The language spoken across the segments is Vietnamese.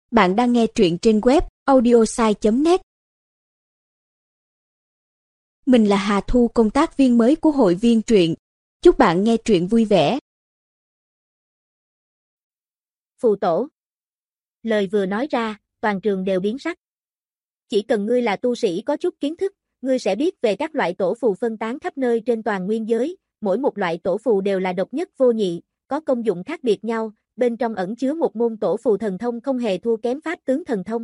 Bạn đang nghe truyện trên web audiosai.net. Mình là Hà Thu, công tác viên mới của hội viên truyện. Chúc bạn nghe truyện vui vẻ. Phù tổ. Lời vừa nói ra, toàn trường đều biến sắc. Chỉ cần ngươi là tu sĩ có chút kiến thức, ngươi sẽ biết về các loại tổ phù phân tán khắp nơi trên toàn nguyên giới, mỗi một loại tổ phù đều là độc nhất vô nhị, có công dụng khác biệt nhau, bên trong ẩn chứa một môn tổ phù thần thông không hề thua kém pháp tướng thần thông.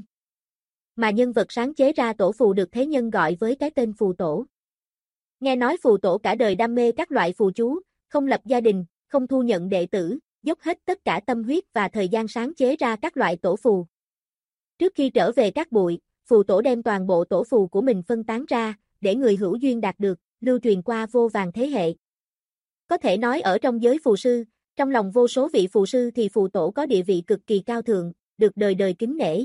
Mà nhân vật sáng chế ra tổ phù được thế nhân gọi với cái tên phù tổ. Nghe nói phù tổ cả đời đam mê các loại phù chú, không lập gia đình, không thu nhận đệ tử, dốc hết tất cả tâm huyết và thời gian sáng chế ra các loại tổ phù. Trước khi trở về các bụi, phù tổ đem toàn bộ tổ phù của mình phân tán ra, để người hữu duyên đạt được, lưu truyền qua vô vàn thế hệ. Có thể nói ở trong giới phù sư, trong lòng vô số vị phù sư thì phù tổ có địa vị cực kỳ cao thượng, được đời đời kính nể.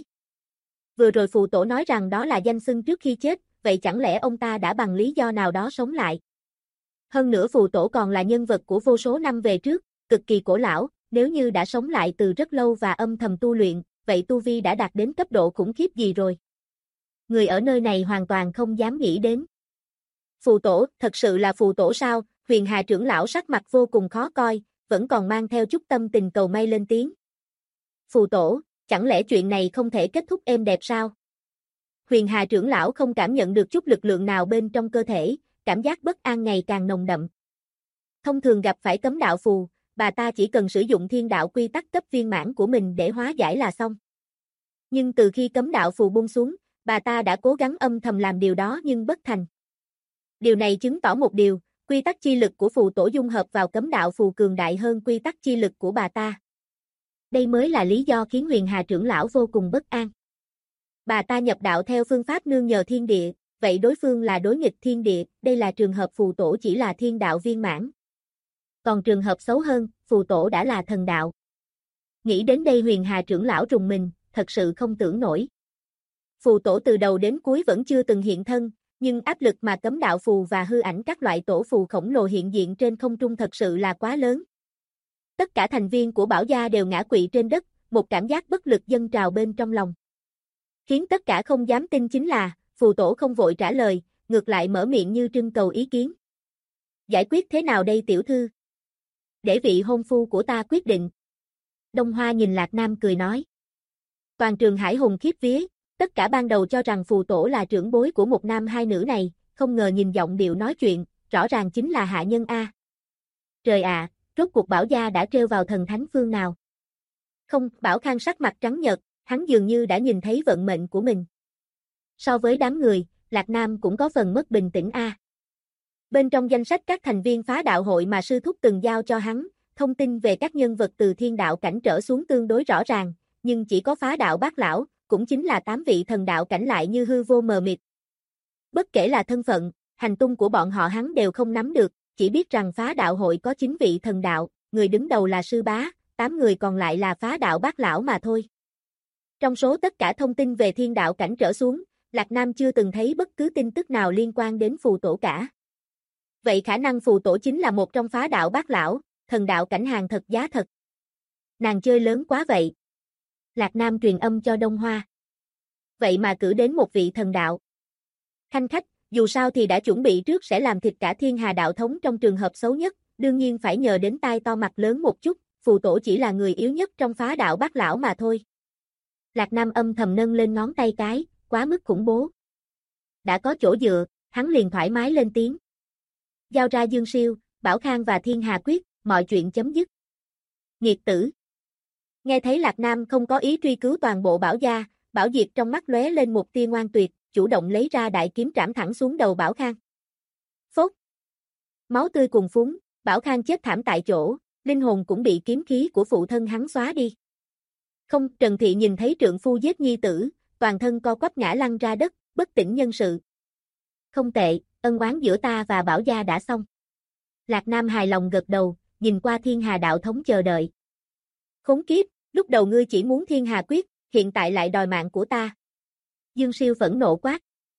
Vừa rồi phù tổ nói rằng đó là danh xưng trước khi chết, vậy chẳng lẽ ông ta đã bằng lý do nào đó sống lại? Hơn nữa phù tổ còn là nhân vật của vô số năm về trước, cực kỳ cổ lão, nếu như đã sống lại từ rất lâu và âm thầm tu luyện, vậy tu vi đã đạt đến cấp độ khủng khiếp gì rồi? Người ở nơi này hoàn toàn không dám nghĩ đến. Phù tổ, thật sự là phù tổ sao? Huyền Hà trưởng lão sắc mặt vô cùng khó coi, vẫn còn mang theo chút tâm tình cầu may lên tiếng. Phù tổ, chẳng lẽ chuyện này không thể kết thúc êm đẹp sao? Huyền Hà trưởng lão không cảm nhận được chút lực lượng nào bên trong cơ thể, cảm giác bất an ngày càng nồng đậm. Thông thường gặp phải cấm đạo phù, bà ta chỉ cần sử dụng thiên đạo quy tắc cấp viên mãn của mình để hóa giải là xong. Nhưng từ khi cấm đạo phù buông xuống, bà ta đã cố gắng âm thầm làm điều đó nhưng bất thành. Điều này chứng tỏ một điều, quy tắc chi lực của phù tổ dung hợp vào cấm đạo phù cường đại hơn quy tắc chi lực của bà ta. Đây mới là lý do khiến Huyền Hà trưởng lão vô cùng bất an. Bà ta nhập đạo theo phương pháp nương nhờ thiên địa, vậy đối phương là đối nghịch thiên địa, đây là trường hợp phù tổ chỉ là thiên đạo viên mãn. Còn trường hợp xấu hơn, phù tổ đã là thần đạo. Nghĩ đến đây Huyền Hà trưởng lão rùng mình, thật sự không tưởng nổi. Phù tổ từ đầu đến cuối vẫn chưa từng hiện thân, nhưng áp lực mà cấm đạo phù và hư ảnh các loại tổ phù khổng lồ hiện diện trên không trung thật sự là quá lớn. Tất cả thành viên của Bảo gia đều ngã quỵ trên đất, một cảm giác bất lực dâng trào bên trong lòng. Khiến tất cả không dám tin chính là, phù tổ không vội trả lời, ngược lại mở miệng như trưng cầu ý kiến. Giải quyết thế nào đây tiểu thư? Để vị hôn phu của ta quyết định. Đông Hoa nhìn Lạc Nam cười nói. Toàn trường hải hùng khiếp vía, tất cả ban đầu cho rằng phù tổ là trưởng bối của một nam hai nữ này, không ngờ nhìn giọng điệu nói chuyện, rõ ràng chính là hạ nhân A. Trời ạ, rốt cuộc Bảo gia đã trêu vào thần thánh phương nào? Không, Bảo Khang sắc mặt trắng nhợt, hắn dường như đã nhìn thấy vận mệnh của mình. So với đám người, Lạc Nam cũng có phần mất bình tĩnh A. Bên trong danh sách các thành viên phá đạo hội mà sư thúc từng giao cho hắn, thông tin về các nhân vật từ thiên đạo cảnh trở xuống tương đối rõ ràng, nhưng chỉ có phá đạo bát lão, cũng chính là 8 vị thần đạo cảnh lại như hư vô mờ mịt. Bất kể là thân phận, hành tung của bọn họ hắn đều không nắm được, chỉ biết rằng phá đạo hội có 9 vị thần đạo, người đứng đầu là sư bá, 8 người còn lại là phá đạo bát lão mà thôi. Trong số tất cả thông tin về thiên đạo cảnh trở xuống, Lạc Nam chưa từng thấy bất cứ tin tức nào liên quan đến phù tổ cả. Vậy khả năng phù tổ chính là một trong phá đạo bát lão, thần đạo cảnh hàng thật giá thật. Nàng chơi lớn quá vậy. Lạc Nam truyền âm cho Đông Hoa. Vậy mà cử đến một vị thần đạo. Khanh khách, dù sao thì đã chuẩn bị trước sẽ làm thịt cả thiên hà đạo thống trong trường hợp xấu nhất, đương nhiên phải nhờ đến tai to mặt lớn một chút, phù tổ chỉ là người yếu nhất trong phá đạo bát lão mà thôi. Lạc Nam âm thầm nâng lên ngón tay cái, quá mức khủng bố. Đã có chỗ dựa, hắn liền thoải mái lên tiếng. Giao ra Dương Siêu, Bảo Khang và Thiên Hà Quyết, mọi chuyện chấm dứt. Nghiệt tử. Nghe thấy Lạc Nam không có ý truy cứu toàn bộ Bảo gia, Bảo Diệt trong mắt lóe lên một tia ngoan tuyệt, chủ động lấy ra đại kiếm trảm thẳng xuống đầu Bảo Khang. Phốt. Máu tươi cùng phúng, Bảo Khang chết thảm tại chỗ, linh hồn cũng bị kiếm khí của phụ thân hắn xóa đi. Không, Trần Thị nhìn thấy trượng phu giết nhi tử, toàn thân co quắp ngã lăn ra đất, bất tỉnh nhân sự. Không tệ, ân oán giữa ta và Bảo gia đã xong. Lạc Nam hài lòng gật đầu, nhìn qua Thiên Hà đạo thống chờ đợi. Khốn kiếp, lúc đầu ngươi chỉ muốn Thiên Hà Quyết, hiện tại lại đòi mạng của ta. Dương Siêu phẫn nộ quát.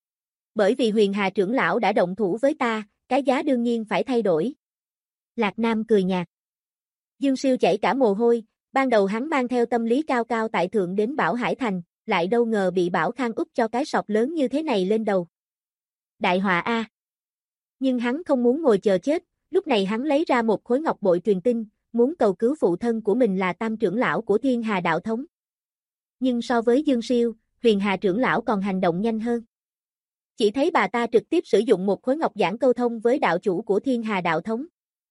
Bởi vì Huyền Hà trưởng lão đã động thủ với ta, cái giá đương nhiên phải thay đổi. Lạc Nam cười nhạt. Dương Siêu chảy cả mồ hôi, Ban đầu hắn mang theo tâm lý cao cao tại thượng đến Bảo Hải Thành, lại đâu ngờ bị Bảo Khang úp cho cái sọt lớn như thế này lên đầu. Đại họa a. Nhưng hắn không muốn ngồi chờ chết, lúc này hắn lấy ra một khối ngọc bội truyền tin, muốn cầu cứu phụ thân của mình là Tam trưởng lão của Thiên Hà đạo thống. Nhưng so với Dương Siêu, Huyền Hà trưởng lão còn hành động nhanh hơn. Chỉ thấy bà ta trực tiếp sử dụng một khối ngọc giản câu thông với đạo chủ của Thiên Hà đạo thống.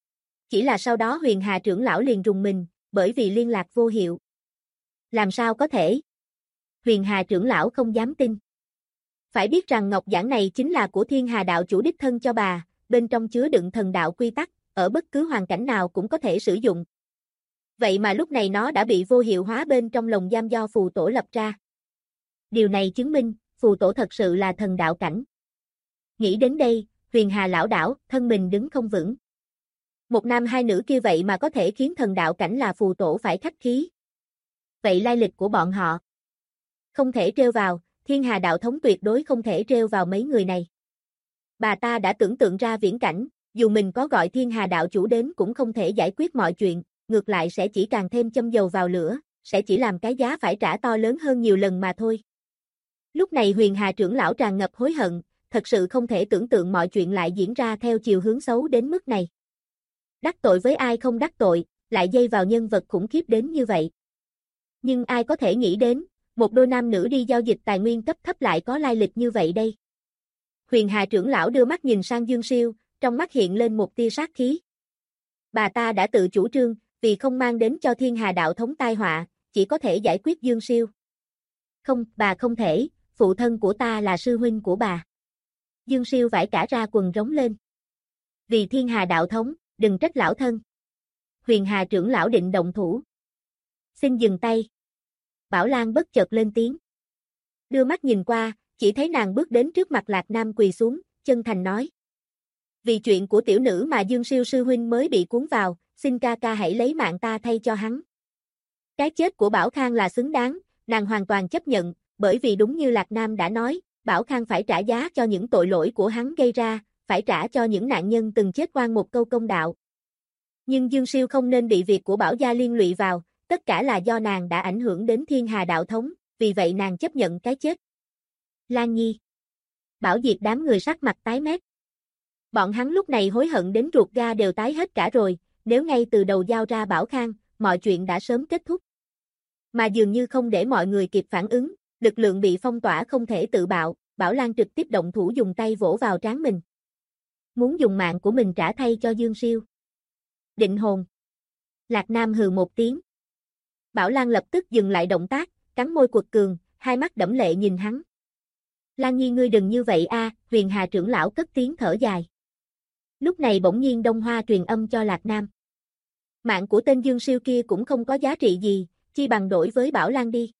Chỉ là sau đó Huyền Hà trưởng lão liền rùng mình, bởi vì liên lạc vô hiệu. Làm sao có thể? Huyền Hà trưởng lão không dám tin. Phải biết rằng ngọc giản này chính là của Thiên Hà đạo chủ đích thân cho bà, bên trong chứa đựng thần đạo quy tắc, ở bất cứ hoàn cảnh nào cũng có thể sử dụng. Vậy mà lúc này nó đã bị vô hiệu hóa bên trong lồng giam do phù tổ lập ra. Điều này chứng minh, phù tổ thật sự là thần đạo cảnh. Nghĩ đến đây, Huyền Hà lão đảo, thân mình đứng không vững. Một nam hai nữ kia vậy mà có thể khiến thần đạo cảnh là phù tổ phải khách khí. Vậy lai lịch của bọn họ? Không thể trêu vào, Thiên Hà đạo thống tuyệt đối không thể trêu vào mấy người này. Bà ta đã tưởng tượng ra viễn cảnh, dù mình có gọi Thiên Hà đạo chủ đến cũng không thể giải quyết mọi chuyện, ngược lại sẽ chỉ càng thêm châm dầu vào lửa, sẽ chỉ làm cái giá phải trả to lớn hơn nhiều lần mà thôi. Lúc này Huyền Hà trưởng lão tràn ngập hối hận, thật sự không thể tưởng tượng mọi chuyện lại diễn ra theo chiều hướng xấu đến mức này. Đắc tội với ai không đắc tội, lại dây vào nhân vật khủng khiếp đến như vậy. Nhưng ai có thể nghĩ đến, một đôi nam nữ đi giao dịch tài nguyên cấp thấp lại có lai lịch như vậy đây. Huyền Hà trưởng lão đưa mắt nhìn sang Dương Siêu, trong mắt hiện lên một tia sát khí. Bà ta đã tự chủ trương, vì không mang đến cho Thiên Hà đạo thống tai họa, chỉ có thể giải quyết Dương Siêu. Không, bà không thể, phụ thân của ta là sư huynh của bà. Dương Siêu vải cả ra quần rống lên. Vì Thiên Hà đạo thống, đừng trách lão thân. Huyền Hà trưởng lão định động thủ. Xin dừng tay. Bảo Lan bất chợt lên tiếng. Đưa mắt nhìn qua, chỉ thấy nàng bước đến trước mặt Lạc Nam quỳ xuống, chân thành nói. Vì chuyện của tiểu nữ mà Dương Siêu sư huynh mới bị cuốn vào, xin ca ca hãy lấy mạng ta thay cho hắn. Cái chết của Bảo Khang là xứng đáng, nàng hoàn toàn chấp nhận, bởi vì đúng như Lạc Nam đã nói, Bảo Khang phải trả giá cho những tội lỗi của hắn gây ra, phải trả cho những nạn nhân từng chết oan một câu công đạo. Nhưng Dương Siêu không nên bị việc của Bảo gia liên lụy vào, tất cả là do nàng đã ảnh hưởng đến Thiên Hà đạo thống, vì vậy nàng chấp nhận cái chết. Lan Nhi. Bảo Diệt đám người sắc mặt tái mét. Bọn hắn lúc này hối hận đến ruột ga đều tái hết cả rồi, nếu ngay từ đầu giao ra Bảo Khang, mọi chuyện đã sớm kết thúc. Mà dường như không để mọi người kịp phản ứng, lực lượng bị phong tỏa không thể tự bạo, Bảo Lan trực tiếp động thủ dùng tay vỗ vào trán mình. Muốn dùng mạng của mình trả thay cho Dương Siêu. Định hồn. Lạc Nam hừ một tiếng. Bảo Lan lập tức dừng lại động tác, cắn môi quật cường, hai mắt đẫm lệ nhìn hắn. Lan Nhi ngươi đừng như vậy a, Huyền Hà trưởng lão cất tiếng thở dài. Lúc này bỗng nhiên Đông Hoa truyền âm cho Lạc Nam. Mạng của tên Dương Siêu kia cũng không có giá trị gì, chi bằng đổi với Bảo Lan đi.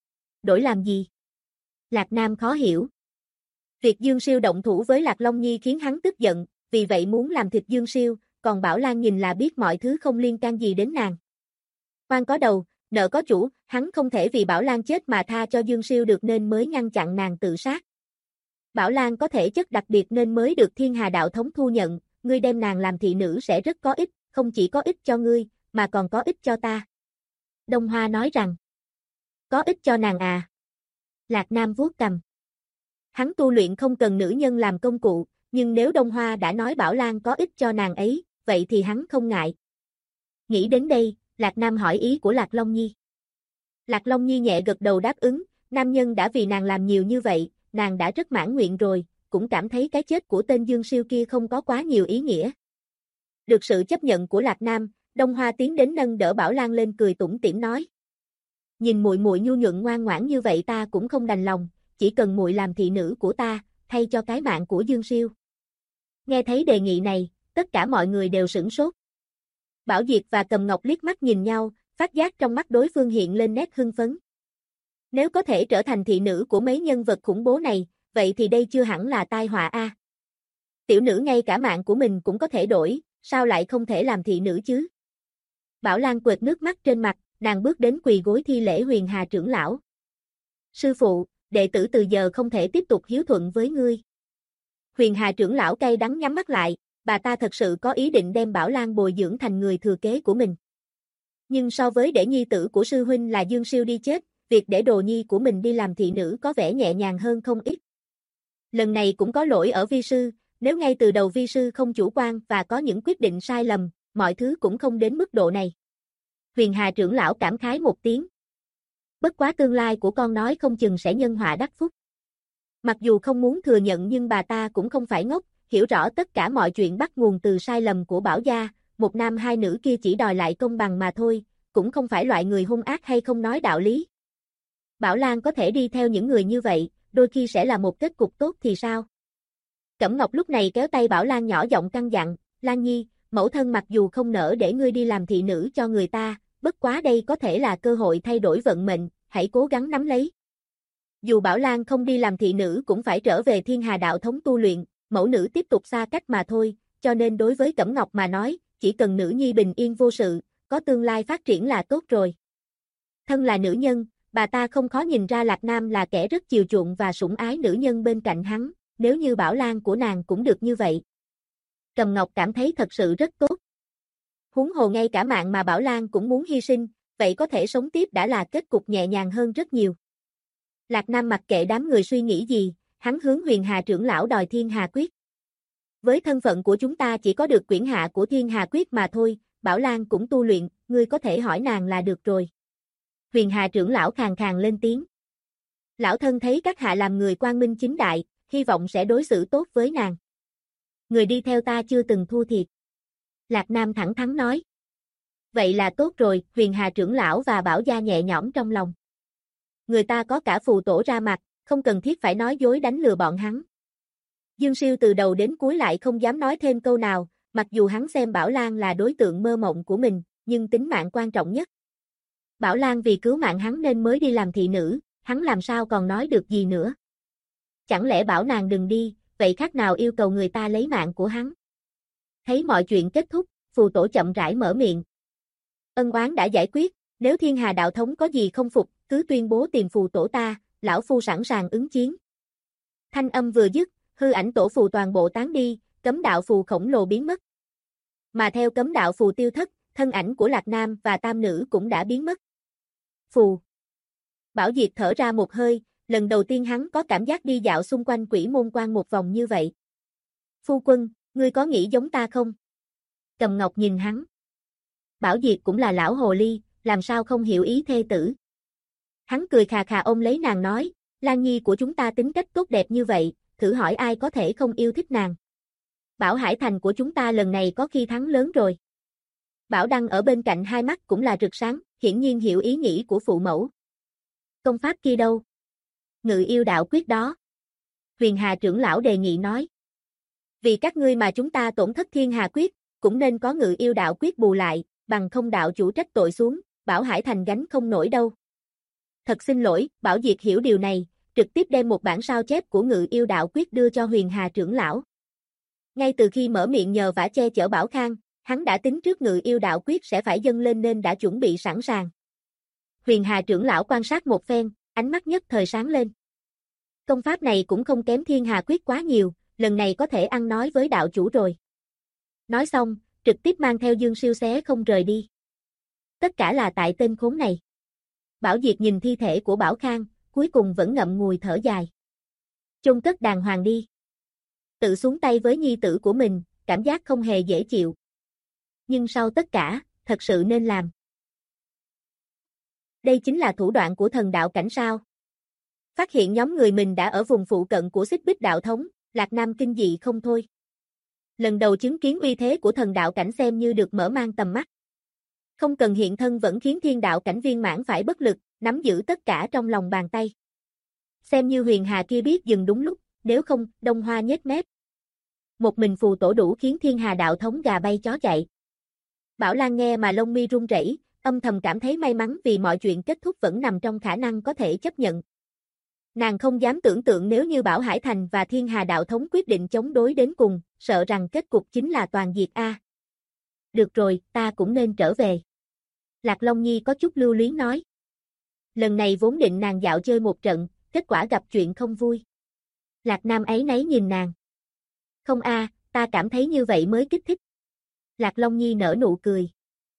Đổi làm gì? Lạc Nam khó hiểu. Việc Dương Siêu động thủ với Lạc Long Nhi khiến hắn tức giận, vì vậy muốn làm thịt Dương Siêu, còn Bảo Lan nhìn là biết mọi thứ không liên can gì đến nàng. Oan có đầu, nợ có chủ, hắn không thể vì Bảo Lan chết mà tha cho Dương Siêu được nên mới ngăn chặn nàng tự sát. Bảo Lan có thể chất đặc biệt nên mới được Thiên Hà đạo thống thu nhận, ngươi đem nàng làm thị nữ sẽ rất có ích, không chỉ có ích cho ngươi, mà còn có ích cho ta. Đông Hoa nói rằng, có ích cho nàng à? Lạc Nam vuốt cằm. Hắn tu luyện không cần nữ nhân làm công cụ, nhưng nếu Đông Hoa đã nói Bảo Lan có ích cho nàng ấy, vậy thì hắn không ngại. Nghĩ đến đây, Lạc Nam hỏi ý của Lạc Long Nhi. Lạc Long Nhi nhẹ gật đầu đáp ứng, nam nhân đã vì nàng làm nhiều như vậy, nàng đã rất mãn nguyện rồi, cũng cảm thấy cái chết của tên Dương Siêu kia không có quá nhiều ý nghĩa. Được sự chấp nhận của Lạc Nam, Đông Hoa tiến đến nâng đỡ Bảo Lan lên cười tủm tỉm nói. Nhìn muội muội nhu nhuận ngoan ngoãn như vậy ta cũng không đành lòng, chỉ cần muội làm thị nữ của ta, thay cho cái mạng của Dương Siêu. Nghe thấy đề nghị này, tất cả mọi người đều sửng sốt. Bảo Diệt và Cầm Ngọc liếc mắt nhìn nhau, phát giác trong mắt đối phương hiện lên nét hưng phấn. Nếu có thể trở thành thị nữ của mấy nhân vật khủng bố này, vậy thì đây chưa hẳn là tai họa a. Tiểu nữ ngay cả mạng của mình cũng có thể đổi, sao lại không thể làm thị nữ chứ? Bảo Lan quệt nước mắt trên mặt, nàng bước đến quỳ gối thi lễ Huyền Hà trưởng lão. Sư phụ, đệ tử từ giờ không thể tiếp tục hiếu thuận với ngươi. Huyền Hà trưởng lão cay đắng nhắm mắt lại, bà ta thật sự có ý định đem Bảo Lan bồi dưỡng thành người thừa kế của mình. Nhưng so với để nhi tử của sư huynh là Dương Siêu đi chết, việc để đồ nhi của mình đi làm thị nữ có vẻ nhẹ nhàng hơn không ít. Lần này cũng có lỗi ở vi sư, nếu ngay từ đầu vi sư không chủ quan và có những quyết định sai lầm, mọi thứ cũng không đến mức độ này. Huyền Hà trưởng lão cảm khái một tiếng. Bất quá tương lai của con nói không chừng sẽ nhân họa đắc phúc. Mặc dù không muốn thừa nhận nhưng bà ta cũng không phải ngốc, hiểu rõ tất cả mọi chuyện bắt nguồn từ sai lầm của Bảo gia, một nam hai nữ kia chỉ đòi lại công bằng mà thôi, cũng không phải loại người hung ác hay không nói đạo lý. Bảo Lan có thể đi theo những người như vậy, đôi khi sẽ là một kết cục tốt thì sao? Cẩm Ngọc lúc này kéo tay Bảo Lan nhỏ giọng căn dặn, Lan Nhi, mẫu thân mặc dù không nỡ để ngươi đi làm thị nữ cho người ta, bất quá đây có thể là cơ hội thay đổi vận mệnh, hãy cố gắng nắm lấy. Dù Bảo Lan không đi làm thị nữ cũng phải trở về Thiên Hà đạo thống tu luyện, mẫu nữ tiếp tục xa cách mà thôi, cho nên đối với Cẩm Ngọc mà nói, chỉ cần nữ nhi bình yên vô sự, có tương lai phát triển là tốt rồi. Thân là nữ nhân, bà ta không khó nhìn ra Lạc Nam là kẻ rất chiều chuộng và sủng ái nữ nhân bên cạnh hắn, nếu như Bảo Lan của nàng cũng được như vậy. Trầm Ngọc cảm thấy thật sự rất tốt. Huống hồ ngay cả mạng mà Bảo Lan cũng muốn hy sinh, vậy có thể sống tiếp đã là kết cục nhẹ nhàng hơn rất nhiều. Lạc Nam mặc kệ đám người suy nghĩ gì, hắn hướng Huyền Hà trưởng lão đòi Thiên Hà Quyết. Với thân phận của chúng ta chỉ có được quyển hạ của Thiên Hà Quyết mà thôi, Bảo Lan cũng tu luyện, ngươi có thể hỏi nàng là được rồi. Huyền Hà trưởng lão khàn khàn lên tiếng. Lão thân thấy các hạ làm người quang minh chính đại, hy vọng sẽ đối xử tốt với nàng. Người đi theo ta chưa từng thua thiệt. Lạc Nam thẳng thắn nói. Vậy là tốt rồi, Huyền Hà trưởng lão và Bảo gia nhẹ nhõm trong lòng. Người ta có cả phù tổ ra mặt, không cần thiết phải nói dối đánh lừa bọn hắn. Dương Siêu từ đầu đến cuối lại không dám nói thêm câu nào, mặc dù hắn xem Bảo Lan là đối tượng mơ mộng của mình, nhưng tính mạng quan trọng nhất. Bảo Lan vì cứu mạng hắn nên mới đi làm thị nữ, hắn làm sao còn nói được gì nữa. Chẳng lẽ bảo nàng đừng đi, vậy khác nào yêu cầu người ta lấy mạng của hắn. Thấy mọi chuyện kết thúc, phù tổ chậm rãi mở miệng. Ân oán đã giải quyết, nếu Thiên Hà đạo thống có gì không phục, cứ tuyên bố tìm phù tổ ta, lão phu sẵn sàng ứng chiến. Thanh âm vừa dứt, hư ảnh tổ phù toàn bộ tán đi, cấm đạo phù khổng lồ biến mất. Mà theo cấm đạo phù tiêu thất, thân ảnh của Lạc Nam và Tam Nữ cũng đã biến mất. Phù. Bảo Diệt thở ra một hơi, lần đầu tiên hắn có cảm giác đi dạo xung quanh Quỷ Môn Quan một vòng như vậy. Phu quân, ngươi có nghĩ giống ta không? Cầm Ngọc nhìn hắn. Bảo Diệt cũng là lão hồ ly, làm sao không hiểu ý thê tử. Hắn cười khà khà ôm lấy nàng nói, Lan Nhi của chúng ta tính cách tốt đẹp như vậy, thử hỏi ai có thể không yêu thích nàng. Bảo Hải Thành của chúng ta lần này có khi thắng lớn rồi. Bảo Đăng ở bên cạnh hai mắt cũng là rực sáng, hiển nhiên hiểu ý nghĩ của phụ mẫu. Công pháp kia đâu? Ngự yêu đạo quyết đó. Huyền Hà trưởng lão đề nghị nói. Vì các ngươi mà chúng ta tổn thất Thiên Hà quyết, cũng nên có ngự yêu đạo quyết bù lại, bằng không đạo chủ trách tội xuống, Bảo Hải Thành gánh không nổi đâu. Thật xin lỗi, Bảo Diệt hiểu điều này, trực tiếp đem một bản sao chép của ngự yêu đạo quyết đưa cho Huyền Hà trưởng lão. Ngay từ khi mở miệng nhờ vả che chở Bảo Khang, hắn đã tính trước ngự yêu đạo quyết sẽ phải dâng lên nên đã chuẩn bị sẵn sàng. Huyền Hà trưởng lão quan sát một phen, ánh mắt nhất thời sáng lên. Công pháp này cũng không kém Thiên Hà quyết quá nhiều, lần này có thể ăn nói với đạo chủ rồi. Nói xong, trực tiếp mang theo Dương Siêu xé không rời đi. Tất cả là tại tên khốn này. Bảo Diệt nhìn thi thể của Bảo Khang, cuối cùng vẫn ngậm ngùi thở dài. Chôn cất đàng hoàng đi. Tự xuống tay với nhi tử của mình, cảm giác không hề dễ chịu. Nhưng sau tất cả, thật sự nên làm. Đây chính là thủ đoạn của thần đạo cảnh sao. Phát hiện nhóm người mình đã ở vùng phụ cận của Xích Bích đạo thống, Lạc Nam kinh dị không thôi. Lần đầu chứng kiến uy thế của thần đạo cảnh xem như được mở mang tầm mắt. Không cần hiện thân vẫn khiến thiên đạo cảnh viên mãn phải bất lực, nắm giữ tất cả trong lòng bàn tay. Xem như Huyền Hà kia biết dừng đúng lúc, nếu không, Đông Hoa nhếch mép. Một mình phù tổ đủ khiến Thiên Hà đạo thống gà bay chó chạy. Bảo Lan nghe mà lông mi run rẩy, âm thầm cảm thấy may mắn vì mọi chuyện kết thúc vẫn nằm trong khả năng có thể chấp nhận. Nàng không dám tưởng tượng nếu như Bảo Hải Thành và Thiên Hà đạo thống quyết định chống đối đến cùng, sợ rằng kết cục chính là toàn diệt a. Được rồi, ta cũng nên trở về. Lạc Long Nhi có chút lưu luyến nói. Lần này vốn định nàng dạo chơi một trận, kết quả gặp chuyện không vui. Lạc Nam ấy nấy nhìn nàng. Không a, ta cảm thấy như vậy mới kích thích. Lạc Long Nhi nở nụ cười.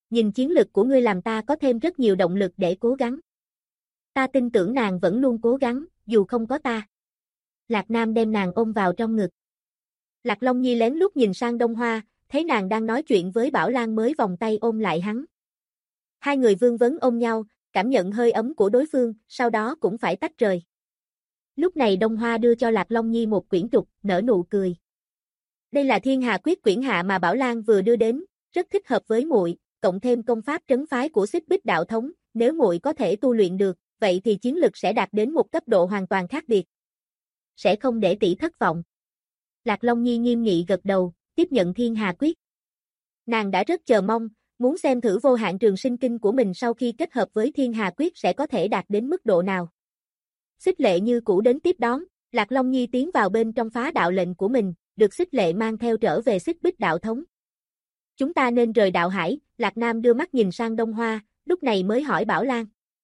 nhìn chiến lực của ngươi làm ta có thêm rất nhiều động lực để cố gắng. Ta tin tưởng nàng vẫn luôn cố gắng, dù không có ta. Lạc Nam đem nàng ôm vào trong ngực. Lạc Long Nhi lén lút nhìn sang Đông Hoa, thấy nàng đang nói chuyện với Bảo Lan mới vòng tay ôm lại hắn. Hai người vương vấn ôm nhau, cảm nhận hơi ấm của đối phương, sau đó cũng phải tách rời. Lúc này Đông Hoa đưa cho Lạc Long Nhi một quyển trục, nở nụ cười. Đây là Thiên Hà Quyết quyển hạ mà Bảo Lan vừa đưa đến, rất thích hợp với muội, cộng thêm công pháp trấn phái của Xích Bích đạo thống, nếu muội có thể tu luyện được, vậy thì chiến lực sẽ đạt đến một cấp độ hoàn toàn khác biệt. Sẽ không để tỷ thất vọng. Lạc Long Nhi nghiêm nghị gật đầu, tiếp nhận Thiên Hà Quyết. Nàng đã rất chờ mong, muốn xem thử vô hạn trường sinh kinh của mình sau khi kết hợp với Thiên Hà Quyết sẽ có thể đạt đến mức độ nào. Xích Lệ như cũ đến tiếp đón, Lạc Long Nhi tiến vào bên trong phá đạo lệnh của mình, được Xích Lệ mang theo trở về Xích Bích đạo thống. Chúng ta nên rời đạo hải, Lạc Nam đưa mắt nhìn sang Đông Hoa, lúc này mới hỏi Bảo Lan.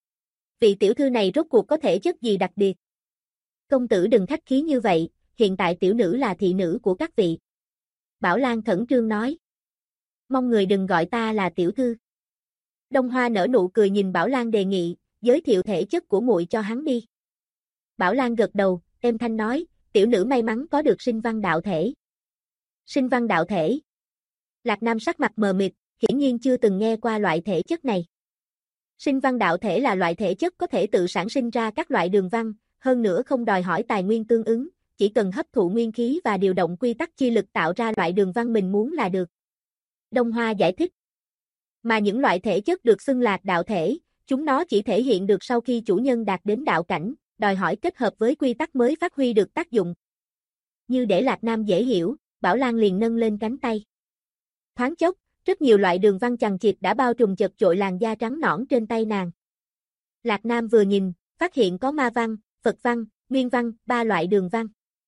Vị tiểu thư này rốt cuộc có thể chất gì đặc biệt? Công tử đừng khách khí như vậy, hiện tại tiểu nữ là thị nữ của các vị. Bảo Lan khẩn trương nói. Mong người đừng gọi ta là tiểu thư. Đông Hoa nở nụ cười nhìn Bảo Lan đề nghị, giới thiệu thể chất của muội cho hắn đi. Bảo Lan gật đầu, êm thanh nói, tiểu nữ may mắn có được sinh văn đạo thể. Sinh văn đạo thể. Lạc Nam sắc mặt mờ mịt, hiển nhiên chưa từng nghe qua loại thể chất này. Sinh văn đạo thể là loại thể chất có thể tự sản sinh ra các loại đường văn, hơn nữa không đòi hỏi tài nguyên tương ứng, chỉ cần hấp thụ nguyên khí và điều động quy tắc chi lực tạo ra loại đường văn mình muốn là được. Đông Hoa giải thích. Mà những loại thể chất được xưng là đạo thể, chúng nó chỉ thể hiện được sau khi chủ nhân đạt đến đạo cảnh, đòi hỏi kết hợp với quy tắc mới phát huy được tác dụng. Như để Lạc Nam dễ hiểu, Bảo Lan liền nâng lên cánh tay. Thoáng chốc, rất nhiều loại đường văn chằng chịt đã bao trùm chật chội làn da trắng nõn trên tay nàng. Lạc Nam vừa nhìn, phát hiện có ma văn, Phật văn, Nguyên văn, 3 loại đường văn.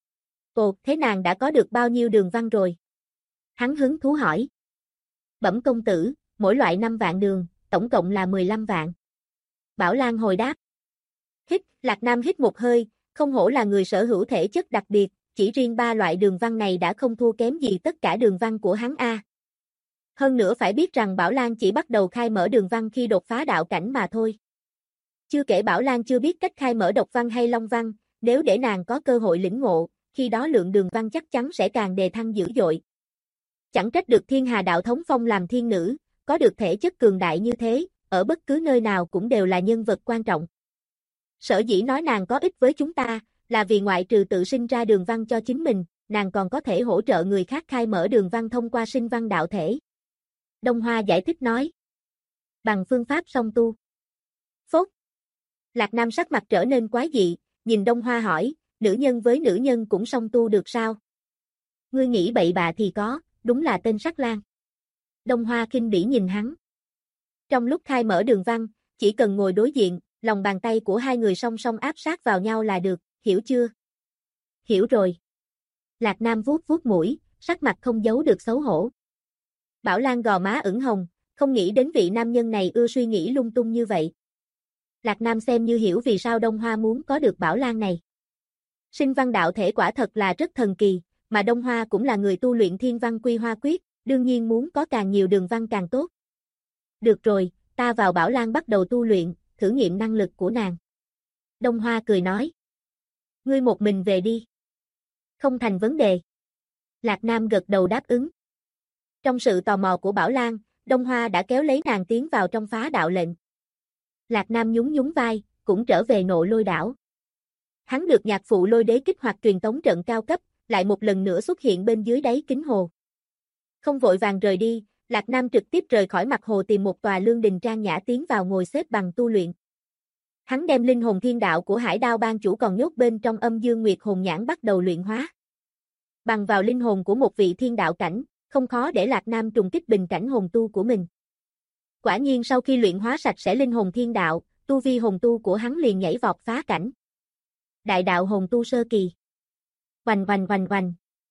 Ồ, thế nàng đã có được bao nhiêu đường văn rồi? Hắn hứng thú hỏi. Bẩm công tử, mỗi loại 5 vạn đường, tổng cộng là 15 vạn. Bảo Lan hồi đáp. Lạc Nam hít một hơi, không hổ là người sở hữu thể chất đặc biệt, chỉ riêng 3 loại đường văn này đã không thua kém gì tất cả đường văn của hắn a. Hơn nữa phải biết rằng Bảo Lan chỉ bắt đầu khai mở đường văn khi đột phá đạo cảnh mà thôi. Chưa kể Bảo Lan chưa biết cách khai mở độc văn hay long văn, nếu để nàng có cơ hội lĩnh ngộ, khi đó lượng đường văn chắc chắn sẽ càng đề thăng dữ dội. Chẳng trách được Thiên Hà đạo thống phong làm thiên nữ, có được thể chất cường đại như thế, ở bất cứ nơi nào cũng đều là nhân vật quan trọng. Sở dĩ nói nàng có ích với chúng ta, là vì ngoại trừ tự sinh ra đường văn cho chính mình, nàng còn có thể hỗ trợ người khác khai mở đường văn thông qua sinh văn đạo thể. Đông Hoa giải thích nói. Bằng phương pháp song tu. Phốt. Lạc Nam sắc mặt trở nên quái dị, nhìn Đông Hoa hỏi, nữ nhân với nữ nhân cũng song tu được sao? Ngươi nghĩ bậy bạ thì có, đúng là tên sắc lang. Đông Hoa khinh bỉ nhìn hắn. Trong lúc khai mở đường văn, chỉ cần ngồi đối diện, lòng bàn tay của hai người song song áp sát vào nhau là được, hiểu chưa? Hiểu rồi. Lạc Nam vuốt vuốt mũi, sắc mặt không giấu được xấu hổ. Bảo Lan gò má ửng hồng, không nghĩ đến vị nam nhân này ưa suy nghĩ lung tung như vậy. Lạc Nam xem như hiểu vì sao Đông Hoa muốn có được Bảo Lan này. Sinh văn đạo thể quả thật là rất thần kỳ, mà Đông Hoa cũng là người tu luyện thiên văn quy hoa quyết, đương nhiên muốn có càng nhiều đường văn càng tốt. Được rồi, ta vào Bảo Lan bắt đầu tu luyện, thử nghiệm năng lực của nàng. Đông Hoa cười nói. Ngươi một mình về đi. Không thành vấn đề. Lạc Nam gật đầu đáp ứng. Trong sự tò mò của Bảo Lan, Đông Hoa đã kéo lấy nàng tiến vào trong phá đạo lệnh. Lạc Nam nhún nhún vai, cũng trở về Nộ Lôi đảo. Hắn được nhạc phụ Lôi Đế kích hoạt truyền tống trận cao cấp, lại một lần nữa xuất hiện bên dưới đáy kính hồ. Không vội vàng rời đi, Lạc Nam trực tiếp rời khỏi mặt hồ tìm một tòa lương đình trang nhã tiến vào ngồi xếp bằng tu luyện. Hắn đem linh hồn thiên đạo của Hải Đao Bang chủ còn nhốt bên trong Âm Dương Nguyệt hồn nhãn bắt đầu luyện hóa. Bằng vào linh hồn của một vị thiên đạo cảnh, không khó để Lạc Nam trùng kích bình cảnh hồn tu của mình. Quả nhiên sau khi luyện hóa sạch sẽ linh hồn thiên đạo, tu vi hồn tu của hắn liền nhảy vọt phá cảnh. Đại đạo hồn tu sơ kỳ. Oanh oanh oanh oanh.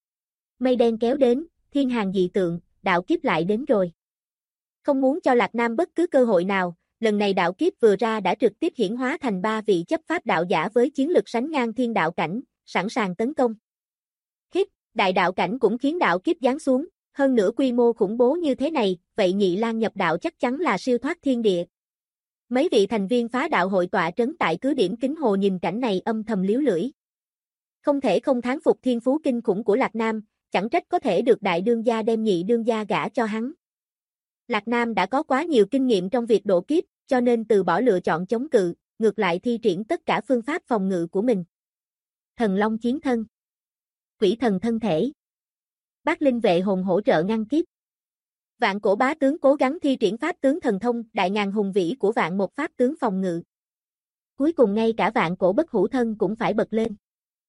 Mây đen kéo đến, thiên hàng dị tượng, đạo kiếp lại đến rồi. Không muốn cho Lạc Nam bất cứ cơ hội nào, lần này đạo kiếp vừa ra đã trực tiếp hiển hóa thành 3 vị chấp pháp đạo giả với chiến lực sánh ngang thiên đạo cảnh, sẵn sàng tấn công. Đại đạo cảnh cũng khiến đạo kiếp giáng xuống, Hơn nữa quy mô khủng bố như thế này, vậy Nhị Lang nhập đạo chắc chắn là siêu thoát thiên địa. Mấy vị thành viên phá đạo hội tọa trấn tại cứ điểm Kính Hồ nhìn cảnh này âm thầm liếu lưỡi. Không thể không thán phục thiên phú kinh khủng của Lạc Nam, chẳng trách có thể được đại đương gia đem nhị đương gia gả cho hắn. Lạc Nam đã có quá nhiều kinh nghiệm trong việc độ kiếp, cho nên từ bỏ lựa chọn chống cự, ngược lại thi triển tất cả phương pháp phòng ngự của mình. Thần Long chiến thân, Quỷ thần thân thể, Bát Linh vệ hồn hỗ trợ ngăn kiếp. Vạn Cổ bá tướng cố gắng thi triển pháp tướng thần thông, đại ngàn hùng vĩ của vạn một pháp tướng phòng ngự. Cuối cùng ngay cả Vạn Cổ bất hủ thân cũng phải bật lên.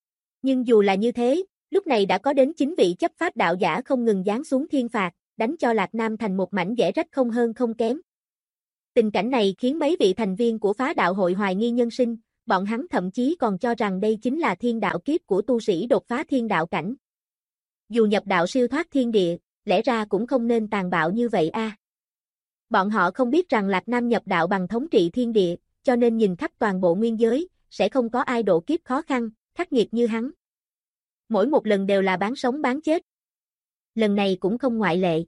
Nhưng dù là như thế, lúc này đã có đến 9 vị chấp pháp đạo giả không ngừng giáng xuống thiên phạt, đánh cho Lạc Nam thành một mảnh vẽ rách không hơn không kém. Tình cảnh này khiến mấy vị thành viên của phá đạo hội hoài nghi nhân sinh, bọn hắn thậm chí còn cho rằng đây chính là thiên đạo kiếp của tu sĩ đột phá thiên đạo cảnh. Dù nhập đạo siêu thoát thiên địa, lẽ ra cũng không nên tàn bạo như vậy a. Bọn họ không biết rằng Lạc Nam nhập đạo bằng thống trị thiên địa, cho nên nhìn khắp toàn bộ nguyên giới, sẽ không có ai độ kiếp khó khăn, khắc nghiệt như hắn. Mỗi một lần đều là bán sống bán chết. Lần này cũng không ngoại lệ.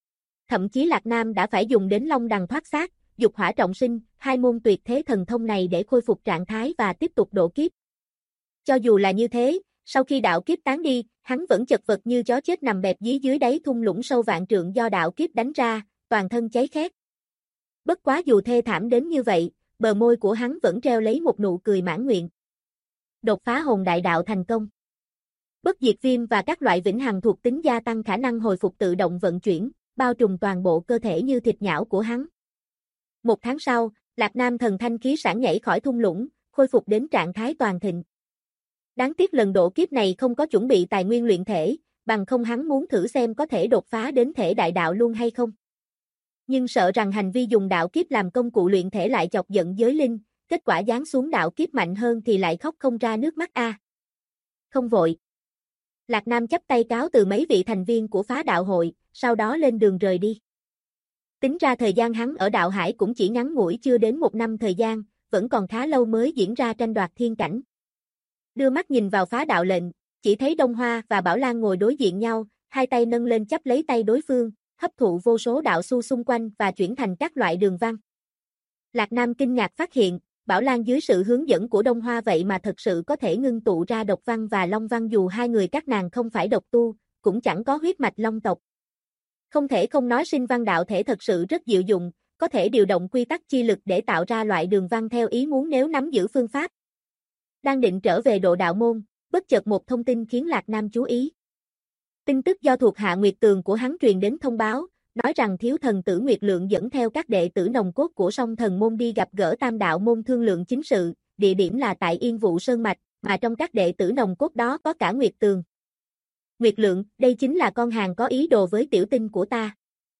Thậm chí Lạc Nam đã phải dùng đến Long Đằng thoát xác, Dục Hỏa trọng sinh, hai môn tuyệt thế thần thông này để khôi phục trạng thái và tiếp tục độ kiếp. Cho dù là như thế, sau khi đạo kiếp tán đi, hắn vẫn chật vật như chó chết nằm bẹp dưới đáy thung lũng sâu vạn trượng do đạo kiếp đánh ra, toàn thân cháy khét. Bất quá dù thê thảm đến như vậy, bờ môi của hắn vẫn treo lấy một nụ cười mãn nguyện. Đột phá hồn đại đạo thành công. Bất diệt viêm và các loại vĩnh hằng thuộc tính gia tăng khả năng hồi phục tự động vận chuyển, bao trùm toàn bộ cơ thể như thịt nhão của hắn. Một tháng sau, Lạc Nam thần thanh khí sảng nhảy khỏi thung lũng, khôi phục đến trạng thái toàn thịnh. Đáng tiếc lần độ kiếp này không có chuẩn bị tài nguyên luyện thể, bằng không hắn muốn thử xem có thể đột phá đến thể đại đạo luôn hay không. Nhưng sợ rằng hành vi dùng đạo kiếp làm công cụ luyện thể lại chọc giận giới linh, kết quả giáng xuống đạo kiếp mạnh hơn thì lại khóc không ra nước mắt a. Không vội. Lạc Nam chắp tay cáo từ mấy vị thành viên của phá đạo hội, sau đó lên đường rời đi. Tính ra thời gian hắn ở đạo hải cũng chỉ ngắn ngủi chưa đến 1 năm thời gian, vẫn còn khá lâu mới diễn ra tranh đoạt thiên cảnh. Đưa mắt nhìn vào phá đạo lệnh, chỉ thấy Đông Hoa và Bảo Lan ngồi đối diện nhau, hai tay nâng lên chấp lấy tay đối phương, hấp thụ vô số đạo su xung quanh và chuyển thành các loại đường văn. Lạc Nam kinh ngạc phát hiện, Bảo Lan dưới sự hướng dẫn của Đông Hoa vậy mà thật sự có thể ngưng tụ ra độc văn và long văn dù hai người các nàng không phải độc tu, cũng chẳng có huyết mạch long tộc. Không thể không nói sinh văn đạo thể thật sự rất diệu dụng, có thể điều động quy tắc chi lực để tạo ra loại đường văn theo ý muốn nếu nắm giữ phương pháp. Đang định trở về độ đạo môn, bất chợt một thông tin khiến Lạc Nam chú ý. Tin tức do thuộc hạ Nguyệt Tường của hắn truyền đến thông báo, nói rằng thiếu thần tử Nguyệt Lượng dẫn theo các đệ tử nòng cốt của Song Thần môn đi gặp gỡ Tam đạo môn thương lượng chính sự, địa điểm là tại Yên Vụ Sơn Mạch, mà trong các đệ tử nòng cốt đó có cả Nguyệt Tường. Nguyệt Lượng, đây chính là con hàng có ý đồ với tiểu tinh của ta.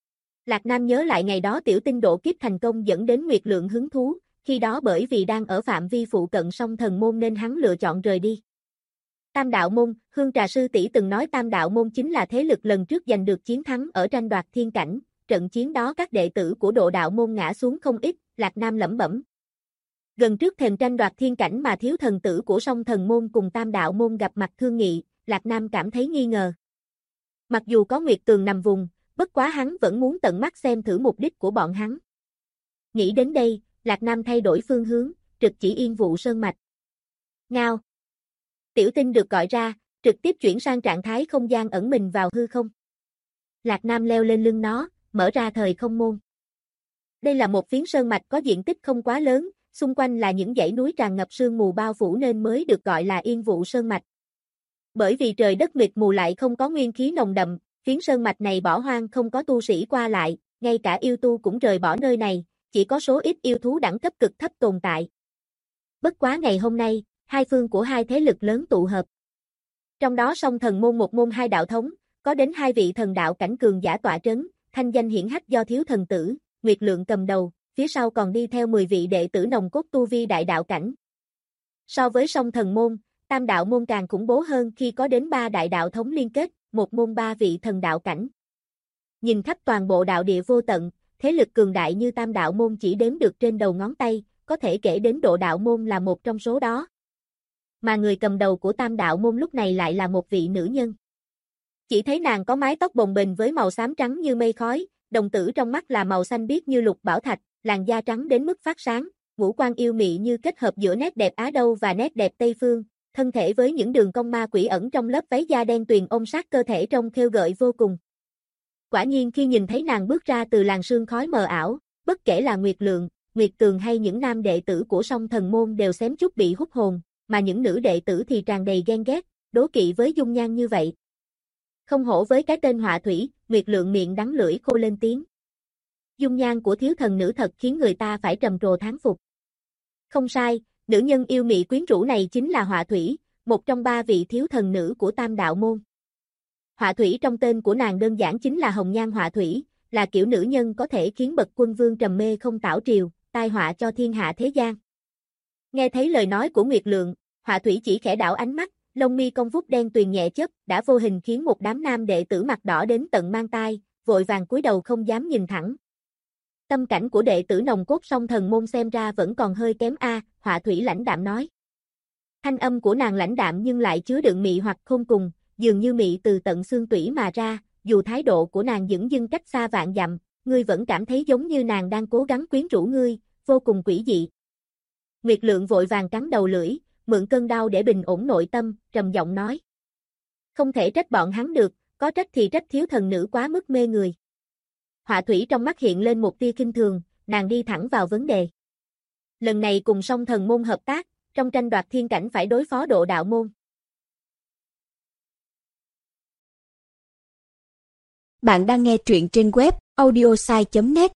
Lạc Nam nhớ lại ngày đó tiểu tinh độ kiếp thành công dẫn đến Nguyệt Lượng hứng thú, khi đó bởi vì đang ở phạm vi phụ cận Song Thần môn nên hắn lựa chọn rời đi. Tam đạo môn, Hương Trà sư tỷ từng nói Tam đạo môn chính là thế lực lần trước giành được chiến thắng ở tranh đoạt thiên cảnh, trận chiến đó các đệ tử của độ đạo môn ngã xuống không ít, Lạc Nam lẩm bẩm. Gần trước thềm tranh đoạt thiên cảnh mà thiếu thần tử của Song Thần môn cùng Tam đạo môn gặp mặt thương nghị, Lạc Nam cảm thấy nghi ngờ. Mặc dù có Nguyệt Tường nằm vùng, bất quá hắn vẫn muốn tận mắt xem thử mục đích của bọn hắn. Nghĩ đến đây, Lạc Nam thay đổi phương hướng, trực chỉ Yên Vụ Sơn Mạch. Ngao. Tiểu tinh được gọi ra, trực tiếp chuyển sang trạng thái không gian ẩn mình vào hư không. Lạc Nam leo lên lưng nó, mở ra thời không môn. Đây là một phiến sơn mạch có diện tích không quá lớn, xung quanh là những dãy núi tràn ngập sương mù bao phủ nên mới được gọi là Yên Vụ Sơn Mạch. Bởi vì trời đất mịt mù lại không có nguyên khí nồng đậm, phiến sơn mạch này bỏ hoang không có tu sĩ qua lại, ngay cả yêu tu cũng rời bỏ nơi này, chỉ có số ít yêu thú đẳng cấp cực thấp tồn tại. Bất quá ngày hôm nay, hai phương của hai thế lực lớn tụ hợp. Trong đó Song Thần môn một môn hai đạo thống, có đến 2 vị thần đạo cảnh cường giả tọa trấn, thanh danh hiển hách do thiếu thần tử, Nguyệt Lượng cầm đầu, phía sau còn đi theo 10 vị đệ tử nòng cốt tu vi đại đạo cảnh. So với Song Thần môn, Tam đạo môn càng khủng bố hơn khi có đến 3 đại đạo thống liên kết, một môn 3 vị thần đạo cảnh. Nhìn khắp toàn bộ đạo địa vô tận, thế lực cường đại như Tam đạo môn chỉ đếm được trên đầu ngón tay, có thể kể đến độ đạo môn là một trong số đó. Mà người cầm đầu của Tam đạo môn lúc này lại là một vị nữ nhân. Chỉ thấy nàng có mái tóc bồng bềnh với màu xám trắng như mây khói, đồng tử trong mắt là màu xanh biếc như lục bảo thạch, làn da trắng đến mức phát sáng, ngũ quan yêu mị như kết hợp giữa nét đẹp Á Đâu và nét đẹp Tây Phương, thân thể với những đường cong ma quỷ ẩn trong lớp váy da đen tuyền ôm sát cơ thể trông khêu gợi vô cùng. Quả nhiên khi nhìn thấy nàng bước ra từ làn sương khói mờ ảo, bất kể là Nguyệt Lượng, Nguyệt Tường hay những nam đệ tử của Song Thần Môn đều xém chút bị hút hồn, mà những nữ đệ tử thì tràn đầy ghen ghét, đố kỵ với dung nhan như vậy. Không hổ với cái tên Họa Thủy, Nguyệt Lượng miệng đắng lưỡi khô lên tiếng. Dung nhan của thiếu thần nữ thật khiến người ta phải trầm trồ thán phục. Không sai, nữ nhân yêu mị quyến rũ này chính là Họa Thủy, một trong 3 vị thiếu thần nữ của Tam Đạo Môn. Họa Thủy trong tên của nàng đơn giản chính là Hồng Nhan Họa Thủy, là kiểu nữ nhân có thể khiến bậc quân vương trầm mê không tảo triều, tai họa cho thiên hạ thế gian. Nghe thấy lời nói của Nguyệt Lượng, Họa Thủy chỉ khẽ đảo ánh mắt, lông mi cong vút đen tuyền nhẹ chớp, đã vô hình khiến một đám nam đệ tử mặt đỏ đến tận mang tai, vội vàng cúi đầu không dám nhìn thẳng. Tâm cảnh của đệ tử nòng cốt Song Thần Môn xem ra vẫn còn hơi kém a, Họa Thủy lãnh đạm nói. Thanh âm của nàng lãnh đạm nhưng lại chứa đựng mị hoặc khôn cùng, dường như mị từ tận xương tủy mà ra, dù thái độ của nàng dửng dưng cách xa vạn dặm, ngươi vẫn cảm thấy giống như nàng đang cố gắng quyến rũ ngươi, vô cùng quỷ dị. Nguyệt Lượng vội vàng cắn đầu lưỡi, mượn cơn đau để bình ổn nội tâm, trầm giọng nói. Không thể trách bọn hắn được, có trách thì trách thiếu thần nữ quá mức mê người. Họa Thủy trong mắt hiện lên một tia khinh thường, nàng đi thẳng vào vấn đề. Lần này cùng Song Thần Môn hợp tác, trong tranh đoạt thiên cảnh phải đối phó Độ Đạo Môn. Bạn đang nghe truyện trên web audiosai.net.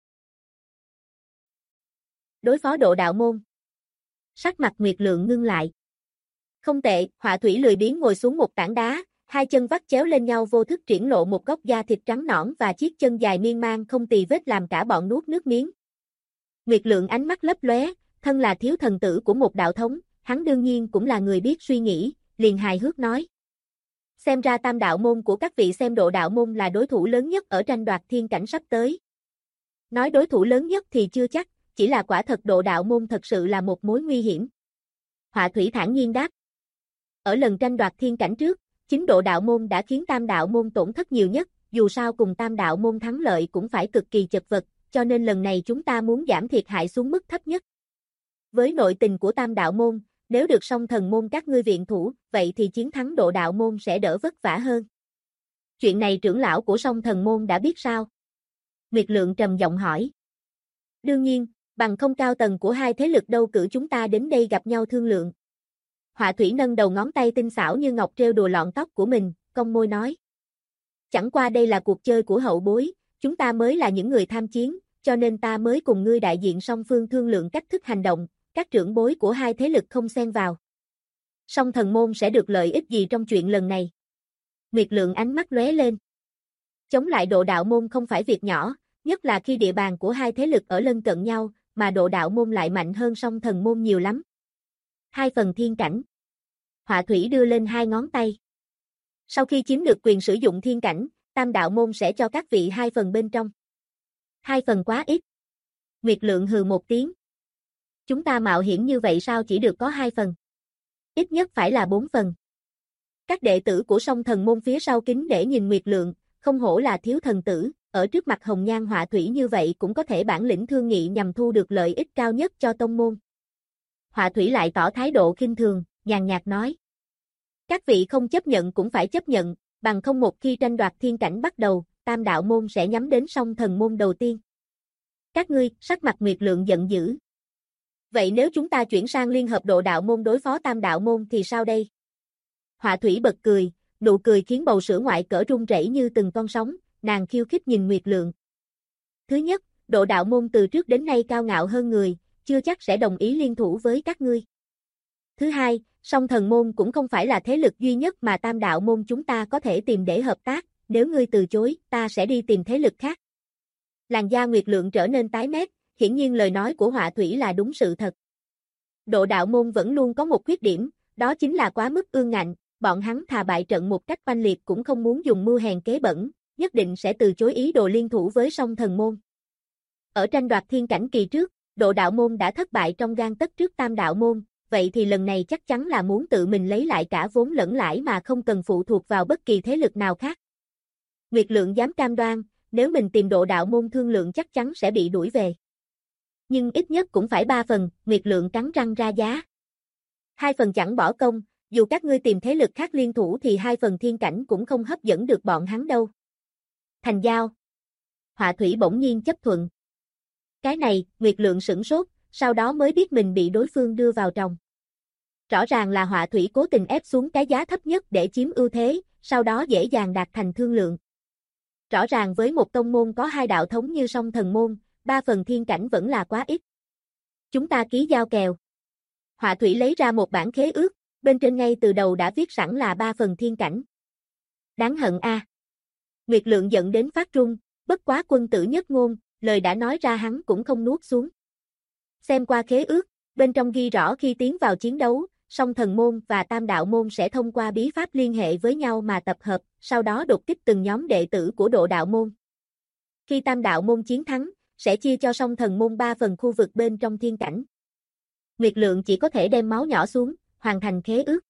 Đối phó Độ Đạo Môn. Sắc mặt Nguyệt Lượng ngưng lại. Không tệ, Họa Thủy lười biếng ngồi xuống một tảng đá, hai chân vắt chéo lên nhau vô thức triển lộ một góc da thịt trắng nõn và chiếc chân dài miên man không tì vết làm cả bọn nuốt nước miếng. Nguyệt Lượng ánh mắt lấp lóe, thân là thiếu thần tử của một đạo thống, hắn đương nhiên cũng là người biết suy nghĩ, liền hài hước nói. Xem ra Tam Đạo Môn của các vị xem Độ Đạo Môn là đối thủ lớn nhất ở tranh đoạt thiên cảnh sắp tới. Nói đối thủ lớn nhất thì chưa chắc, chỉ là quả thật Độ Đạo Môn thật sự là một mối nguy hiểm. Họa Thủy thản nhiên đáp. Ở lần tranh đoạt thiên cảnh trước, chính Độ Đạo Môn đã khiến Tam Đạo Môn tổn thất nhiều nhất, dù sao cùng Tam Đạo Môn thắng lợi cũng phải cực kỳ chật vật, cho nên lần này chúng ta muốn giảm thiệt hại xuống mức thấp nhất. Với nội tình của Tam Đạo Môn, nếu được Song Thần Môn các ngươi viện thủ, vậy thì chiến thắng Độ Đạo Môn sẽ đỡ vất vả hơn. Chuyện này trưởng lão của Song Thần Môn đã biết sao? Nguyệt Lượng trầm giọng hỏi. Đương nhiên, bằng không cao tầng của hai thế lực đâu cử chúng ta đến đây gặp nhau thương lượng. Họa Thủy nâng đầu ngón tay tinh xảo như ngọc trêu đùa lọn tóc của mình, cong môi nói. Chẳng qua đây là cuộc chơi của hậu bối, chúng ta mới là những người tham chiến, cho nên ta mới cùng ngươi đại diện song phương thương lượng cách thức hành động, các trưởng bối của hai thế lực không xen vào. Song Thần Môn sẽ được lợi ích gì trong chuyện lần này? Nguyệt Lượng ánh mắt lóe lên. Chống lại Độ Đạo Môn không phải việc nhỏ, nhất là khi địa bàn của hai thế lực ở lân cận nhau, mà Độ Đạo Môn lại mạnh hơn Song Thần Môn nhiều lắm. 2 phần thiên cảnh. Họa Thủy đưa lên 2 ngón tay. Sau khi chiếm được quyền sử dụng thiên cảnh, Tam Đạo Môn sẽ cho các vị 2 phần bên trong. 2 phần quá ít. Nguyệt Lượng hừ một tiếng. Chúng ta mạo hiểm như vậy sao chỉ được có 2 phần? Ít nhất phải là 4 phần. Các đệ tử của Song Thần Môn phía sau kính để nhìn Nguyệt Lượng, không hổ là thiếu thần tử, ở trước mặt Hồng Nhan Họa Thủy như vậy cũng có thể bản lĩnh thương nghị nhằm thu được lợi ích cao nhất cho tông môn. Họa Thủy lại tỏ thái độ khinh thường, nhàn nhạt nói. Các vị không chấp nhận cũng phải chấp nhận, bằng không một khi tranh đoạt thiên cảnh bắt đầu, Tam Đạo Môn sẽ nhắm đến Song Thần Môn đầu tiên. Các ngươi, sắc mặt Nguyệt Lượng giận dữ. Vậy nếu chúng ta chuyển sang liên hợp Độ Đạo Môn đối phó Tam Đạo Môn thì sao đây? Họa Thủy bật cười, nụ cười khiến bầu sữa ngoại cỡ rung rẩy như từng con sóng, nàng khiêu khích nhìn Nguyệt Lượng. Thứ nhất, Độ Đạo Môn từ trước đến nay cao ngạo hơn người, chưa chắc sẽ đồng ý liên thủ với các ngươi. Thứ hai, Song Thần Môn cũng không phải là thế lực duy nhất mà Tam Đạo Môn chúng ta có thể tìm để hợp tác, nếu ngươi từ chối, ta sẽ đi tìm thế lực khác. Làn da Nguyệt Lượng trở nên tái mét, hiển nhiên lời nói của Họa Thủy là đúng sự thật. Độ Đạo Môn vẫn luôn có một khuyết điểm, đó chính là quá mức ương ngạnh, bọn hắn thà bại trận một cách oanh liệt cũng không muốn dùng mưu hèn kế bẩn, nhất định sẽ từ chối ý đồ liên thủ với Song Thần Môn. Ở tranh đoạt thiên cảnh kỳ trước, Độ Đạo Môn đã thất bại trong gang tấc trước Tam Đạo Môn, vậy thì lần này chắc chắn là muốn tự mình lấy lại cả vốn lẫn lãi mà không cần phụ thuộc vào bất kỳ thế lực nào khác. Nguyệt Lượng dám cam đoan, nếu mình tìm Độ Đạo môn thương lượng chắc chắn sẽ bị đuổi về. Nhưng ít nhất cũng phải 3 phần, Nguyệt Lượng cắn răng ra giá. 2 phần chẳng bỏ công, dù các ngươi tìm thế lực khác liên thủ thì 2 phần thiên cảnh cũng không hấp dẫn được bọn hắn đâu. Thành giao. Họa thủy bỗng nhiên chấp thuận. Cái này, Nguyệt Lượng sửng sốt, sau đó mới biết mình bị đối phương đưa vào tròng. Rõ ràng là Họa thủy cố tình ép xuống cái giá thấp nhất để chiếm ưu thế, sau đó dễ dàng đạt thành thương lượng. Rõ ràng với một tông môn có 2 đạo thống như Song Thần môn, 3 phần thiên cảnh vẫn là quá ít. Chúng ta ký giao kèo. Họa thủy lấy ra một bản khế ước, bên trên ngay từ đầu đã viết sẵn là 3 phần thiên cảnh. Đáng hận a. Nguyệt Lượng giận đến phát run, bất quá quân tử nhất ngôn, lời đã nói ra hắn cũng không nuốt xuống. Xem qua khế ước, bên trong ghi rõ khi tiến vào chiến đấu, Song Thần môn và Tam đạo môn sẽ thông qua bí pháp liên hệ với nhau mà tập hợp, sau đó đột kích từng nhóm đệ tử của Độ đạo môn. Khi Tam đạo môn chiến thắng, sẽ chia cho Song Thần môn 3 phần khu vực bên trong thiên cảnh. Nguyệt Lượng chỉ có thể đem máu nhỏ xuống, hoàn thành khế ước.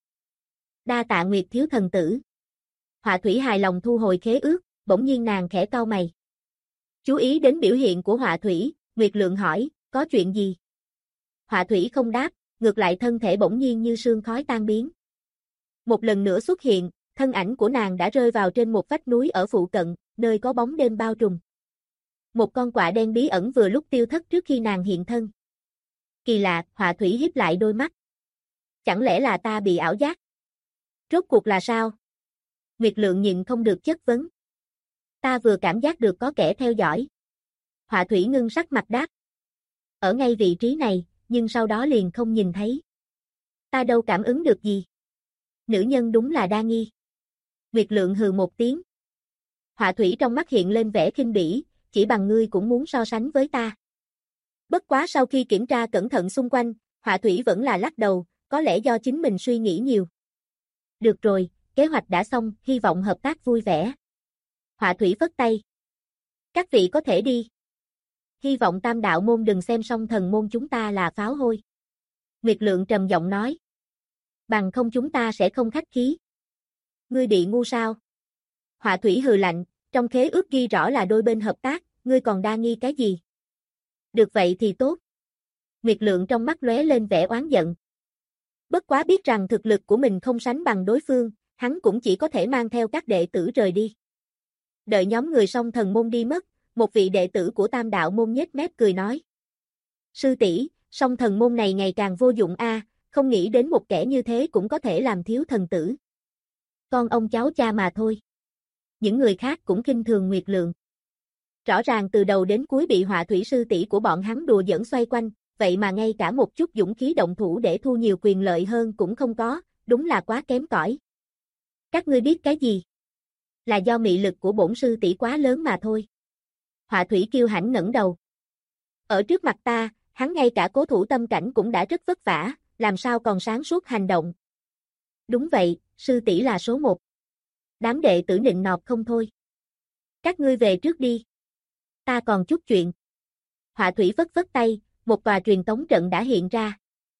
Đa tạ Nguyệt thiếu thần tử. Họa thủy hài lòng thu hồi khế ước, bỗng nhiên nàng khẽ cau mày. Chú ý đến biểu hiện của Họa thủy, Nguyệt Lượng hỏi, có chuyện gì? Họa thủy không đáp, ngược lại thân thể bỗng nhiên như sương khói tan biến. Một lần nữa xuất hiện, thân ảnh của nàng đã rơi vào trên một vách núi ở phụ cận, nơi có bóng đêm bao trùm. Một con quạ đen bí ẩn vừa lúc tiêu thất trước khi nàng hiện thân. Kỳ lạ, Họa thủy híp lại đôi mắt. Chẳng lẽ là ta bị ảo giác? Rốt cuộc là sao? Nguyệt Lượng nhịn không được chất vấn. Ta vừa cảm giác được có kẻ theo dõi. Họa thủy ngưng sắc mặt đáp. Ở ngay vị trí này, nhưng sau đó liền không nhìn thấy. Ta đâu cảm ứng được gì. Nữ nhân đúng là đa nghi. Nguyệt Lượng hừ một tiếng. Họa thủy trong mắt hiện lên vẻ khinh bỉ, chỉ bằng ngươi cũng muốn so sánh với ta. Bất quá sau khi kiểm tra cẩn thận xung quanh, Họa thủy vẫn là lắc đầu, có lẽ do chính mình suy nghĩ nhiều. Được rồi, kế hoạch đã xong, hy vọng hợp tác vui vẻ. Họa thủy phất tay. Các vị có thể đi. Hy vọng Tam đạo môn đừng xem Song Thần môn chúng ta là pháo hôi. Nguyệt Lượng trầm giọng nói. Bằng không chúng ta sẽ không khách khí. Ngươi bị ngu sao? Họa thủy hừ lạnh, trong khế ước ghi rõ là đôi bên hợp tác, ngươi còn đa nghi cái gì? Được vậy thì tốt. Nguyệt Lượng trong mắt lóe lên vẻ oán giận. Bất quá biết rằng thực lực của mình không sánh bằng đối phương, hắn cũng chỉ có thể mang theo các đệ tử rời đi. Đợi nhóm người Song Thần môn đi mất, một vị đệ tử của Tam đạo môn nhếch mép cười nói. Sư tỷ, Song Thần môn này ngày càng vô dụng a, không nghĩ đến một kẻ như thế cũng có thể làm thiếu thần tử. Con ông cháu cha mà thôi. Những người khác cũng khinh thường Nguyệt Lượng. Rõ ràng từ đầu đến cuối bị Họa thủy sư tỷ của bọn hắn đùa giỡn xoay quanh, vậy mà ngay cả một chút dũng khí động thủ để thu nhiều quyền lợi hơn cũng không có, đúng là quá kém cỏi. Các ngươi biết cái gì? Là do mị lực của bổn sư tỷ quá lớn mà thôi. Họa thủy kiêu hãnh ngẩng đầu. Ở trước mặt ta, hắn ngay cả cố thủ tâm cảnh cũng đã rất vất vả, làm sao còn sáng suốt hành động. Đúng vậy, sư tỷ là số 1. Đám đệ tử nịnh nọt không thôi. Các ngươi về trước đi. Ta còn chút chuyện. Họa thủy phất phất tay, một tòa truyền tống trận đã hiện ra.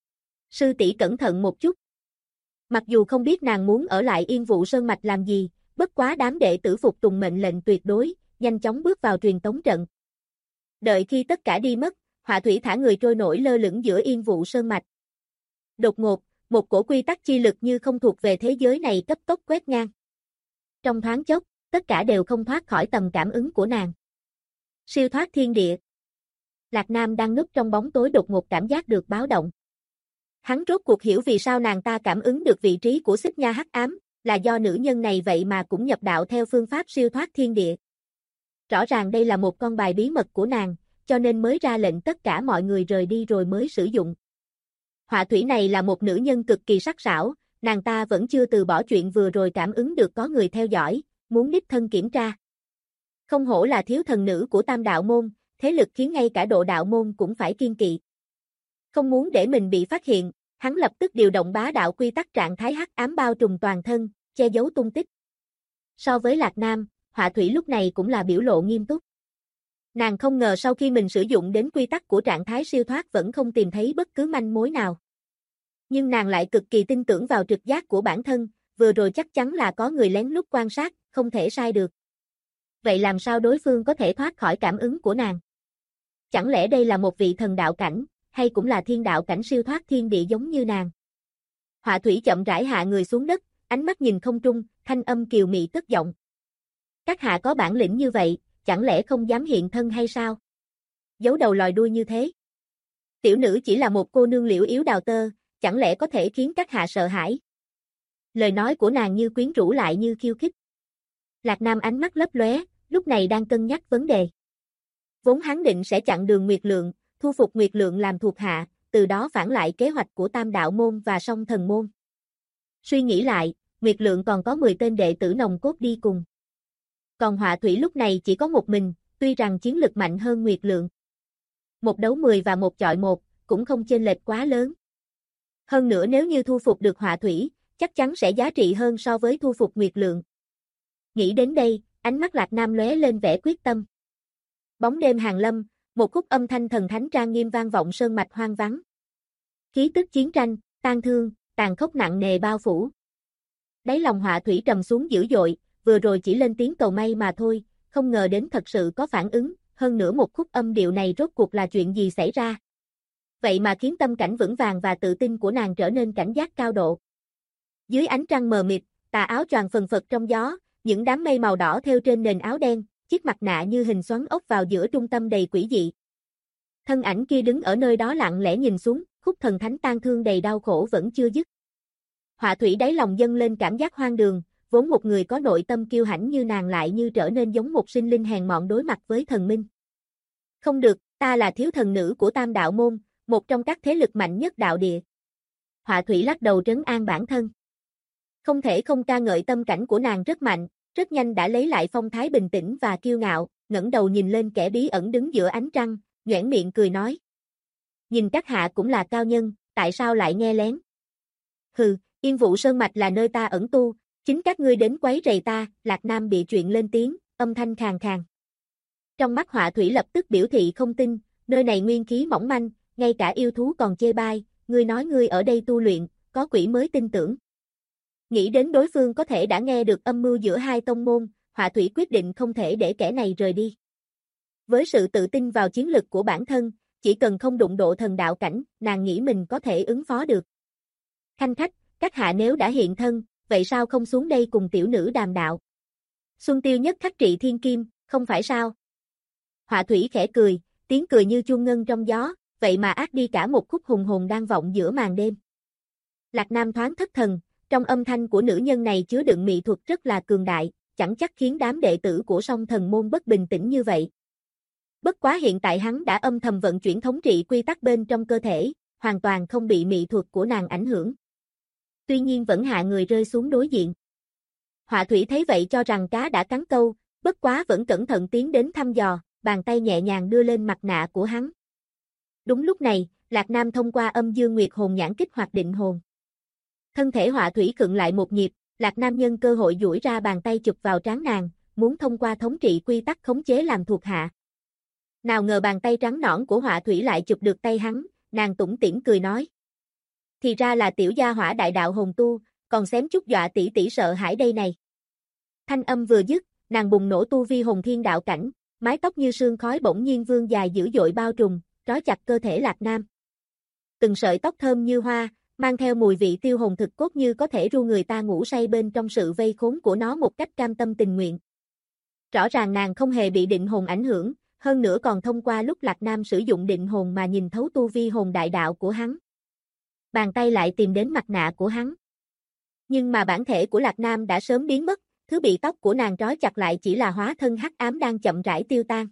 Sư tỷ cẩn thận một chút. Mặc dù không biết nàng muốn ở lại Yên Vụ Sơn Mạch làm gì, bất quá đám đệ tử phục tùng mệnh lệnh tuyệt đối, nhanh chóng bước vào truyền tống trận. Đợi khi tất cả đi mất, Họa thủy thả người trôi nổi lơ lửng giữa Yên Vụ Sơn Mạch. Đột ngột, một cổ quy tắc chi lực như không thuộc về thế giới này cấp tốc quét ngang. Trong thoáng chốc, tất cả đều không thoát khỏi tầm cảm ứng của nàng. Siêu thoát thiên địa. Lạc Nam đang núp trong bóng tối đột ngột cảm giác được báo động. Hắn rốt cuộc hiểu vì sao nàng ta cảm ứng được vị trí của Xích Nha hắc ám, là do nữ nhân này vậy mà cũng nhập đạo theo phương pháp siêu thoát thiên địa. Rõ ràng đây là một con bài bí mật của nàng, cho nên mới ra lệnh tất cả mọi người rời đi rồi mới sử dụng. Họa thủy này là một nữ nhân cực kỳ sắc sảo, nàng ta vẫn chưa từ bỏ chuyện vừa rồi cảm ứng được có người theo dõi, muốn đích thân kiểm tra. Không hổ là thiếu thần nữ của Tam đạo môn, thế lực khiến ngay cả Độ đạo môn cũng phải kiêng kỵ. Không muốn để mình bị phát hiện, hắn lập tức điều động bá đạo quy tắc trạng thái hắc ám bao trùm toàn thân, che giấu tung tích. So với Lạc Nam, Họa thủy lúc này cũng là biểu lộ nghiêm túc. Nàng không ngờ sau khi mình sử dụng đến quy tắc của trạng thái siêu thoát vẫn không tìm thấy bất cứ manh mối nào. Nhưng nàng lại cực kỳ tin tưởng vào trực giác của bản thân, vừa rồi chắc chắn là có người lén lút quan sát, không thể sai được. Vậy làm sao đối phương có thể thoát khỏi cảm ứng của nàng? Chẳng lẽ đây là một vị thần đạo cảnh, hay cũng là thiên đạo cảnh siêu thoát thiên địa giống như nàng? Họa thủy chậm rãi hạ người xuống đất, ánh mắt nhìn không trung, thanh âm kiều mị cất giọng. Các hạ có bản lĩnh như vậy, chẳng lẽ không dám hiện thân hay sao? Giấu đầu lòi đuôi như thế. Tiểu nữ chỉ là một cô nương liễu yếu đào tơ, chẳng lẽ có thể khiến các hạ sợ hãi? Lời nói của nàng như quyến rũ lại như khiêu khích. Lạc Nam ánh mắt lấp lóe, lúc này đang cân nhắc vấn đề. Vốn hắn định sẽ chặn đường Nguyệt Lượng, thu phục Nguyệt Lượng làm thuộc hạ, từ đó phản lại kế hoạch của Tam Đạo Môn và Song Thần Môn. Suy nghĩ lại, Nguyệt Lượng còn có 10 tên đệ tử nòng cốt đi cùng. Còn Họa Thủy lúc này chỉ có một mình, tuy rằng chiến lực mạnh hơn Nguyệt Lượng. Một đấu 10 và một chọi một, cũng không chênh lệch quá lớn. Hơn nữa nếu như thu phục được Họa Thủy, chắc chắn sẽ giá trị hơn so với thu phục Nguyệt Lượng. Nghĩ đến đây, ánh mắt Lạc Nam lóe lên vẻ quyết tâm. Bóng đêm hàng lâm, một khúc âm thanh thần thánh trang nghiêm vang vọng sơn mạch hoang vắng. Khí tức chiến tranh, tang thương, tàn khốc nặng nề bao phủ. Đáy lòng Họa Thủy trầm xuống dữ dội, vừa rồi chỉ lên tiếng cầu may mà thôi, không ngờ đến thật sự có phản ứng, hơn nữa một khúc âm điệu này rốt cuộc là chuyện gì xảy ra. Vậy mà khiến tâm cảnh vững vàng và tự tin của nàng trở nên cảnh giác cao độ. Dưới ánh trăng mờ mịt, tà áo choàng phần phật trong gió, những đám mây màu đỏ thêu trên nền áo đen, chiếc mặt nạ như hình xoắn ốc vào giữa trung tâm đầy quỷ dị. Thân ảnh kia đứng ở nơi đó lặng lẽ nhìn xuống, khúc thần thánh tang thương đầy đau khổ vẫn chưa dứt. Họa Thủy đáy lòng dâng lên cảm giác hoang đường, vốn một người có nội tâm kiêu hãnh như nàng lại như trở nên giống một sinh linh hèn mọn đối mặt với thần minh. Không được, ta là thiếu thần nữ của Tam Đạo Môn, một trong các thế lực mạnh nhất đạo địa. Họa Thủy lắc đầu trấn an bản thân. Không thể không ca ngợi tâm cảnh của nàng rất mạnh, rất nhanh đã lấy lại phong thái bình tĩnh và kiêu ngạo, ngẩng đầu nhìn lên kẻ bí ẩn đứng giữa ánh trăng, nhoẻn miệng cười nói. Nhìn các hạ cũng là cao nhân, tại sao lại nghe lén? Hừ, Yên Vũ Sơn Mạch là nơi ta ẩn tu, chính các ngươi đến quấy rầy ta, Lạc Nam bị chuyện lên tiếng, âm thanh khàn khàn. Trong mắt Họa Thủy lập tức biểu thị không tin, nơi này nguyên khí mỏng manh, ngay cả yêu thú còn chê bai, ngươi nói ngươi ở đây tu luyện, có quỷ mới tin tưởng. Nghĩ đến đối phương có thể đã nghe được âm mưu giữa hai tông môn, Họa Thủy quyết định không thể để kẻ này rời đi. Với sự tự tin vào chiến lực của bản thân, chỉ cần không đụng độ thần đạo cảnh, nàng nghĩ mình có thể ứng phó được. Khanh khách, các hạ nếu đã hiện thân, vậy sao không xuống đây cùng tiểu nữ đàm đạo? Xuân Tiêu nhất khắc trị thiên kim, không phải sao? Họa Thủy khẽ cười, tiếng cười như chuông ngân trong gió, vậy mà át đi cả một khúc hùng hồn đang vọng giữa màn đêm. Lạc Nam thoáng thất thần, trong âm thanh của nữ nhân này chứa đựng mỹ thuật rất là cường đại, chẳng chắc khiến đám đệ tử của Song Thần Môn bất bình tĩnh như vậy. Bất quá hiện tại hắn đã âm thầm vận chuyển thống trị quy tắc bên trong cơ thể, hoàn toàn không bị mỹ thuật của nàng ảnh hưởng. Tuy nhiên vẫn hạ người rơi xuống đối diện. Họa Thủy thấy vậy cho rằng cá đã cắn câu, bất quá vẫn cẩn thận tiến đến thăm dò, bàn tay nhẹ nhàng đưa lên mặt nạ của hắn. Đúng lúc này, Lạc Nam thông qua âm dương nguyệt hồn nhãn kích hoạt định hồn. Thân thể Họa Thủy khựng lại một nhịp, Lạc Nam nhân cơ hội duỗi ra bàn tay chụp vào trán nàng, muốn thông qua thống trị quy tắc khống chế làm thuộc hạ. Nào ngờ bàn tay trắng nõn của Họa Thủy lại chụp được tay hắn, nàng tủm tỉm cười nói. Thì ra là tiểu gia hỏa đại đạo hồn tu, còn xém chút dọa tỷ tỷ sợ hãi đây này. Thanh âm vừa dứt, nàng bùng nổ tu vi hồn thiên đạo cảnh, mái tóc như sương khói bỗng nhiên vương dài dữ dội bao trùm, trói chặt cơ thể Lạc Nam. Từng sợi tóc thơm như hoa, mang theo mùi vị tiêu hồn thực cốt như có thể ru người ta ngủ say bên trong sự vây khốn của nó một cách cam tâm tình nguyện. Rõ ràng nàng không hề bị định hồn ảnh hưởng, hơn nữa còn thông qua lúc Lạc Nam sử dụng định hồn mà nhìn thấu tu vi hồn đại đạo của hắn. Bàn tay lại tìm đến mặt nạ của hắn. Nhưng mà bản thể của Lạc Nam đã sớm biến mất, thứ bị tóc của nàng trói chặt lại chỉ là hóa thân hắc ám đang chậm rãi tiêu tan.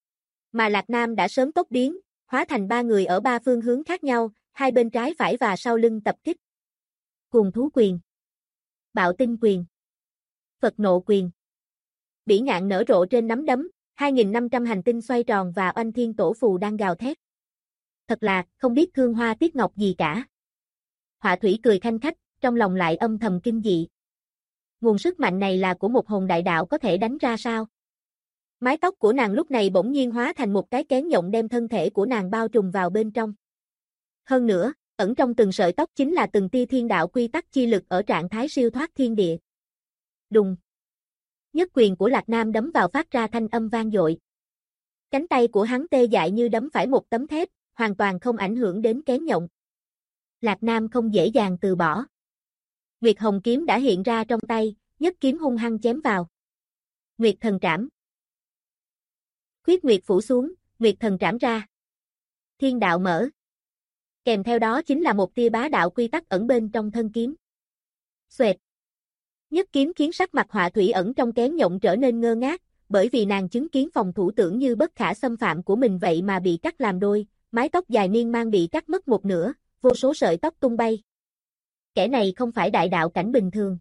Mà Lạc Nam đã sớm tốc biến, hóa thành 3 người ở 3 phương hướng khác nhau, hai bên trái phải và sau lưng tập kích. Cuồng thú quyền, bạo tinh quyền, Phật nộ quyền. Bỉ ngạn nở rộ trên nắm đấm, 2.500 hành tinh xoay tròn và oanh thiên tổ phù đang gào thét. Thật là, không biết thương hoa tiếc ngọc gì cả. Họa Thủy cười khanh khách, trong lòng lại âm thầm kinh dị. Nguồn sức mạnh này là của một hồn đại đạo có thể đánh ra sao? Mái tóc của nàng lúc này bỗng nhiên hóa thành một cái kén nhộng đem thân thể của nàng bao trùm vào bên trong. Hơn nữa, ẩn trong từng sợi tóc chính là từng tia thiên đạo quy tắc chi lực ở trạng thái siêu thoát thiên địa. Đùng. Nhất quyền của Lạc Nam đấm vào phát ra thanh âm vang dội. Cánh tay của hắn tê dại như đấm phải một tấm thép, hoàn toàn không ảnh hưởng đến kén nhộng. Lạc Nam không dễ dàng từ bỏ. Nguyệt Hồng kiếm đã hiện ra trong tay, nhất kiếm hung hăng chém vào. Nguyệt thần trảm. Khuyết nguyệt phủ xuống, Nguyệt thần trảm ra. Thiên đạo mở. Kèm theo đó chính là một tia bá đạo quy tắc ẩn bên trong thân kiếm. Xoẹt. Nhất kiếm khiến sắc mặt Họa Thủy ẩn trong kén nhộng trở nên ngơ ngác, bởi vì nàng chứng kiến phòng thủ tưởng như bất khả xâm phạm của mình vậy mà bị cắt làm đôi, mái tóc dài miên man bị cắt mất một nửa, vô số sợi tóc tung bay. Kẻ này không phải đại đạo cảnh bình thường.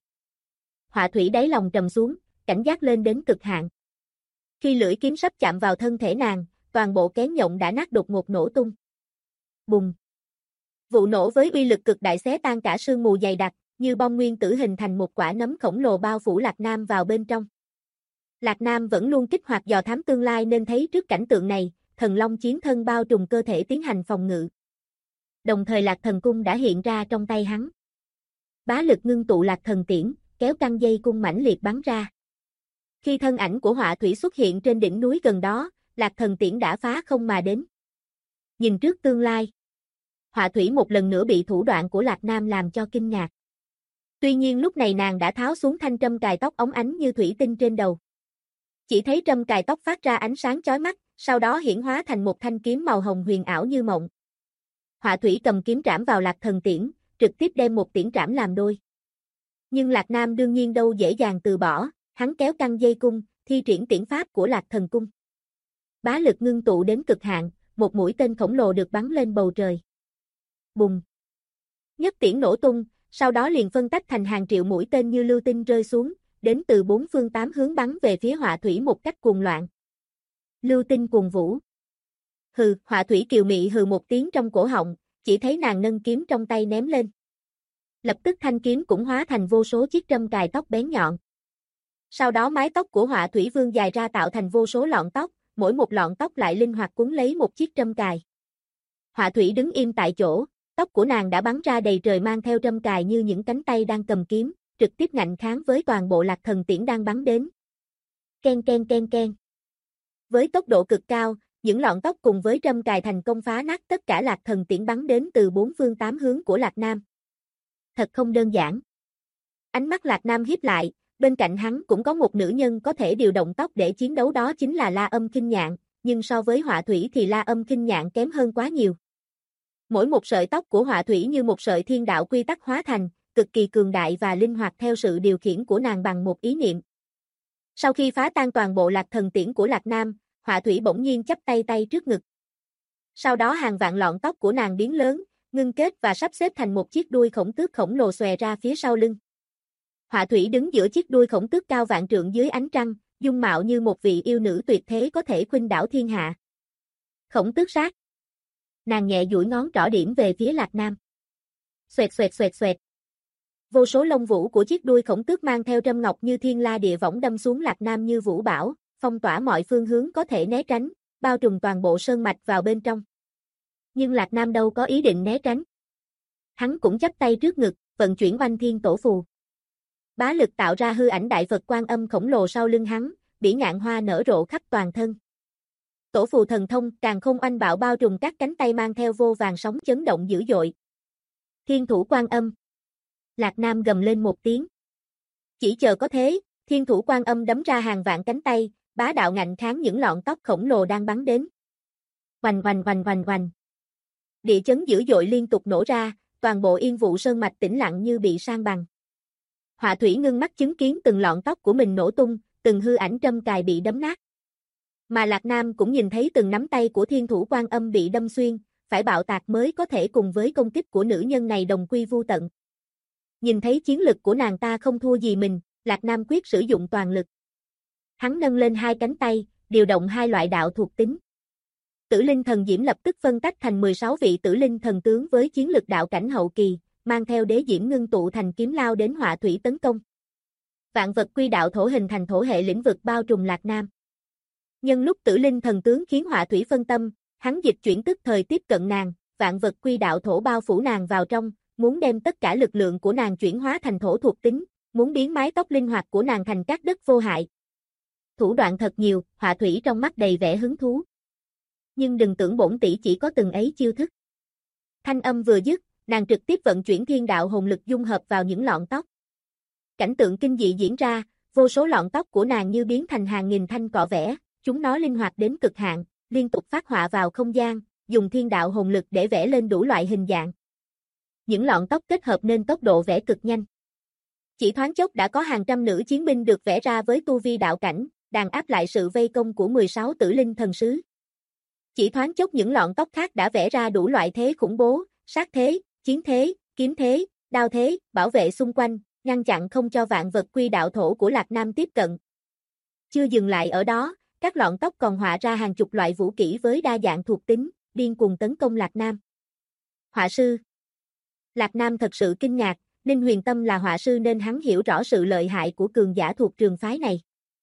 Họa Thủy đáy lòng trầm xuống, cảnh giác lên đến cực hạn. Khi lưỡi kiếm sắp chạm vào thân thể nàng, toàn bộ kén nhộng đã nát đột ngột nổ tung. Bùng! Vụ nổ với uy lực cực đại xé tan cả sương mù dày đặc, như bom nguyên tử hình thành một quả nấm khổng lồ bao phủ Lạc Nam vào bên trong. Lạc Nam vẫn luôn kích hoạt dò thám tương lai nên thấy trước cảnh tượng này, thần long chiến thân bao trùm cơ thể tiến hành phòng ngự. Đồng thời Lạc Thần Cung đã hiện ra trong tay hắn. Bá lực ngưng tụ Lạc Thần Tiễn, kéo căng dây cung mãnh liệt bắn ra. Khi thân ảnh của Họa Thủy xuất hiện trên đỉnh núi gần đó, Lạc Thần Tiễn đã phá không mà đến. Nhìn trước tương lai, Họa Thủy một lần nữa bị thủ đoạn của Lạc Nam làm cho kinh ngạc. Tuy nhiên lúc này nàng đã tháo xuống thanh trâm cài tóc óng ánh như thủy tinh trên đầu. Chỉ thấy trâm cài tóc phát ra ánh sáng chói mắt, sau đó hiển hóa thành một thanh kiếm màu hồng huyền ảo như mộng. Họa Thủy cầm kiếm trảm vào Lạc Thần Tiễn, trực tiếp đem một tiễn trảm làm đôi. Nhưng Lạc Nam đương nhiên đâu dễ dàng từ bỏ, hắn kéo căng dây cung, thi triển tiễn pháp của Lạc Thần Cung. Bá lực ngưng tụ đến cực hạn, một mũi tên khổng lồ được bắn lên bầu trời. Bùng! Nhất tiễn nổ tung, sau đó liền phân tách thành hàng triệu mũi tên như lưu tinh rơi xuống, đến từ bốn phương tám hướng bắn về phía Họa Thủy một cách cuồng loạn. Lưu tinh cuồng vũ. Hừ, Họa Thủy kiều mị hừ một tiếng trong cổ họng, chỉ thấy nàng nâng kiếm trong tay ném lên. Lập tức thanh kiếm cũng hóa thành vô số chiếc trâm cài tóc bén nhọn. Sau đó mái tóc của Họa Thủy vươn dài ra tạo thành vô số lọn tóc, mỗi một lọn tóc lại linh hoạt quấn lấy một chiếc trâm cài. Họa Thủy đứng im tại chỗ, tóc của nàng đã bắn ra đầy trời mang theo trâm cài như những cánh tay đang cầm kiếm, trực tiếp ngạnh kháng với toàn bộ Lạc Thần Tiễn đang bắn đến. Ken ken ken ken. Với tốc độ cực cao, những lọn tóc cùng với trâm cài thành công phá nát tất cả Lạc Thần Tiễn bắn đến từ bốn phương tám hướng của Lạc Nam. Thật không đơn giản. Ánh mắt Lạc Nam híp lại, bên cạnh hắn cũng có một nữ nhân có thể điều động tóc để chiến đấu, đó chính là La Âm Kinh Nhạn, nhưng so với Họa Thủy thì La Âm Kinh Nhạn kém hơn quá nhiều. Mỗi một sợi tóc của Họa Thủy như một sợi thiên đạo quy tắc hóa thành, cực kỳ cường đại và linh hoạt theo sự điều khiển của nàng bằng một ý niệm. Sau khi phá tan toàn bộ Lạc Thần Tiễn của Lạc Nam, Họa Thủy bỗng nhiên chắp tay trước ngực. Sau đó hàng vạn lọn tóc của nàng biến lớn, ngưng kết và sắp xếp thành một chiếc đuôi khổng tước khổng lồ xòe ra phía sau lưng. Họa Thủy đứng giữa chiếc đuôi khổng tước cao vạn trượng dưới ánh trăng, dung mạo như một vị yêu nữ tuyệt thế có thể khuynh đảo thiên hạ. Khổng tước sát. Nàng nhẹ duỗi ngón trỏ điểm về phía Lạc Nam. Xoẹt xoẹt xoẹt xoẹt. Vô số lông vũ của chiếc đuôi khổng tước mang theo trâm ngọc như thiên la địa võng đâm xuống Lạc Nam như vũ bão, phong tỏa mọi phương hướng có thể né tránh, bao trùm toàn bộ sơn mạch vào bên trong. Nhưng Lạc Nam đâu có ý định né tránh. Hắn cũng chắp tay trước ngực, vận chuyển Oanh Thiên Tổ Phù. Bá lực tạo ra hư ảnh Đại Phật Quan Âm khổng lồ sau lưng hắn, bỉ ngạn hoa nở rộ khắp toàn thân. Tổ phù thần thông, càn khôn oanh bạo bao trùm các cánh tay mang theo vô vàng sóng chấn động dữ dội. Thiên thủ Quan Âm. Lạc Nam gầm lên một tiếng. Chỉ chờ có thế, Thiên thủ Quan Âm đấm ra hàng vạn cánh tay, bá đạo ngạnh kháng những lọn tóc khổng lồ đang bắn đến. Oanh oanh oanh oanh oanh. Địa chấn dữ dội liên tục nổ ra, toàn bộ Yên Vụ Sơn mạch tĩnh lặng như bị san bằng. Họa Thủy ngưng mắt chứng kiến từng lọn tóc của mình nổ tung, từng hư ảnh trâm cài bị đấm nát. Mà Lạc Nam cũng nhìn thấy từng nắm tay của Thiên thủ Quan Âm bị đâm xuyên, phải bạo tạc mới có thể cùng với công kích của nữ nhân này đồng quy vu tận. Nhìn thấy chiến lực của nàng ta không thua gì mình, Lạc Nam quyết sử dụng toàn lực. Hắn nâng lên hai cánh tay, điều động hai loại đạo thuộc tính. Tử Linh Thần Diễm lập tức phân tách thành 16 vị Tử Linh Thần tướng với chiến lực đạo cảnh hậu kỳ, mang theo đế diễm ngưng tụ thành kiếm lao đến Họa Thủy tấn công. Vạn vật quy đạo thổ hình thành thổ hệ lĩnh vực bao trùm Lạc Nam. Nhân lúc Tử Linh Thần tướng khiến Họa Thủy phân tâm, hắn dịch chuyển tức thời tiếp cận nàng, vạn vật quy đạo thổ bao phủ nàng vào trong, muốn đem tất cả lực lượng của nàng chuyển hóa thành thổ thuộc tính, muốn biến mái tóc linh hoạt của nàng thành cát đất vô hại, Thủ đoạn thật nhiều, Họa Thủy trong mắt đầy vẻ hứng thú. Nhưng đừng tưởng bổn tỷ chỉ có từng ấy chiêu thức. Thanh âm vừa dứt, nàng trực tiếp vận chuyển thiên đạo hồn lực dung hợp vào những lọn tóc. Cảnh tượng kinh dị diễn ra, vô số lọn tóc của nàng như biến thành hàng nghìn thanh cọ vẽ, chúng nó linh hoạt đến cực hạn, liên tục phát họa vào không gian, dùng thiên đạo hồn lực để vẽ lên đủ loại hình dạng. Những lọn tóc kết hợp nên tốc độ vẽ cực nhanh. Chỉ thoáng chốc đã có hàng trăm nữ chiến binh được vẽ ra với tu vi đạo cảnh, đàn áp lại sự vây công của 16 tử linh thần sứ. Chỉ thoáng chốc những lọn tóc khác đã vẽ ra đủ loại thế khủng bố, sát thế, chiến thế, kiếm thế, đao thế, bảo vệ xung quanh, ngăn chặn không cho vạn vật quy đạo thổ của Lạc Nam tiếp cận. Chưa dừng lại ở đó, các lọn tóc còn họa ra hàng chục loại vũ kỹ với đa dạng thuộc tính, điên cuồng tấn công Lạc Nam. Họa sư. Lạc Nam thật sự kinh ngạc, Ninh Huyền Tâm là họa sư nên hắn hiểu rõ sự lợi hại của cường giả thuộc trường phái này.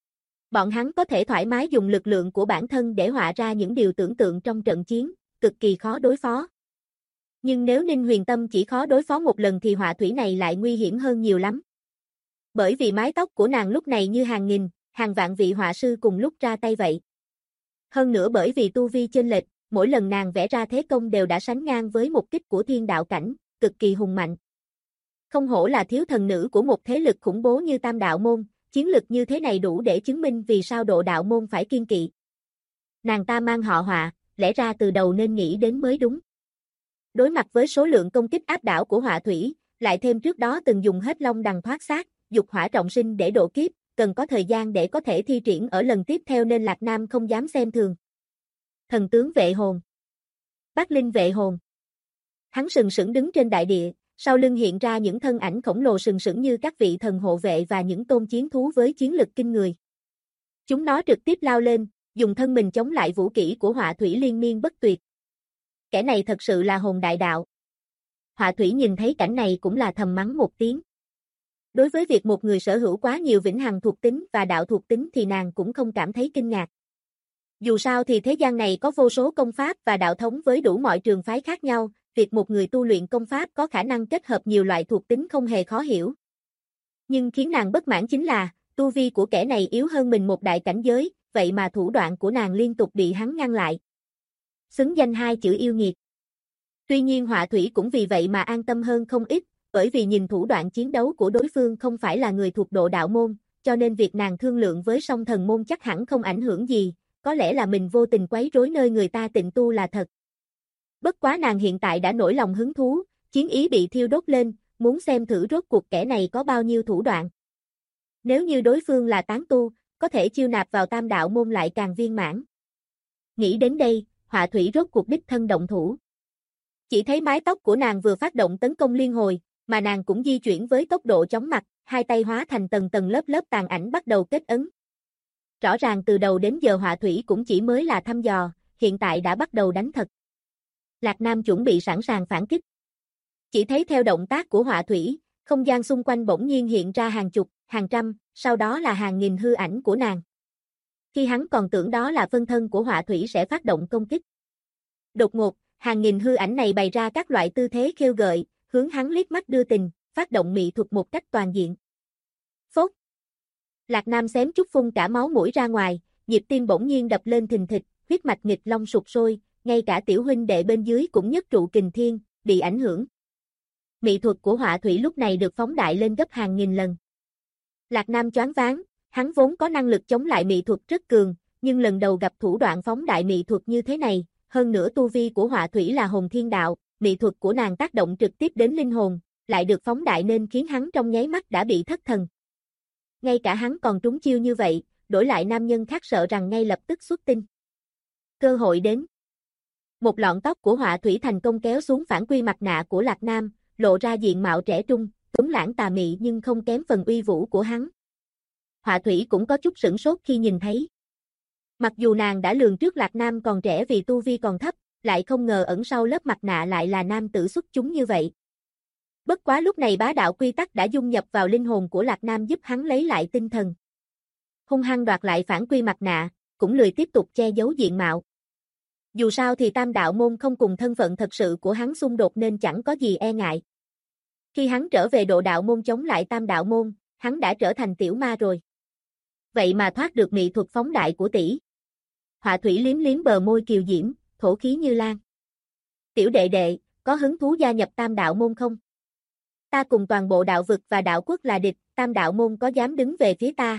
Bọn hắn có thể thoải mái dùng lực lượng của bản thân để họa ra những điều tưởng tượng trong trận chiến, cực kỳ khó đối phó. Nhưng nếu Ninh Huyền Tâm chỉ khó đối phó một lần thì họa thủy này lại nguy hiểm hơn nhiều lắm. Bởi vì mái tóc của nàng lúc này như hàng nghìn, hàng vạn vị họa sư cùng lúc ra tay vậy. Hơn nữa bởi vì tu vi chênh lệch, mỗi lần nàng vẽ ra thế công đều đã sánh ngang với một kích của thiên đạo cảnh, cực kỳ hùng mạnh. Không hổ là thiếu thần nữ của một thế lực khủng bố như Tam Đạo Môn, chiến lực như thế này đủ để chứng minh vì sao Độ Đạo Môn phải kiêng kỵ. Nàng ta mang họ Họa, lẽ ra từ đầu nên nghĩ đến mới đúng. Đối mặt với số lượng công kích áp đảo của họa thủy, lại thêm trước đó từng dùng hết long đằng thoát xác, dục hỏa trọng sinh để độ kiếp, cần có thời gian để có thể thi triển ở lần tiếp theo nên Lạc Nam không dám xem thường. Thần tướng vệ hồn. Bát linh vệ hồn. Hắn sừng sững đứng trên đại địa, sau lưng hiện ra những thân ảnh khổng lồ sừng sững như các vị thần hộ vệ và những tôn chiến thú với chiến lực kinh người. Chúng nó trực tiếp lao lên, dùng thân mình chống lại vũ kỹ của họa thủy liên miên bất tuyệt. Kẻ này thật sự là hồn đại đạo. Họa thủy nhìn thấy cảnh này cũng là thầm mắng một tiếng. Đối với việc một người sở hữu quá nhiều vĩnh hằng thuộc tính và đạo thuộc tính thì nàng cũng không cảm thấy kinh ngạc. Dù sao thì thế gian này có vô số công pháp và đạo thống với đủ mọi trường phái khác nhau, việc một người tu luyện công pháp có khả năng kết hợp nhiều loại thuộc tính không hề khó hiểu. Nhưng khiến nàng bất mãn chính là, tu vi của kẻ này yếu hơn mình một đại cảnh giới, vậy mà thủ đoạn của nàng liên tục bị hắn ngăn lại. Xứng danh hai chữ yêu nghiệt. Tuy nhiên họa thủy cũng vì vậy mà an tâm hơn không ít, bởi vì nhìn thủ đoạn chiến đấu của đối phương không phải là người thuộc Độ Đạo Môn, cho nên việc nàng thương lượng với Song Thần Môn chắc hẳn không ảnh hưởng gì, có lẽ là mình vô tình quấy rối nơi người ta tịnh tu là thật. Bất quá nàng hiện tại đã nổi lòng hứng thú, chiến ý bị thiêu đốt lên, muốn xem thử rốt cuộc kẻ này có bao nhiêu thủ đoạn. Nếu như đối phương là tán tu, có thể chiêu nạp vào Tam Đạo Môn lại càng viên mãn. Nghĩ đến đây, họa thủy rốt cuộc đích thân động thủ. Chỉ thấy mái tóc của nàng vừa phát động tấn công liên hồi, mà nàng cũng di chuyển với tốc độ chóng mặt, hai tay hóa thành tầng tầng lớp lớp tàn ảnh bắt đầu kết ấn. Rõ ràng từ đầu đến giờ họa thủy cũng chỉ mới là thăm dò, hiện tại đã bắt đầu đánh thật. Lạc Nam chuẩn bị sẵn sàng phản kích. Chỉ thấy theo động tác của họa thủy, không gian xung quanh bỗng nhiên hiện ra hàng chục, hàng trăm, sau đó là hàng nghìn hư ảnh của nàng. Khi hắn còn tưởng đó là phân thân của họa thủy sẽ phát động công kích. Đột ngột, hàng nghìn hư ảnh này bày ra các loại tư thế khêu gợi, hướng hắn liếc mắt đưa tình, phát động mị thuật một cách toàn diện. Phốt. Lạc Nam xém chút phun cả máu mũi ra ngoài, nhịp tim bỗng nhiên đập lên thình thịch, huyết mạch nghịch long sụp sôi, ngay cả tiểu huynh đệ bên dưới cũng nhất trụ kình thiên, bị ảnh hưởng. Mị thuật của họa thủy lúc này được phóng đại lên gấp hàng nghìn lần. Lạc Nam choáng váng, hắn vốn có năng lực chống lại mị thuật rất cường, nhưng lần đầu gặp thủ đoạn phóng đại mị thuật như thế này, hơn nữa tu vi của họa thủy là hồn thiên đạo, mị thuật của nàng tác động trực tiếp đến linh hồn, lại được phóng đại nên khiến hắn trong nháy mắt đã bị thất thần. Ngay cả hắn còn trúng chiêu như vậy, đổi lại nam nhân khác sợ rằng ngay lập tức xuất tinh. Cơ hội đến. Một lọn tóc của họa thủy thành công kéo xuống phản quy mặt nạ của Lạc Nam, lộ ra diện mạo trẻ trung, tuấn lãng tà mị nhưng không kém phần uy vũ của hắn. Họa thủy cũng có chút sửng sốt khi nhìn thấy. Mặc dù nàng đã lường trước Lạc Nam còn trẻ vì tu vi còn thấp, lại không ngờ ẩn sau lớp mặt nạ lại là nam tử xuất chúng như vậy. Bất quá lúc này bá đạo quy tắc đã dung nhập vào linh hồn của Lạc Nam giúp hắn lấy lại tinh thần. Hung hăng đoạt lại phản quy mặt nạ, cũng lười tiếp tục che giấu diện mạo. Dù sao thì Tam Đạo Môn không cùng thân phận thật sự của hắn xung đột nên chẳng có gì e ngại. Khi hắn trở về Độ Đạo Môn chống lại Tam Đạo Môn, hắn đã trở thành tiểu ma rồi. Vậy mà thoát được mỹ thuật phóng đại của tỷ. Họa thủy liếm liếm bờ môi kiều diễm, thổ khí như lan. Tiểu đệ đệ, có hứng thú gia nhập Tam đạo môn không? Ta cùng toàn bộ đạo vực và đạo quốc là địch, Tam đạo môn có dám đứng về phía ta?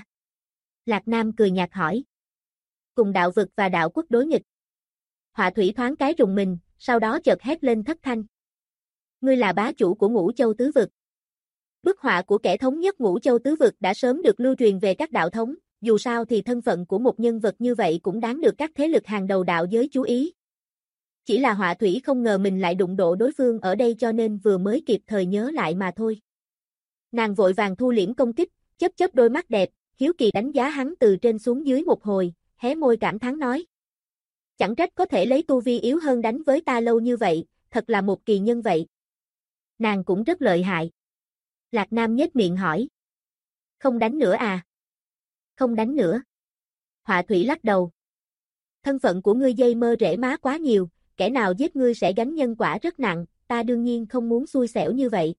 Lạc Nam cười nhạt hỏi. Cùng đạo vực và đạo quốc đối nghịch. Họa thủy thoáng cái rùng mình, sau đó chợt hét lên thất thanh. Ngươi là bá chủ của Ngũ Châu Tứ Vực. Bức họa của kẻ thống nhất Ngũ Châu Tứ Vực đã sớm được lưu truyền về các đạo thống, dù sao thì thân phận của một nhân vật như vậy cũng đáng được các thế lực hàng đầu đạo giới chú ý. Chỉ là họa thủy không ngờ mình lại đụng độ đối phương ở đây cho nên vừa mới kịp thời nhớ lại mà thôi. Nàng vội vàng thu liễm công kích, chớp chớp đôi mắt đẹp, hiếu kỳ đánh giá hắn từ trên xuống dưới một hồi, hé môi cảm thán nói. Chẳng trách có thể lấy tu vi yếu hơn đánh với ta lâu như vậy, thật là một kỳ nhân vậy. Nàng cũng rất lợi hại. Lạc Nam nhếch miệng hỏi. Không đánh nữa à? Không đánh nữa. Họa thủy lắc đầu. Thân phận của ngươi dây mơ rễ má quá nhiều, kẻ nào giết ngươi sẽ gánh nhân quả rất nặng, ta đương nhiên không muốn xui xẻo như vậy.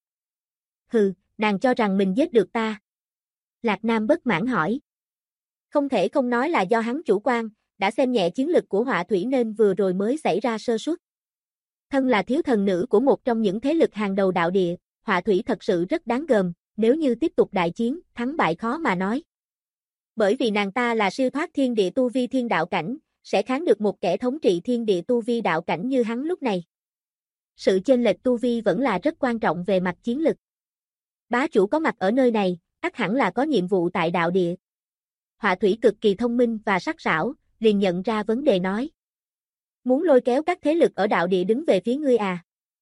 Hừ, nàng cho rằng mình giết được ta. Lạc Nam bất mãn hỏi. Không thể không nói là do hắn chủ quan, đã xem nhẹ chiến lực của họa thủy nên vừa rồi mới xảy ra sơ suất. Thân là thiếu thần nữ của một trong những thế lực hàng đầu đạo địa, họa thủy thật sự rất đáng gờm, nếu như tiếp tục đại chiến, thắng bại khó mà nói. Bởi vì nàng ta là siêu thoát thiên địa tu vi thiên đạo cảnh, sẽ kháng được một kẻ thống trị thiên địa tu vi đạo cảnh như hắn lúc này. Sự chênh lệch tu vi vẫn là rất quan trọng về mặt chiến lực. Bá chủ có mặt ở nơi này, ắt hẳn là có nhiệm vụ tại đạo địa. Họa thủy cực kỳ thông minh và sắc sảo, liền nhận ra vấn đề nói. Muốn lôi kéo các thế lực ở đạo địa đứng về phía ngươi à?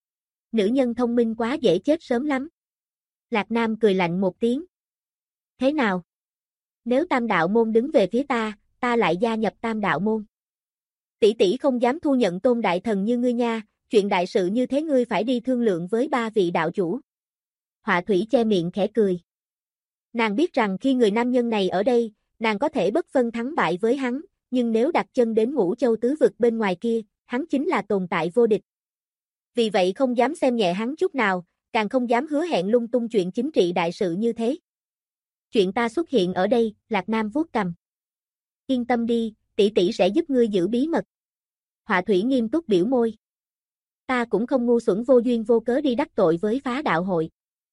Nữ nhân thông minh quá dễ chết sớm lắm. Lạc Nam cười lạnh một tiếng. Thế nào? Nếu Tam đạo môn đứng về phía ta, ta lại gia nhập Tam đạo môn. Tỷ tỷ không dám thu nhận Tôn đại thần như ngươi nha, chuyện đại sự như thế ngươi phải đi thương lượng với ba vị đạo chủ. Họa thủy che miệng khẽ cười. Nàng biết rằng khi người nam nhân này ở đây, nàng có thể bất phân thắng bại với hắn, nhưng nếu đặt chân đến Ngũ Châu Tứ Vực bên ngoài kia, hắn chính là tồn tại vô địch. Vì vậy không dám xem nhẹ hắn chút nào, càng không dám hứa hẹn lung tung chuyện chính trị đại sự như thế. Chuyện ta xuất hiện ở đây, Lạc Nam vuốt cằm. Yên tâm đi, tỷ tỷ sẽ giúp ngươi giữ bí mật. Họa thủy nghiêm túc biểu môi. Ta cũng không ngu xuẩn vô duyên vô cớ đi đắc tội với phá đạo hội.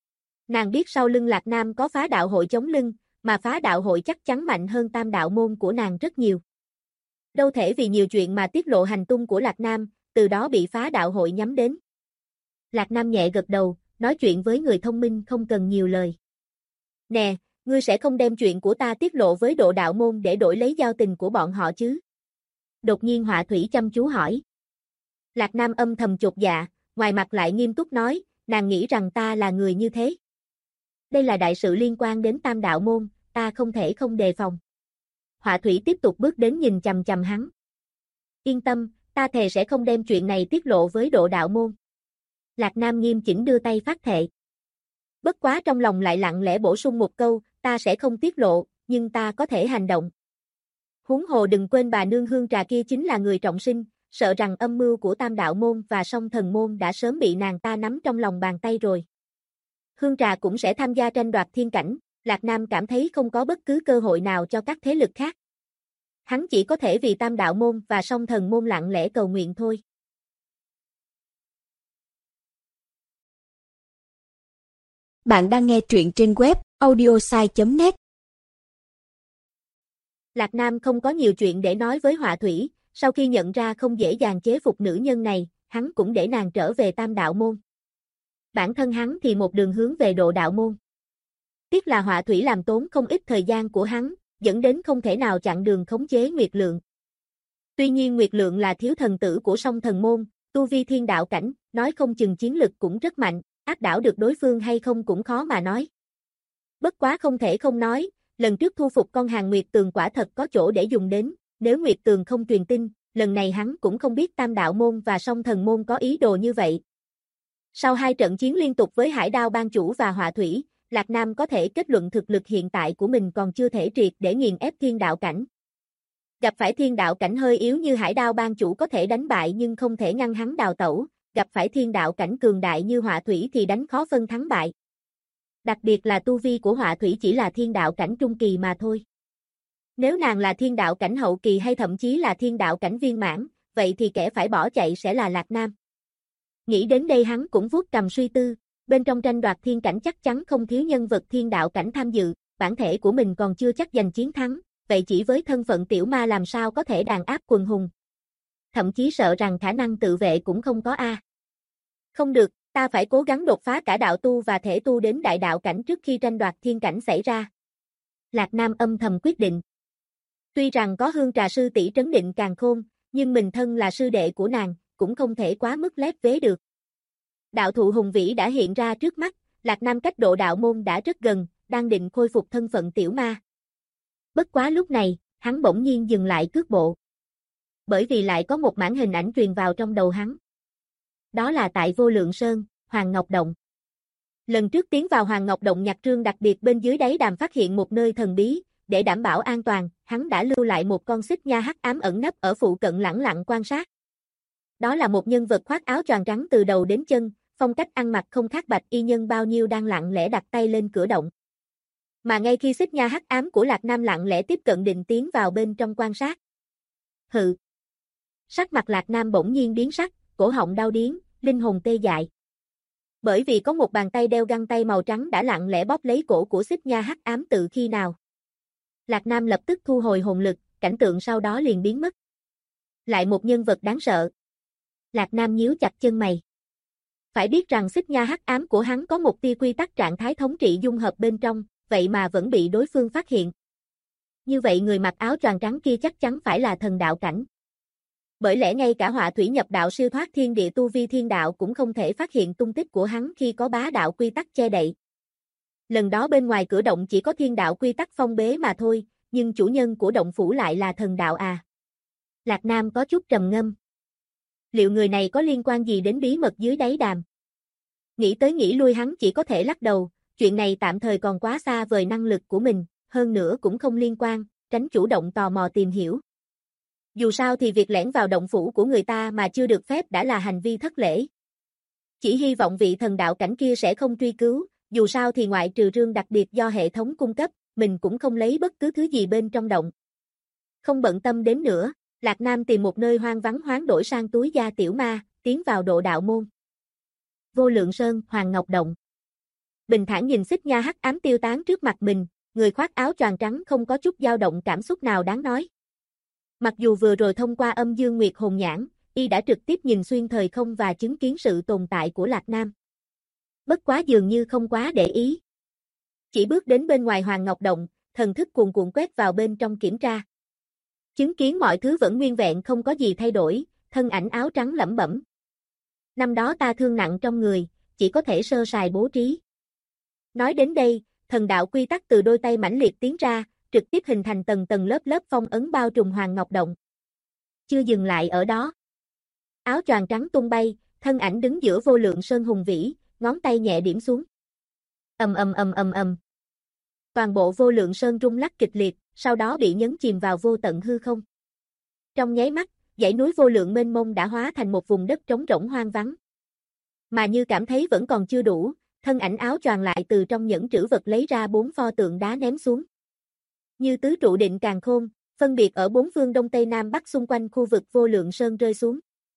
Nàng biết sau lưng Lạc Nam có phá đạo hội chống lưng, mà phá đạo hội chắc chắn mạnh hơn Tam đạo môn của nàng rất nhiều. Đâu thể vì nhiều chuyện mà tiết lộ hành tung của Lạc Nam, từ đó bị phá đạo hội nhắm đến. Lạc Nam nhẹ gật đầu, nói chuyện với người thông minh không cần nhiều lời. Nè, ngươi sẽ không đem chuyện của ta tiết lộ với Độ đạo môn để đổi lấy giao tình của bọn họ chứ? Đột nhiên họa thủy chăm chú hỏi. Lạc Nam âm thầm chột dạ, ngoài mặt lại nghiêm túc nói, nàng nghĩ rằng ta là người như thế. Đây là đại sự liên quan đến Tam đạo môn, ta không thể không đề phòng. Họa thủy tiếp tục bước đến nhìn chằm chằm hắn. Yên tâm, ta thề sẽ không đem chuyện này tiết lộ với Độ đạo môn. Lạc Nam nghiêm chỉnh đưa tay phát thệ. Bất quá trong lòng lại lặng lẽ bổ sung một câu, ta sẽ không tiết lộ, nhưng ta có thể hành động. Huống hồ đừng quên bà nương Hương Trà kia chính là người trọng sinh, sợ rằng âm mưu của Tam đạo môn và Song Thần môn đã sớm bị nàng ta nắm trong lòng bàn tay rồi. Hương Trà cũng sẽ tham gia tranh đoạt thiên cảnh, Lạc Nam cảm thấy không có bất cứ cơ hội nào cho các thế lực khác. Hắn chỉ có thể vì Tam đạo môn và Song Thần môn lặng lẽ cầu nguyện thôi. Bạn đang nghe truyện trên web audiosai.net. Lạc Nam không có nhiều chuyện để nói với họa thủy, sau khi nhận ra không dễ dàng chế phục nữ nhân này, hắn cũng để nàng trở về Tam đạo môn. Bản thân hắn thì một đường hướng về Độ đạo môn. Tiếc là họa thủy làm tốn không ít thời gian của hắn, dẫn đến không thể nào chặn đường khống chế Nguyệt Lượng. Tuy nhiên Nguyệt Lượng là thiếu thần tử của Song Thần môn, tu vi thiên đạo cảnh, nói không chừng chiến lực cũng rất mạnh, áp đảo được đối phương hay không cũng khó mà nói. Bất quá không thể không nói, lần trước thu phục con hàng Nguyệt Tường quả thật có chỗ để dùng đến, nếu Nguyệt Tường không truyền tin, lần này hắn cũng không biết Tam đạo môn và Song Thần môn có ý đồ như vậy. Sau 2 trận chiến liên tục với Hải Đao Ban chủ và Họa thủy, Lạc Nam có thể kết luận thực lực hiện tại của mình còn chưa thể triệt để nghiền ép thiên đạo cảnh. Gặp phải thiên đạo cảnh hơi yếu như Hải Đao Ban chủ có thể đánh bại nhưng không thể ngăn hắn đào tẩu, gặp phải thiên đạo cảnh cường đại như Họa thủy thì đánh khó phân thắng bại. Đặc biệt là tu vi của Họa thủy chỉ là thiên đạo cảnh trung kỳ mà thôi. Nếu nàng là thiên đạo cảnh hậu kỳ hay thậm chí là thiên đạo cảnh viên mãn, vậy thì kẻ phải bỏ chạy sẽ là Lạc Nam. Nghĩ đến đây hắn cũng vuốt cầm suy tư, bên trong tranh đoạt thiên cảnh chắc chắn không thiếu nhân vật thiên đạo cảnh tham dự, bản thể của mình còn chưa chắc giành chiến thắng, vậy chỉ với thân phận tiểu ma làm sao có thể đàn áp quần hùng. Thậm chí sợ rằng khả năng tự vệ cũng không có a. Không được, ta phải cố gắng đột phá cả đạo tu và thể tu đến đại đạo cảnh trước khi tranh đoạt thiên cảnh xảy ra. Lạc Nam âm thầm quyết định. Tuy rằng có Hương Trà sư tỷ trấn định càn khôn, nhưng mình thân là sư đệ của nàng, cũng không thể quá mức lép vế được. Đạo thụ hùng vĩ đã hiện ra trước mắt, Lạc Nam cách độ đạo môn đã rất gần, đang định khôi phục thân phận tiểu ma. Bất quá lúc này, hắn bỗng nhiên dừng lại cước bộ. Bởi vì lại có một mảng hình ảnh truyền vào trong đầu hắn. Đó là tại Vô Lượng Sơn, Hoàng Ngọc Động. Lần trước tiến vào Hoàng Ngọc Động nhạc trương đặc biệt bên dưới đáy đàm phát hiện một nơi thần bí, để đảm bảo an toàn, hắn đã lưu lại một con xích nha hắc ám ẩn nấp ở phụ cận lẳng lặng quan sát. Đó là một nhân vật khoác áo choàng trắng từ đầu đến chân, phong cách ăn mặc không khác bạch y nhân bao nhiêu đang lặng lẽ đặt tay lên cửa động. Mà ngay khi xích nha hắc ám của Lạc Nam lặng lẽ tiếp cận định tiến vào bên trong quan sát. Hừ. Sắc mặt Lạc Nam bỗng nhiên biến sắc, cổ họng đau điếng, linh hồn tê dại. Bởi vì có một bàn tay đeo găng tay màu trắng đã lặng lẽ bóp lấy cổ của xích nha hắc ám từ khi nào. Lạc Nam lập tức thu hồi hồn lực, cảnh tượng sau đó liền biến mất. Lại một nhân vật đáng sợ. Lạc Nam nhíu chặt chân mày. Phải biết rằng xích nha hắc ám của hắn có một tia quy tắc trạng thái thống trị dung hợp bên trong, vậy mà vẫn bị đối phương phát hiện. Như vậy người mặc áo choàng trắng kia chắc chắn phải là thần đạo cảnh. Bởi lẽ ngay cả họa thủy nhập đạo siêu thoát thiên địa tu vi thiên đạo cũng không thể phát hiện tung tích của hắn khi có bá đạo quy tắc che đậy. Lần đó bên ngoài cửa động chỉ có thiên đạo quy tắc phong bế mà thôi, nhưng chủ nhân của động phủ lại là thần đạo à. Lạc Nam có chút trầm ngâm. Liệu người này có liên quan gì đến bí mật dưới đáy đàm? Nghĩ tới nghĩ lui hắn chỉ có thể lắc đầu, chuyện này tạm thời còn quá xa vời năng lực của mình, hơn nữa cũng không liên quan, tránh chủ động tò mò tìm hiểu. Dù sao thì việc lẻn vào động phủ của người ta mà chưa được phép đã là hành vi thất lễ. Chỉ hy vọng vị thần đạo cảnh kia sẽ không truy cứu, dù sao thì ngoại trừ rương đặc biệt do hệ thống cung cấp, mình cũng không lấy bất cứ thứ gì bên trong động. Không bận tâm đến nữa, Lạc Nam tìm một nơi hoang vắng hoán đổi sang túi da tiểu ma, tiến vào độ đạo môn. Vô Lượng Sơn, Hoàng Ngọc Động. Bình thản nhìn xích nha hắc ám tiêu tán trước mặt mình, người khoác áo choàng trắng không có chút dao động cảm xúc nào đáng nói. Mặc dù vừa rồi thông qua âm dương nguyệt hồn nhãn, y đã trực tiếp nhìn xuyên thời không và chứng kiến sự tồn tại của Lạc Nam. Bất quá dường như không quá để ý. Chỉ bước đến bên ngoài Hoàng Ngọc Động, thần thức cuồn cuộn quét vào bên trong kiểm tra. Chứng kiến mọi thứ vẫn nguyên vẹn không có gì thay đổi, thân ảnh áo trắng lẩm bẩm. Năm đó ta thương nặng trong người, chỉ có thể sơ sài bố trí. Nói đến đây, thần đạo quy tắc từ đôi tay mãnh liệt tiến ra, trực tiếp hình thành tầng tầng lớp lớp phong ấn bao trùm Hoàng Ngọc Động. Chưa dừng lại ở đó. Áo choàng trắng tung bay, thân ảnh đứng giữa Vô Lượng Sơn hùng vĩ, ngón tay nhẹ điểm xuống. Ầm ầm ầm ầm ầm. Toàn bộ Vô Lượng Sơn rung lắc kịch liệt, sau đó bị nhấn chìm vào vô tận hư không. Trong nháy mắt, dãy núi vô lượng mênh mông đã hóa thành một vùng đất trống rỗng hoang vắng. Mà như cảm thấy vẫn còn chưa đủ, thân ảnh áo choàng lại từ trong nhẫn trữ vật lấy ra 4 pho tượng đá ném xuống. Như tứ trụ định càn khôn, phân biệt ở 4 phương đông tây nam bắc xung quanh khu vực Vô Lượng Sơn rơi xuống.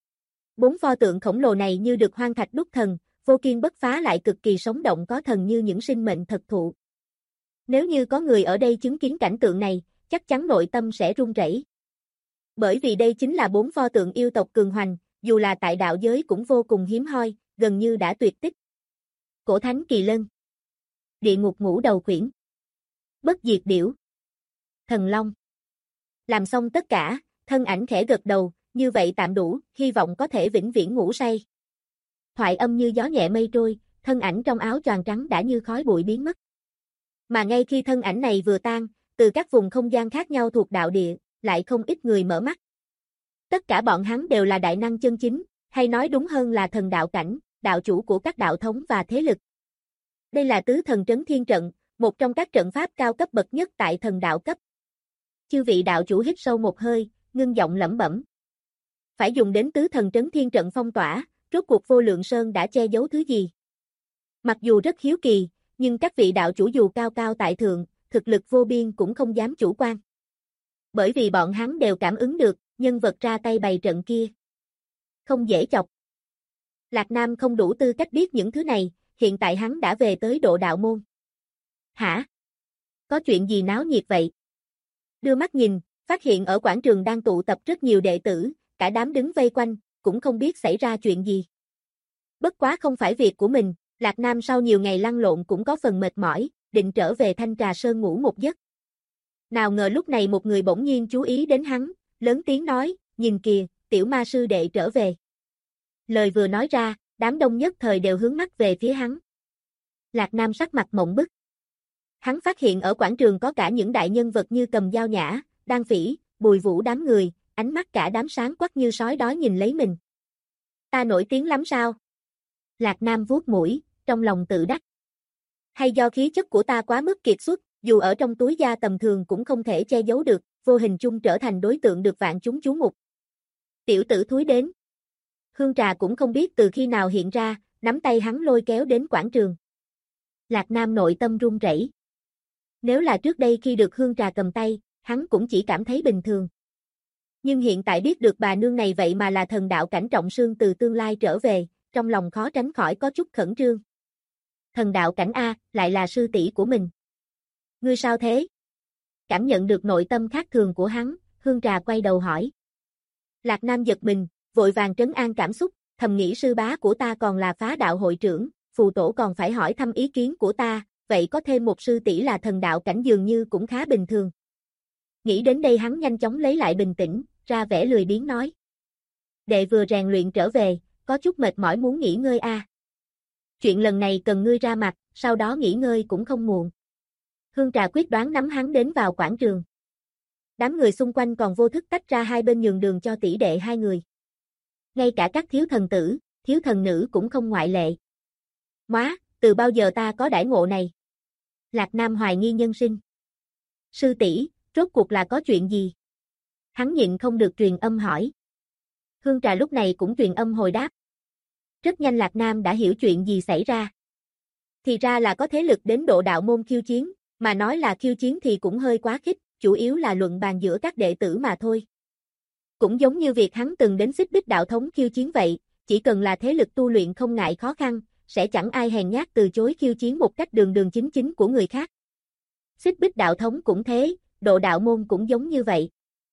4 pho tượng khổng lồ này như được hoang thạch đúc thần, vô kiên bất phá lại cực kỳ sống động có thần như những sinh mệnh thật thụ. Nếu như có người ở đây chứng kiến cảnh tượng này, chắc chắn nội tâm sẽ run rẩy. Bởi vì đây chính là 4 pho tượng yêu tộc cường hoành, dù là tại đạo giới cũng vô cùng hiếm hoi, gần như đã tuyệt tích. Cổ thánh kỳ lân, địa ngục ngũ đầu khuyển, bất diệt điểu, thần long. Làm xong tất cả, thân ảnh khẽ gật đầu, như vậy tạm đủ, hy vọng có thể vĩnh viễn ngủ say. Thoại âm như gió nhẹ mây trôi, thân ảnh trong áo choàng trắng đã như khói bụi biến mất. Mà ngay khi thân ảnh này vừa tan, từ các vùng không gian khác nhau thuộc đạo địa, lại không ít người mở mắt. Tất cả bọn hắn đều là đại năng chân chính, hay nói đúng hơn là thần đạo cảnh, đạo chủ của các đạo thống và thế lực. Đây là tứ thần trấn thiên trận, một trong các trận pháp cao cấp bậc nhất tại thần đạo cấp. Chư vị đạo chủ hít sâu một hơi, ngưng giọng lẩm bẩm. Phải dùng đến tứ thần trấn thiên trận phong tỏa, rốt cuộc Vô Lượng Sơn đã che giấu thứ gì? Mặc dù rất hiếu kỳ, nhưng các vị đạo chủ dù cao cao tại thượng, thực lực vô biên cũng không dám chủ quan. Bởi vì bọn hắn đều cảm ứng được, nhân vật ra tay bày trận kia không dễ chọc. Lạc Nam không đủ tư cách biết những thứ này, hiện tại hắn đã về tới Độ Đạo Môn. Hả? Có chuyện gì náo nhiệt vậy? Đưa mắt nhìn, phát hiện ở quảng trường đang tụ tập rất nhiều đệ tử, cả đám đứng vây quanh, cũng không biết xảy ra chuyện gì. Bất quá không phải việc của mình, Lạc Nam sau nhiều ngày lăn lộn cũng có phần mệt mỏi, định trở về Thanh Trà Sơn ngủ một giấc. Nào ngờ lúc này một người bỗng nhiên chú ý đến hắn, lớn tiếng nói, nhìn kìa, tiểu ma sư đệ trở về. Lời vừa nói ra, đám đông nhất thời đều hướng mắt về phía hắn. Lạc Nam sắc mặt mộng bức. Hắn phát hiện ở quảng trường có cả những đại nhân vật như Cầm Dao Nhã, Đan Phỉ, Bùi Vũ đám người, ánh mắt cả đám sáng quắc như sói đói nhìn lấy mình. Ta nổi tiếng lắm sao? Lạc Nam vuốt mũi, trong lòng tự đắc. Hay do khí chất của ta quá mức kiệt xuất, dù ở trong túi da tầm thường cũng không thể che giấu được, vô hình chung trở thành đối tượng được vạn chúng chú mục. Tiểu tử thúi đến. Hương Trà cũng không biết từ khi nào hiện ra, nắm tay hắn lôi kéo đến quảng trường. Lạc Nam nội tâm run rẩy. Nếu là trước đây khi được Hương Trà cầm tay, hắn cũng chỉ cảm thấy bình thường. Nhưng hiện tại biết được bà nương này vậy mà là thần đạo cảnh trọng sương từ tương lai trở về, trong lòng khó tránh khỏi có chút khẩn trương. Thần đạo cảnh A, lại là sư tỷ của mình. Ngươi sao thế? Cảm nhận được nội tâm khác thường của hắn, Hương Trà quay đầu hỏi. Lạc Nam giật mình, vội vàng trấn an cảm xúc, thầm nghĩ sư bá của ta còn là phá đạo hội trưởng, phù tổ còn phải hỏi thăm ý kiến của ta, vậy có thêm một sư tỷ là thần đạo cảnh dường như cũng khá bình thường. Nghĩ đến đây hắn nhanh chóng lấy lại bình tĩnh, ra vẻ lười biếng nói. Đệ vừa rèn luyện trở về, có chút mệt mỏi muốn nghỉ ngơi a. Chuyện lần này cần ngươi ra mặt, sau đó nghỉ ngơi cũng không muộn. Hương Trà quyết đoán nắm hắn đến vào quảng trường. Đám người xung quanh còn vô thức tách ra hai bên nhường đường cho tỷ đệ hai người. Ngay cả các thiếu thần tử, thiếu thần nữ cũng không ngoại lệ. Móa, từ bao giờ ta có đãi ngộ này? Lạc Nam hoài nghi nhân sinh. Sư tỷ, rốt cuộc là có chuyện gì? Hắn nhịn không được truyền âm hỏi. Hương Trà lúc này cũng truyền âm hồi đáp. Rất nhanh Lạc Nam đã hiểu chuyện gì xảy ra. Thì ra là có thế lực đến Độ Đạo Môn khiêu chiến, mà nói là khiêu chiến thì cũng hơi quá khích, chủ yếu là luận bàn giữa các đệ tử mà thôi. Cũng giống như việc hắn từng đến Xích Bích Đạo Thống khiêu chiến vậy, chỉ cần là thế lực tu luyện không ngại khó khăn, sẽ chẳng ai hèn nhát từ chối khiêu chiến một cách đường đường chính chính của người khác. Xích Bích Đạo Thống cũng thế, Độ Đạo Môn cũng giống như vậy.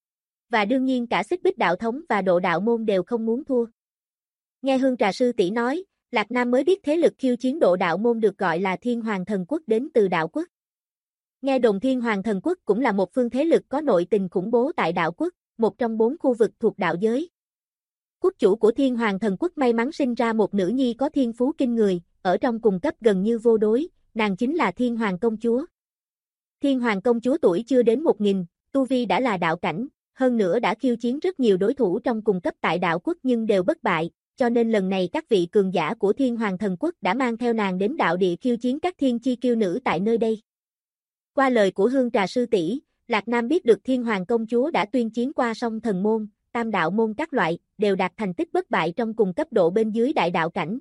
Và đương nhiên cả Xích Bích Đạo Thống và Độ Đạo Môn đều không muốn thua. Nghe Hương Trà sư tỷ nói, Lạc Nam mới biết thế lực khiêu chiến Độ Đạo Môn được gọi là Thiên Hoàng Thần Quốc đến từ Đạo Quốc. Nghe đồn Thiên Hoàng Thần Quốc cũng là một phương thế lực có nội tình khủng bố tại Đạo Quốc, một trong 4 khu vực thuộc đạo giới. Quốc chủ của Thiên Hoàng Thần Quốc may mắn sinh ra một nữ nhi có thiên phú kinh người, ở trong cùng cấp gần như vô đối, nàng chính là Thiên Hoàng Công Chúa. Thiên Hoàng Công Chúa tuổi chưa đến 1000, tu vi đã là đạo cảnh, hơn nữa đã khiêu chiến rất nhiều đối thủ trong cùng cấp tại Đạo Quốc nhưng đều bất bại, cho nên lần này các vị cường giả của Thiên Hoàng Thần Quốc đã mang theo nàng đến đạo địa khiêu chiến các thiên chi kiêu nữ tại nơi đây. Qua lời của Hương Trà sư tỷ, Lạc Nam biết được Thiên Hoàng Công Chúa đã tuyên chiến qua Song Thần Môn, Tam Đạo Môn các loại, đều đạt thành tích bất bại trong cùng cấp độ bên dưới đại đạo cảnh.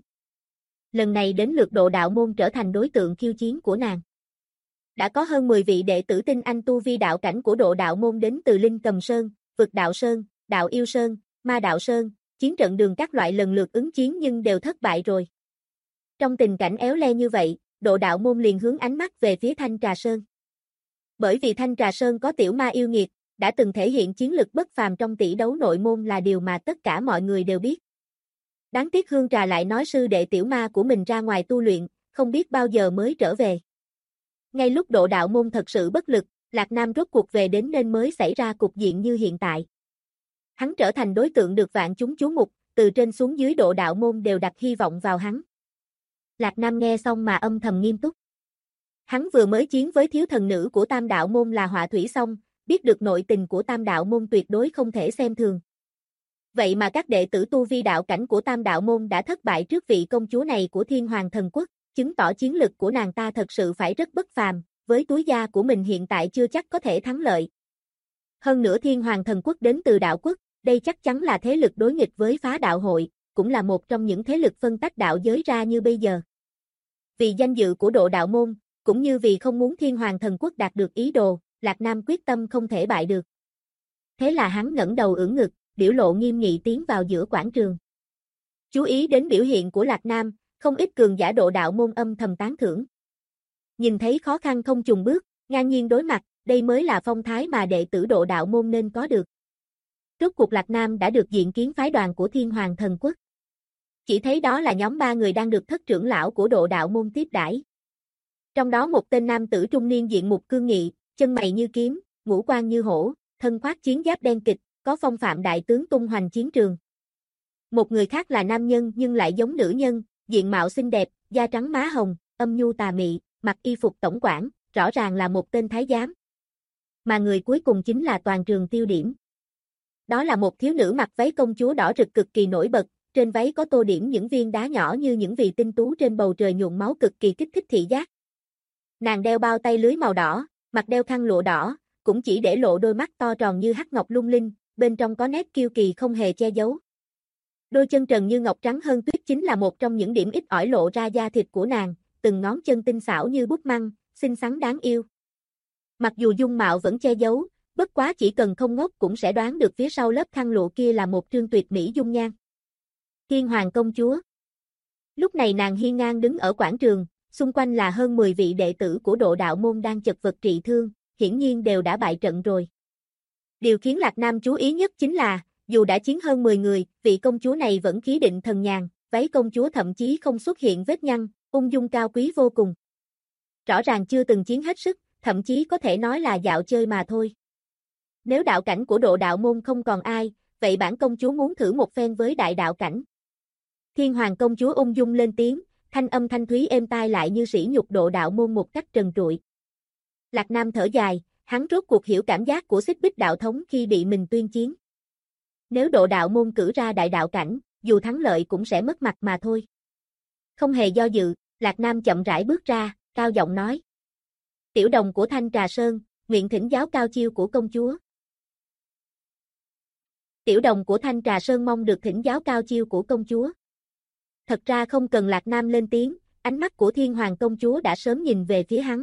Lần này đến lượt Độ Đạo Môn trở thành đối tượng khiêu chiến của nàng. Đã có hơn 10 vị đệ tử tinh anh tu vi đạo cảnh của Độ Đạo Môn đến từ Linh Cầm Sơn, Vực Đạo Sơn, Đạo Yêu Sơn, Ma Đạo Sơn, chiến trận đường các loại lần lượt ứng chiến nhưng đều thất bại rồi. Trong tình cảnh éo le như vậy, Độ Đạo Môn liền hướng ánh mắt về phía Thanh Trà Sơn. Bởi vì Thanh Trà Sơn có tiểu ma yêu nghiệt, đã từng thể hiện chiến lực bất phàm trong tỷ đấu nội môn là điều mà tất cả mọi người đều biết. Đáng tiếc Hương Trà lại nói sư đệ tiểu ma của mình ra ngoài tu luyện, không biết bao giờ mới trở về. Ngay lúc Độ Đạo Môn thật sự bất lực, Lạc Nam rốt cuộc về đến nên mới xảy ra cục diện như hiện tại. Hắn trở thành đối tượng được vạn chúng chú mục, từ trên xuống dưới Độ Đạo Môn đều đặt hy vọng vào hắn. Lạc Nam nghe xong mà âm thầm nghiêm túc. Hắn vừa mới chiến với thiếu thần nữ của Tam Đạo Môn là Họa Thủy xong, biết được nội tình của Tam Đạo Môn tuyệt đối không thể xem thường. Vậy mà các đệ tử tu vi đạo cảnh của Tam Đạo Môn đã thất bại trước vị công chúa này của Thiên Hoàng Thần Quốc, chứng tỏ chiến lực của nàng ta thật sự phải rất bất phàm, với túi da của mình hiện tại chưa chắc có thể thắng lợi. Hơn nữa Thiên Hoàng Thần Quốc đến từ Đạo Quốc, đây chắc chắn là thế lực đối nghịch với Phá Đạo Hội, cũng là một trong những thế lực phân tách đạo giới ra như bây giờ. Vì danh dự của Độ Đạo Môn, cũng như vì không muốn Thiên Hoàng Thần Quốc đạt được ý đồ, Lạc Nam quyết tâm không thể bại được. Thế là hắn ngẩng đầu ưỡn ngực, biểu lộ nghiêm nghị tiến vào giữa quảng trường. Chú ý đến biểu hiện của Lạc Nam, không ít cường giả độ đạo môn âm thầm tán thưởng. Nhìn thấy khó khăn không chùn bước, ngang nhiên đối mặt, đây mới là phong thái mà đệ tử độ đạo môn nên có được. Rốt cuộc Lạc Nam đã được diện kiến phái đoàn của Thiên Hoàng Thần Quốc. Chỉ thấy đó là nhóm 3 người đang được thất trưởng lão của độ đạo môn tiếp đãi. Trong đó một tên nam tử trung niên diện mục cương nghị, chân mày như kiếm, ngũ quan như hổ, thân khoác chiến giáp đen kịch, có phong phạm đại tướng tung hoành chiến trường. Một người khác là nam nhân nhưng lại giống nữ nhân, diện mạo xinh đẹp, da trắng má hồng, âm nhu tà mị, mặc y phục tổng quản, rõ ràng là một tên thái giám. Mà người cuối cùng chính là toàn trường tiêu điểm. Đó là một thiếu nữ mặc váy công chúa đỏ rực cực kỳ nổi bật, trên váy có tô điểm những viên đá nhỏ như những vì tinh tú trên bầu trời nhuộm máu cực kỳ kích thích thị giác. Nàng đeo bao tay lưới màu đỏ, mặt đeo khăn lụa đỏ, cũng chỉ để lộ đôi mắt to tròn như hắc ngọc lung linh, bên trong có nét kiêu kỳ không hề che giấu. Đôi chân trần như ngọc trắng hơn tuyết chính là một trong những điểm ít ỏi lộ ra da thịt của nàng, từng ngón chân tinh xảo như bút măng, xinh xắn đáng yêu. Mặc dù dung mạo vẫn che giấu, bất quá chỉ cần không ngốc cũng sẽ đoán được phía sau lớp khăn lụa kia là một trương tuyệt mỹ dung nhan. Thiên Hoàng công chúa. Lúc này nàng hiên ngang đứng ở quảng trường, xung quanh là hơn 10 vị đệ tử của độ đạo môn đang chật vật trị thương, hiển nhiên đều đã bại trận rồi. Điều khiến Lạc Nam chú ý nhất chính là, dù đã chiến hơn 10 người, vị công chúa này vẫn khí định thần nhàn, váy công chúa thậm chí không xuất hiện vết nhăn, ung dung cao quý vô cùng. Rõ ràng chưa từng chiến hết sức, thậm chí có thể nói là dạo chơi mà thôi. Nếu đạo cảnh của độ đạo môn không còn ai, vậy bản công chúa muốn thử một phen với đại đạo cảnh. Thiên Hoàng công chúa ung dung lên tiếng, thanh âm thanh thúy êm tai lại như sỉ nhục độ đạo môn một cách trần trụi. Lạc Nam thở dài, hắn rốt cuộc hiểu cảm giác của Xích Bích đạo thống khi bị mình tuyên chiến. Nếu độ đạo môn cử ra đại đạo cảnh, dù thắng lợi cũng sẽ mất mặt mà thôi. Không hề do dự, Lạc Nam chậm rãi bước ra, cao giọng nói. Tiểu đồng của Thanh Trà Sơn, nguyện thỉnh giáo cao chiêu của công chúa. Tiểu đồng của Thanh Trà Sơn mong được thỉnh giáo cao chiêu của công chúa. Thật ra không cần Lạc Nam lên tiếng, ánh mắt của Thiên Hoàng công chúa đã sớm nhìn về phía hắn.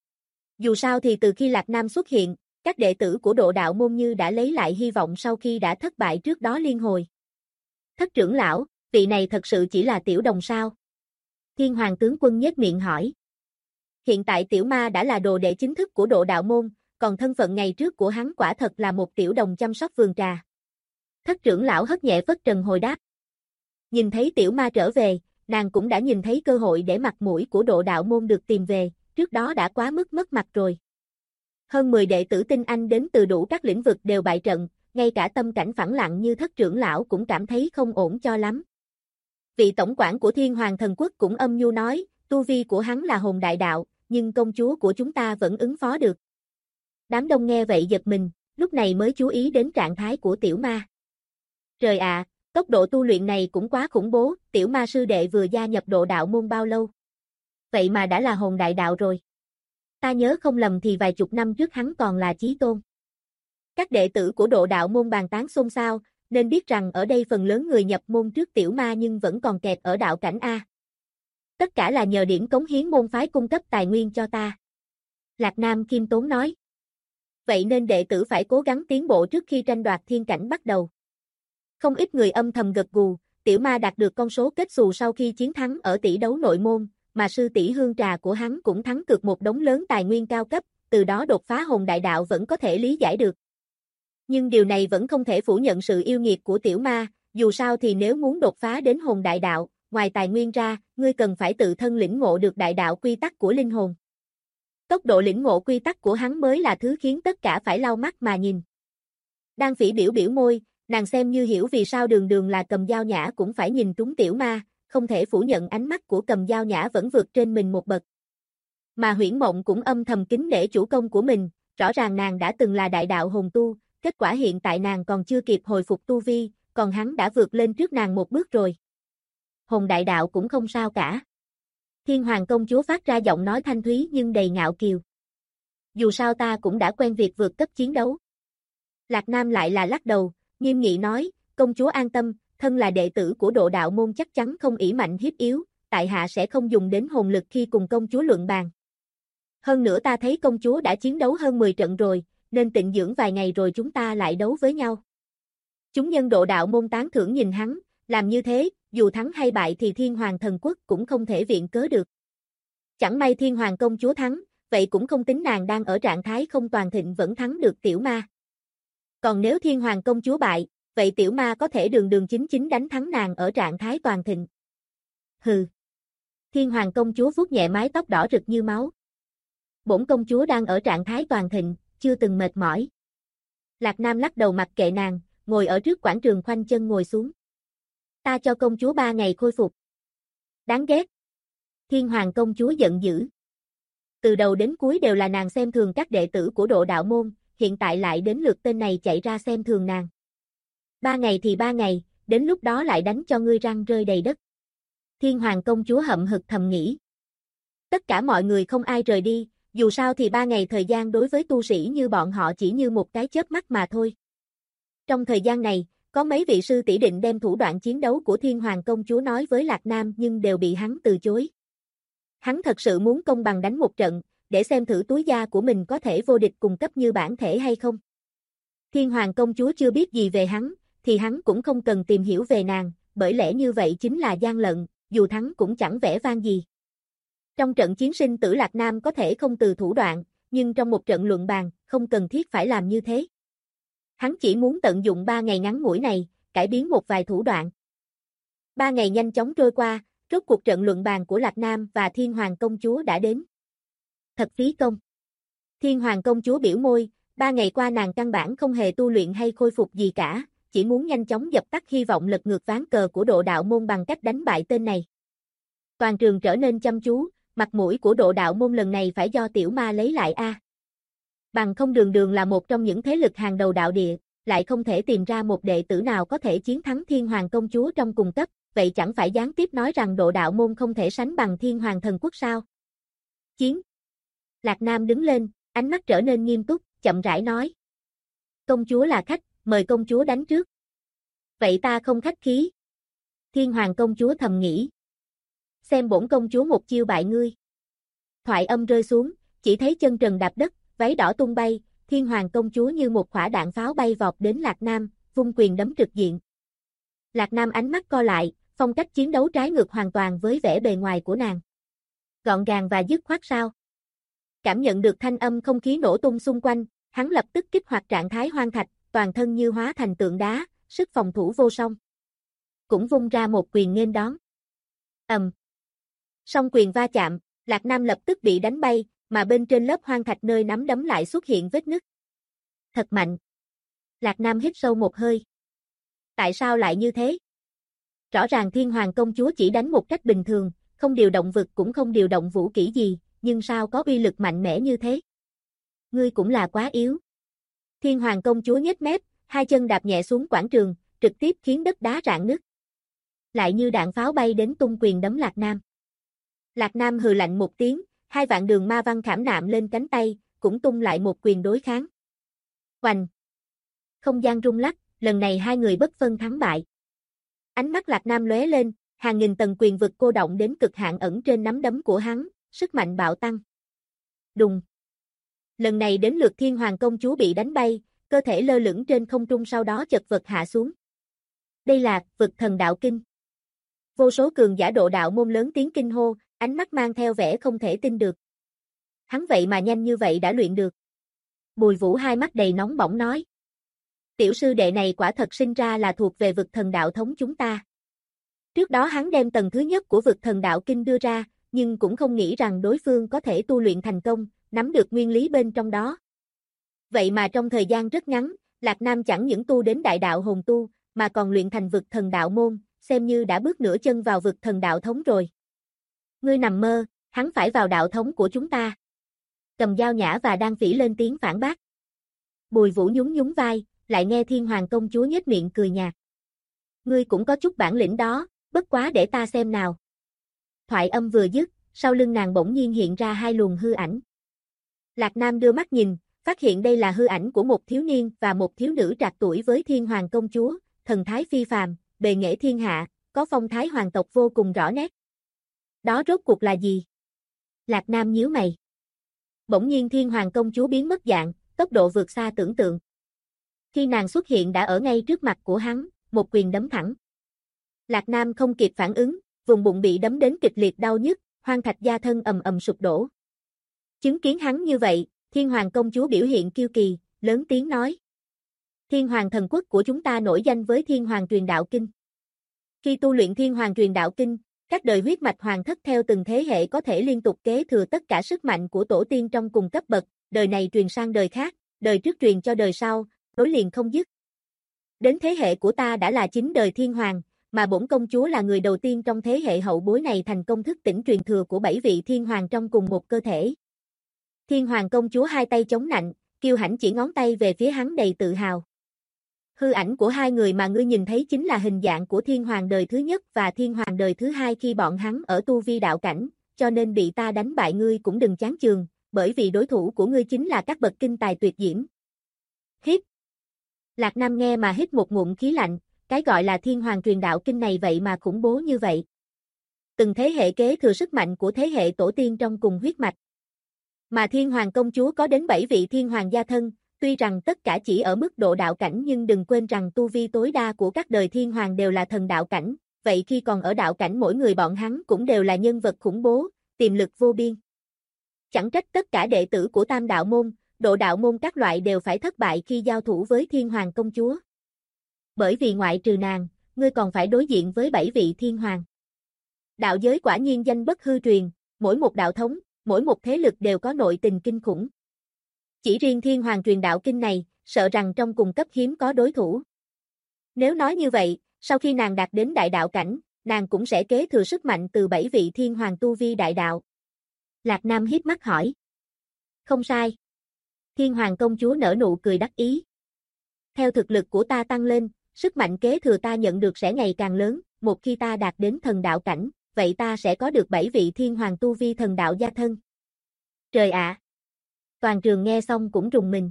Dù sao thì từ khi Lạc Nam xuất hiện, các đệ tử của độ đạo môn như đã lấy lại hy vọng sau khi đã thất bại trước đó liên hồi. Thất trưởng lão, vị này thật sự chỉ là tiểu đồng sao? Thiên Hoàng tướng quân nhếch miệng hỏi. Hiện tại tiểu ma đã là đồ đệ chính thức của độ đạo môn, còn thân phận ngày trước của hắn quả thật là một tiểu đồng chăm sóc vườn trà. Thất trưởng lão hất nhẹ phất trần hồi đáp. Nhìn thấy tiểu ma trở về, nàng cũng đã nhìn thấy cơ hội để mặt mũi của độ đạo môn được tìm về, trước đó đã quá mức mất mặt rồi. Hơn 10 đệ tử tinh anh đến từ đủ các lĩnh vực đều bại trận, ngay cả tâm cảnh phẳng lặng như thất trưởng lão cũng cảm thấy không ổn cho lắm. Vị tổng quản của Thiên Hoàng Thần Quốc cũng âm nhu nói, tu vi của hắn là hồn đại đạo, nhưng công chúa của chúng ta vẫn ứng phó được. Đám đông nghe vậy giật mình, lúc này mới chú ý đến trạng thái của tiểu ma. Trời ạ, tốc độ tu luyện này cũng quá khủng bố, tiểu ma sư đệ vừa gia nhập độ đạo môn bao lâu? Vậy mà đã là hồn đại đạo rồi. Ta nhớ không lầm thì vài chục năm trước hắn còn là chí tôn. Các đệ tử của độ đạo môn bàn tán xôn xao, nên biết rằng ở đây phần lớn người nhập môn trước tiểu ma nhưng vẫn còn kẹt ở đạo cảnh A. Tất cả là nhờ điểm cống hiến môn phái cung cấp tài nguyên cho ta. Lạc Nam khiêm tốn nói. Vậy nên đệ tử phải cố gắng tiến bộ trước khi tranh đoạt thiên cảnh bắt đầu. Không ít người âm thầm gật gù, tiểu ma đạt được con số kết xù sau khi chiến thắng ở tỷ đấu nội môn, mà sư tỷ hương trà của hắn cũng thắng cược một đống lớn tài nguyên cao cấp, từ đó đột phá hồn đại đạo vẫn có thể lý giải được. Nhưng điều này vẫn không thể phủ nhận sự yêu nghiệt của tiểu ma, dù sao thì nếu muốn đột phá đến hồn đại đạo, ngoài tài nguyên ra, ngươi cần phải tự thân lĩnh ngộ được đại đạo quy tắc của linh hồn. Tốc độ lĩnh ngộ quy tắc của hắn mới là thứ khiến tất cả phải lau mắt mà nhìn. Đan Phỉ biểu biểu môi, nàng xem như hiểu vì sao đường đường là Cầm Dao Nhã cũng phải nhìn trúng tiểu ma, không thể phủ nhận ánh mắt của Cầm Dao Nhã vẫn vượt trên mình một bậc. Mà Huyễn Mộng cũng âm thầm kính nể chủ công của mình, rõ ràng nàng đã từng là đại đạo hồn tu, kết quả hiện tại nàng còn chưa kịp hồi phục tu vi, còn hắn đã vượt lên trước nàng một bước rồi. Hồn đại đạo cũng không sao cả. Thiên Hoàng công chúa phát ra giọng nói thanh thúy nhưng đầy ngạo kiều. Dù sao ta cũng đã quen việc vượt cấp chiến đấu. Lạc Nam lại là lắc đầu, nghiêm nghị nói, công chúa an tâm, thân là đệ tử của độ đạo môn chắc chắn không ỷ mạnh hiếp yếu, tại hạ sẽ không dùng đến hồn lực khi cùng công chúa luận bàn. Hơn nữa ta thấy công chúa đã chiến đấu hơn 10 trận rồi, nên tịnh dưỡng vài ngày rồi chúng ta lại đấu với nhau. Chúng nhân Độ Đạo môn tán thưởng nhìn hắn, làm như thế, dù thắng hay bại thì Thiên Hoàng Thần Quốc cũng không thể viện cớ được. Chẳng may Thiên Hoàng công chúa thắng, vậy cũng không tính nàng đang ở trạng thái không toàn thịnh vẫn thắng được tiểu ma. Còn nếu Thiên Hoàng công chúa bại, vậy tiểu ma có thể đường đường chính chính đánh thắng nàng ở trạng thái toàn thịnh. Hừ. Thiên Hoàng công chúa vuốt nhẹ mái tóc đỏ rực như máu. Bổn công chúa đang ở trạng thái toàn thịnh, chưa từng mệt mỏi. Lạc Nam lắc đầu mặc kệ nàng, ngồi ở trước quảng trường khoanh chân ngồi xuống. Ta cho công chúa 3 ngày khôi phục. Đáng ghét. Thiên Hoàng công chúa giận dữ. Từ đầu đến cuối đều là nàng xem thường các đệ tử của Độ Đạo môn, hiện tại lại đến lượt tên này chạy ra xem thường nàng. 3 ngày thì 3 ngày, đến lúc đó lại đánh cho ngươi răng rơi đầy đất. Thiên Hoàng công chúa hậm hực thầm nghĩ. Tất cả mọi người không ai rời đi, dù sao thì 3 ngày thời gian đối với tu sĩ như bọn họ chỉ như một cái chớp mắt mà thôi. Trong thời gian này, có mấy vị sư tỷ định đem thủ đoạn chiến đấu của Thiên Hoàng công chúa nói với Lạc Nam nhưng đều bị hắn từ chối. Hắn thật sự muốn công bằng đánh một trận, để xem thử túi da của mình có thể vô địch cùng cấp như bản thể hay không. Thiên Hoàng công chúa chưa biết gì về hắn, thì hắn cũng không cần tìm hiểu về nàng, bởi lẽ như vậy chính là gian lận, dù thắng cũng chẳng vẻ vang gì. Trong trận chiến sinh tử Lạc Nam có thể không từ thủ đoạn, nhưng trong một trận luận bàn, không cần thiết phải làm như thế. Hắn chỉ muốn tận dụng 3 ngày ngắn ngủi này, cải biến một vài thủ đoạn. 3 ngày nhanh chóng trôi qua, rốt cuộc trận luận bàn của Lạc Nam và Thiên Hoàng công chúa đã đến. Thật phí công. Thiên Hoàng công chúa biểu môi, 3 ngày qua nàng căn bản không hề tu luyện hay khôi phục gì cả, chỉ muốn nhanh chóng dập tắt hy vọng lật ngược ván cờ của Độ Đạo môn bằng cách đánh bại tên này. Toàn trường trở nên chăm chú, mặt mũi của Độ Đạo môn lần này phải do tiểu ma lấy lại a. Bằng không đường đường là một trong những thế lực hàng đầu đạo địa, lại không thể tìm ra một đệ tử nào có thể chiến thắng Thiên Hoàng công chúa trong cùng cấp, vậy chẳng phải gián tiếp nói rằng Độ Đạo môn không thể sánh bằng Thiên Hoàng thần quốc sao? Chiến. Lạc Nam đứng lên, ánh mắt trở nên nghiêm túc, chậm rãi nói. Công chúa là khách, mời công chúa đánh trước. Vậy ta không khách khí. Thiên Hoàng công chúa thầm nghĩ. Xem bổn công chúa một chiêu bại ngươi. Thoại âm rơi xuống, chỉ thấy chân trần đạp đất, váy đỏ tung bay, Thiên Hoàng công chúa như một quả đạn pháo bay vọt đến Lạc Nam, vung quyền đấm trực diện. Lạc Nam ánh mắt co lại, phong cách chiến đấu trái ngược hoàn toàn với vẻ bề ngoài của nàng. Gọn gàng và dứt khoát sao? Cảm nhận được thanh âm không khí nổ tung xung quanh, hắn lập tức kích hoạt trạng thái hoang thạch, toàn thân như hóa thành tượng đá, sức phòng thủ vô song. Cũng vung ra một quyền nghênh đón. Song quyền va chạm, Lạc Nam lập tức bị đánh bay, mà bên trên lớp hoang thạch nơi nắm đấm lại xuất hiện vết nứt. Thật mạnh. Lạc Nam hít sâu một hơi. Tại sao lại như thế? Rõ ràng Thiên Hoàng công chúa chỉ đánh một cách bình thường, không điều động vực cũng không điều động vũ kỹ gì, nhưng sao có uy lực mạnh mẽ như thế? Ngươi cũng là quá yếu. Thiên Hoàng công chúa nhếch mép, hai chân đạp nhẹ xuống quảng trường, trực tiếp khiến đất đá rạn nứt. Lại như đạn pháo bay đến tung quyền đấm Lạc Nam. Lạc Nam hừ lạnh một tiếng, 2 vạn đường ma văn khảm nạm lên cánh tay, cũng tung lại một quyền đối kháng. Oành! Không gian rung lắc, lần này hai người bất phân thắng bại. Ánh mắt Lạc Nam lóe lên, hàng nghìn tầng quyền vực cô động đến cực hạn ẩn trên nắm đấm của hắn, sức mạnh bạo tăng. Đùng! Lần này đến lượt Thiên Hoàng công chúa bị đánh bay, cơ thể lơ lửng trên không trung sau đó chật vật hạ xuống. Đây là vực thần đạo kinh. Vô số cường giả Độ Đạo môn lớn tiếng kinh hô, ánh mắt mang theo vẻ không thể tin được. Hắn vậy mà nhanh như vậy đã luyện được. Bùi Vũ hai mắt đầy nóng bỏng nói. Tiểu sư đệ này quả thật sinh ra là thuộc về vực thần đạo thống chúng ta. Trước đó hắn đem tầng thứ nhất của vực thần đạo kinh đưa ra, nhưng cũng không nghĩ rằng đối phương có thể tu luyện thành công, nắm được nguyên lý bên trong đó. Vậy mà trong thời gian rất ngắn, Lạc Nam chẳng những tu đến đại đạo hồn tu, mà còn luyện thành vực thần đạo môn, xem như đã bước nửa chân vào vực thần đạo thống rồi. Ngươi nằm mơ, hắn phải vào đạo thống của chúng ta. Cầm Dao Nhã và Đan Phỉ lên tiếng phản bác. Bùi Vũ nhún nhún vai, lại nghe Thiên Hoàng công chúa nhếch miệng cười nhạt. Ngươi cũng có chút bản lĩnh đó, bất quá để ta xem nào. Thoại âm vừa dứt, sau lưng nàng bỗng nhiên hiện ra 2 luồng hư ảnh. Lạc Nam đưa mắt nhìn, phát hiện đây là hư ảnh của một thiếu niên và một thiếu nữ trạc tuổi với Thiên Hoàng công chúa, thần thái phi phàm, bề nghệ thiên hạ, có phong thái hoàng tộc vô cùng rõ nét. Đó rốt cuộc là gì? Lạc Nam nhíu mày. Bỗng nhiên Thiên Hoàng công chúa biến mất dạng, tốc độ vượt xa tưởng tượng. Khi nàng xuất hiện đã ở ngay trước mặt của hắn, một quyền đấm thẳng. Lạc Nam không kịp phản ứng, vùng bụng bị đấm đến kịch liệt đau nhức, Hoang Thạch da thân ầm ầm sụp đổ. Chứng kiến hắn như vậy, Thiên Hoàng công chúa biểu hiện kiêu kỳ, lớn tiếng nói. Thiên Hoàng thần quốc của chúng ta nổi danh với Thiên Hoàng truyền đạo kinh. Khi tu luyện Thiên Hoàng truyền đạo kinh, các đời huyết mạch hoàng thất theo từng thế hệ có thể liên tục kế thừa tất cả sức mạnh của tổ tiên trong cùng cấp bậc, đời này truyền sang đời khác, đời trước truyền cho đời sau, nối liền không dứt. Đến thế hệ của ta đã là 9 đời Thiên Hoàng, mà bổn công chúa là người đầu tiên trong thế hệ hậu bối này thành công thức tỉnh truyền thừa của 7 vị Thiên Hoàng trong cùng một cơ thể. Thiên Hoàng công chúa hai tay chống nạnh, kiêu hãnh chỉ ngón tay về phía hắn đầy tự hào. Hư ảnh của hai người mà ngươi nhìn thấy chính là hình dạng của Thiên Hoàng đời thứ nhất và Thiên Hoàng đời thứ hai khi bọn hắn ở tu vi đạo cảnh, cho nên bị ta đánh bại ngươi cũng đừng chán chường, bởi vì đối thủ của ngươi chính là các bậc kinh tài tuyệt diễm. Hít. Lạc Nam nghe mà hít một ngụm khí lạnh, cái gọi là Thiên Hoàng truyền đạo kinh này vậy mà khủng bố như vậy. Từng thế hệ kế thừa sức mạnh của thế hệ tổ tiên trong cùng huyết mạch. Mà Thiên Hoàng công chúa có đến 7 vị Thiên Hoàng gia thân, tuy rằng tất cả chỉ ở mức độ đạo cảnh nhưng đừng quên rằng tu vi tối đa của các đời Thiên Hoàng đều là thần đạo cảnh, vậy khi còn ở đạo cảnh mỗi người bọn hắn cũng đều là nhân vật khủng bố, tiềm lực vô biên. Chẳng trách tất cả đệ tử của Tam đạo môn, Độ đạo môn các loại đều phải thất bại khi giao thủ với Thiên Hoàng công chúa. Bởi vì ngoại trừ nàng, ngươi còn phải đối diện với 7 vị Thiên Hoàng. Đạo giới quả nhiên danh bất hư truyền, mỗi một đạo thống, mỗi một thế lực đều có nội tình kinh khủng. Chỉ riêng Thiên Hoàng truyền đạo kinh này, sợ rằng trong cùng cấp hiếm có đối thủ. Nếu nói như vậy, sau khi nàng đạt đến đại đạo cảnh, nàng cũng sẽ kế thừa sức mạnh từ 7 vị Thiên Hoàng tu vi đại đạo. Lạc Nam híp mắt hỏi. Không sai. Thiên Hoàng công chúa nở nụ cười đắc ý. Theo thực lực của ta tăng lên, sức mạnh kế thừa ta nhận được sẽ ngày càng lớn, một khi ta đạt đến thần đạo cảnh, vậy ta sẽ có được 7 vị Thiên Hoàng tu vi thần đạo gia thân. Trời ạ! Toàn trường nghe xong cũng rùng mình.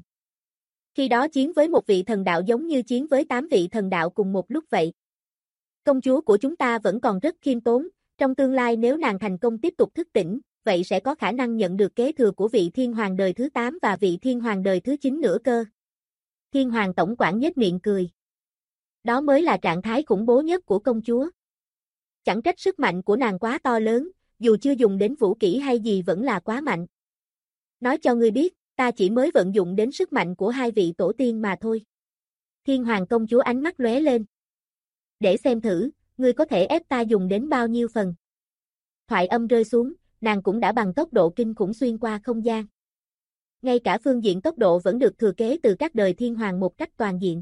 Khi đó chiến với một vị thần đạo giống như chiến với 8 vị thần đạo cùng một lúc vậy. Công chúa của chúng ta vẫn còn rất khiêm tốn, trong tương lai nếu nàng thành công tiếp tục thức tỉnh, vậy sẽ có khả năng nhận được kế thừa của vị Thiên Hoàng đời thứ 8 và vị Thiên Hoàng đời thứ 9 nữa cơ. Thiên Hoàng tổng quản nhếch miệng cười. Đó mới là trạng thái khủng bố nhất của công chúa. Chẳng trách sức mạnh của nàng quá to lớn, dù chưa dùng đến vũ kỹ hay gì vẫn là quá mạnh. Nói cho ngươi biết, ta chỉ mới vận dụng đến sức mạnh của 2 vị tổ tiên mà thôi. Thiên Hoàng công chúa ánh mắt lóe lên. Để xem thử, ngươi có thể ép ta dùng đến bao nhiêu phần. Thoại âm rơi xuống, nàng cũng đã bằng tốc độ kinh khủng xuyên qua không gian. Ngay cả phương diện tốc độ vẫn được thừa kế từ các đời Thiên Hoàng một cách toàn diện.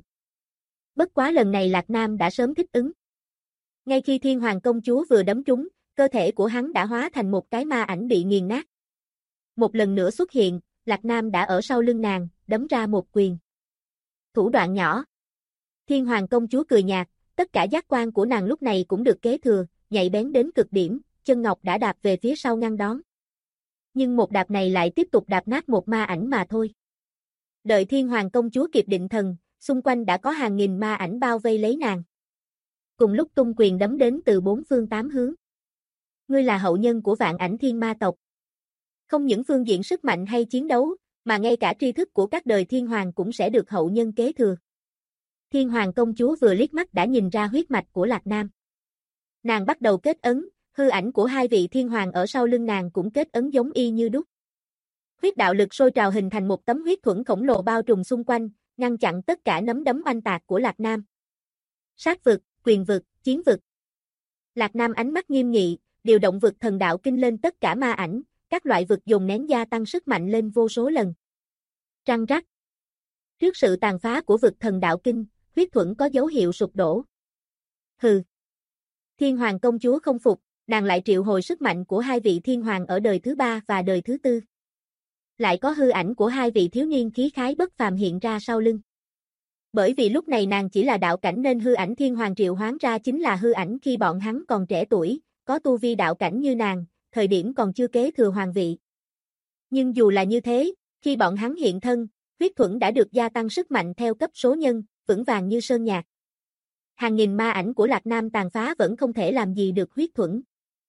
Bất quá lần này Lạc Nam đã sớm thích ứng. Ngay khi Thiên Hoàng công chúa vừa đấm trúng, cơ thể của hắn đã hóa thành một cái ma ảnh bị nghiền nát. Một lần nữa xuất hiện, Lạc Nam đã ở sau lưng nàng, đấm ra một quyền. Thủ đoạn nhỏ. Thiên Hoàng công chúa cười nhạt, tất cả giác quan của nàng lúc này cũng được kế thừa, nhạy bén đến cực điểm, chân ngọc đã đạp về phía sau ngăn đón. Nhưng một đạp này lại tiếp tục đạp nát một ma ảnh mà thôi. Đợi Thiên Hoàng công chúa kịp định thần, xung quanh đã có hàng nghìn ma ảnh bao vây lấy nàng. Cùng lúc tung quyền đấm đến từ 4 phương 8 hướng. Ngươi là hậu nhân của Vạn Ảnh Thiên Ma tộc. Không những phương diện sức mạnh hay chiến đấu, mà ngay cả tri thức của các đời Thiên Hoàng cũng sẽ được hậu nhân kế thừa. Thiên Hoàng công chúa vừa liếc mắt đã nhìn ra huyết mạch của Lạc Nam. Nàng bắt đầu kết ấn, hư ảnh của 2 vị Thiên Hoàng ở sau lưng nàng cũng kết ấn giống y như đúc. Huyết đạo lực sôi trào hình thành một tấm huyết thuẫn khổng lồ bao trùm xung quanh, ngăn chặn tất cả nắm đấm oanh tạc của Lạc Nam. Sát vực, quyền vực, chiến vực. Lạc Nam ánh mắt nghiêm nghị, điều động vực thần đạo kinh lên tất cả ma ảnh, các loại vực dồn nén gia tăng sức mạnh lên vô số lần. Răng rắc. Trước sự tàn phá của vực thần đạo kinh, huyết thuẫn có dấu hiệu sụp đổ. Hừ. Thiên Hoàng công chúa không phục, nàng lại triệu hồi sức mạnh của 2 vị Thiên Hoàng ở đời thứ 3 và đời thứ 4. Lại có hư ảnh của 2 vị thiếu niên khí khái bất phàm hiện ra sau lưng. Bởi vì lúc này nàng chỉ là đạo cảnh nên hư ảnh Thiên Hoàng triệu hoán ra chính là hư ảnh khi bọn hắn còn trẻ tuổi, có tu vi đạo cảnh như nàng, thời điểm còn chưa kế thừa hoàng vị. Nhưng dù là như thế, khi bọn hắn hiện thân, huyết thuẫn đã được gia tăng sức mạnh theo cấp số nhân, vững vàng như sơn nhạc. Hàng nghìn ma ảnh của Lạc Nam tàn phá vẫn không thể làm gì được huyết thuẫn.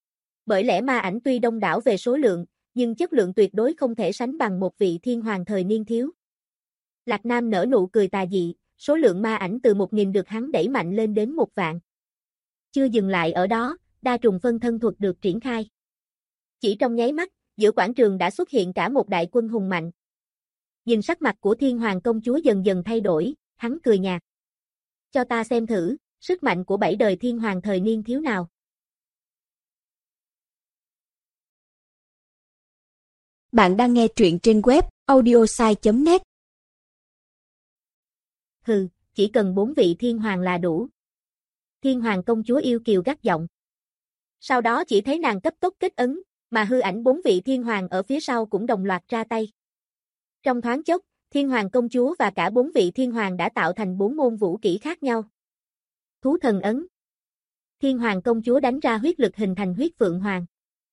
Bởi lẽ ma ảnh tuy đông đảo về số lượng, nhưng chất lượng tuyệt đối không thể sánh bằng một vị Thiên Hoàng thời niên thiếu. Lạc Nam nở nụ cười tà dị, số lượng ma ảnh từ 1000 được hắn đẩy mạnh lên đến 1 vạn. Chưa dừng lại ở đó, đa trùng phân thân thuật được triển khai. Chỉ trong nháy mắt, giữa quảng trường đã xuất hiện cả một đại quân hùng mạnh. Nhìn sắc mặt của Thiên Hoàng công chúa dần dần thay đổi, hắn cười nhạt. Cho ta xem thử, sức mạnh của 7 đời Thiên Hoàng thời niên thiếu nào. Bạn đang nghe truyện trên web audiosai.net. Hừ, chỉ cần 4 vị Thiên Hoàng là đủ. Thiên Hoàng công chúa yêu kiều gắt giọng. Sau đó chỉ thấy nàng cấp tốc kết ấn, mà hư ảnh 4 vị Thiên Hoàng ở phía sau cũng đồng loạt ra tay. Trong thoáng chốc, Thiên Hoàng công chúa và cả 4 vị Thiên Hoàng đã tạo thành 4 môn vũ kỹ khác nhau. Thú thần ấn. Thiên Hoàng công chúa đánh ra huyết lực hình thành huyết phượng hoàng.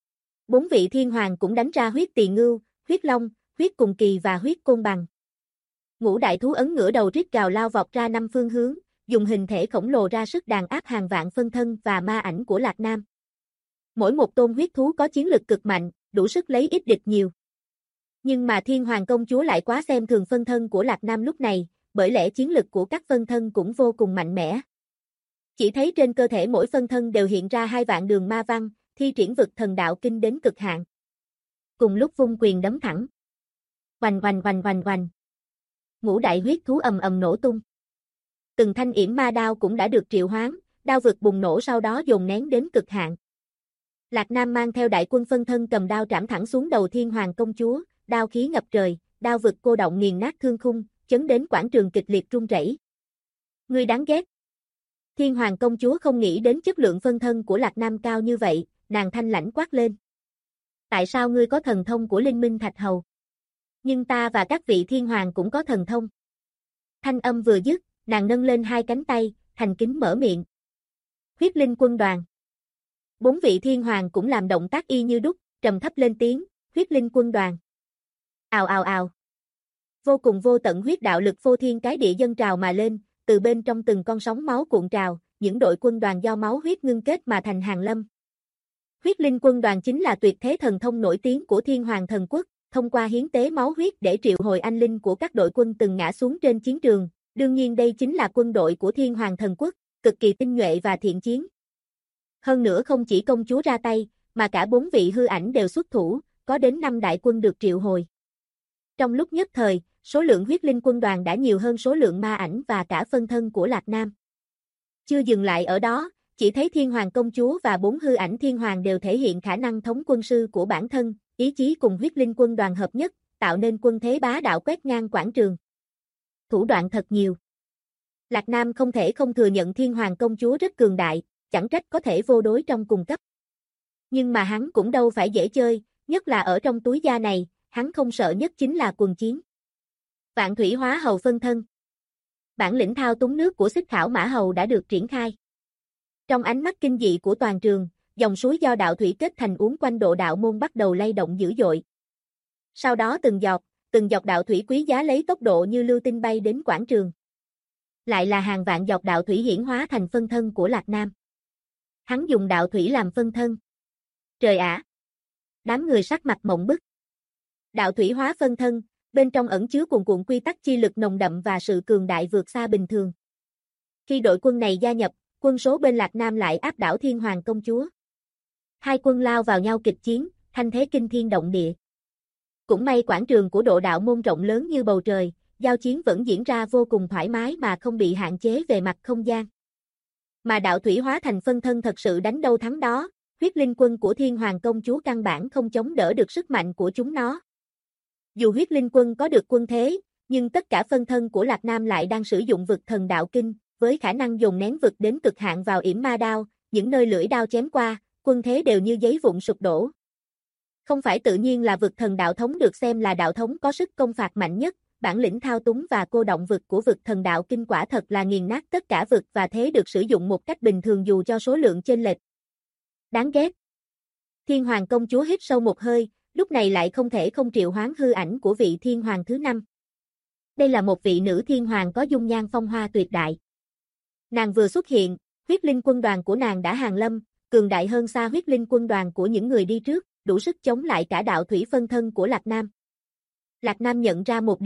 4 vị Thiên Hoàng cũng đánh ra huyết tỳ ngưu, huyết long, huyết cùng kỳ và huyết côn bằng. Ngũ đại thú ấn ngửa đầu rít gào lao vọt ra 5 phương hướng, dùng hình thể khổng lồ ra sức đàn áp hàng vạn phân thân và ma ảnh của Lạc Nam. Mỗi một tôn huyết thú có chiến lực cực mạnh, đủ sức lấy ít địch nhiều. Nhưng mà Thiên Hoàng công chúa lại quá xem thường phân thân của Lạc Nam lúc này, bởi lẽ chiến lực của các phân thân cũng vô cùng mạnh mẽ. Chỉ thấy trên cơ thể mỗi phân thân đều hiện ra 2 vạn đường ma văn, thi triển vực thần đạo kinh đến cực hạn. Cùng lúc vung quyền đấm thẳng. Oanh oanh oanh oanh oanh. Ngũ đại huyết thú ầm ầm nổ tung. Từng thanh yểm ma đao cũng đã được triệu hoán, đao vực bùng nổ sau đó dồn nén đến cực hạn. Lạc Nam mang theo đại quân phân thân cầm đao trảm thẳng xuống đầu Thiên Hoàng công chúa, đao khí ngập trời, đao vực cô động nghiền nát thương khung, chấn đến quảng trường kịch liệt rung rẩy. Ngươi đáng ghét. Thiên Hoàng công chúa không nghĩ đến chất lượng phân thân của Lạc Nam cao như vậy, nàng thanh lãnh quát lên. Tại sao ngươi có thần thông của Linh Minh Thạch Hầu? Nhưng ta và các vị Thiên Hoàng cũng có thần thông. Thanh âm vừa dứt, nàng nâng lên 2 cánh tay, thành kính mở miệng. Huyết Linh quân đoàn. 4 vị Thiên Hoàng cũng làm động tác y như đúc, trầm thấp lên tiếng, Huyết Linh quân đoàn. Ào ào ào. Vô cùng vô tận huyết đạo lực phô thiên cái địa dâng trào mà lên, từ bên trong từng con sóng máu cuộn trào, những đội quân đoàn do máu huyết ngưng kết mà thành hàng lâm. Huyết Linh quân đoàn chính là tuyệt thế thần thông nổi tiếng của Thiên Hoàng thần quốc, thông qua hiến tế máu huyết để triệu hồi anh linh của các đội quân từng ngã xuống trên chiến trường, đương nhiên đây chính là quân đội của Thiên Hoàng thần quốc, cực kỳ tinh nhuệ và thiện chiến. Hơn nữa không chỉ công chúa ra tay, mà cả 4 vị hư ảnh đều xuất thủ, có đến 5 đại quân được triệu hồi. Trong lúc nhất thời, số lượng huyết linh quân đoàn đã nhiều hơn số lượng ma ảnh và cả phân thân của Lạc Nam. Chưa dừng lại ở đó, chỉ thấy Thiên Hoàng công chúa và 4 hư ảnh Thiên Hoàng đều thể hiện khả năng thống quân sư của bản thân, ý chí cùng huyết linh quân đoàn hợp nhất, tạo nên quân thế bá đạo quét ngang quảng trường. Thủ đoạn thật nhiều. Lạc Nam không thể không thừa nhận Thiên Hoàng công chúa rất cường đại, chẳng trách có thể vô đối trong cùng cấp. Nhưng mà hắn cũng đâu phải dễ chơi, nhất là ở trong túi da này, hắn không sợ nhất chính là quần chiến. Vạn thủy hóa hầu phân thân. Bản lĩnh thao túng nước của Xích Khảo Mã Hầu đã được triển khai. Trong ánh mắt kinh dị của toàn trường, dòng suối do đạo thủy kết thành uốn quanh độ đạo môn bắt đầu lay động dữ dội. Sau đó từng giọt đạo thủy quý giá lấy tốc độ như lưu tinh bay đến quảng trường. Lại là hàng vạn giọt đạo thủy hiển hóa thành phân thân của Lạc Nam. Hắn dùng đạo thủy làm phân thân. Trời ạ! Đám người sắc mặt mộng bức. Đạo thủy hóa phân thân, bên trong ẩn chứa cuồn cuộn quy tắc chi lực nồng đậm và sự cường đại vượt xa bình thường. Khi đội quân này gia nhập, quân số bên Lạc Nam lại áp đảo Thiên Hoàng công chúa. 2 quân lao vào nhau kịch chiến, thanh thế kinh thiên động địa. Cũng may quảng trường của độ đạo môn rộng lớn như bầu trời, giao chiến vẫn diễn ra vô cùng thoải mái mà không bị hạn chế về mặt không gian. Mà đạo thủy hóa thành phân thân thật sự đánh đâu thắng đó, huyết linh quân của Thiên Hoàng công chúa căn bản không chống đỡ được sức mạnh của chúng nó. Dù huyết linh quân có được quân thế, nhưng tất cả phân thân của Lạc Nam lại đang sử dụng vực thần đạo kinh, với khả năng dồn nén vực đến cực hạn vào yểm ma đao, những nơi lưỡi đao chém qua, quân thế đều như giấy vụn sụp đổ. Không phải tự nhiên là vực thần đạo thống được xem là đạo thống có sức công phạt mạnh nhất, bản lĩnh thao túng và cô động vực của vực thần đạo kinh quả thật là nghiền nát tất cả vực và thế được sử dụng một cách bình thường dù cho số lượng chênh lệch. Đáng ghét. Thiên Hoàng công chúa hít sâu một hơi, lúc này lại không thể không triệu hoán hư ảnh của vị Thiên Hoàng thứ 5. Đây là một vị nữ Thiên Hoàng có dung nhan phong hoa tuyệt đại. Nàng vừa xuất hiện, huyết linh quân đoàn của nàng đã hàng lâm, cường đại hơn xa huyết linh quân đoàn của những người đi trước, đủ sức chống lại cả đạo thủy phân thân của Lạc Nam. Lạc Nam nhận ra một điều,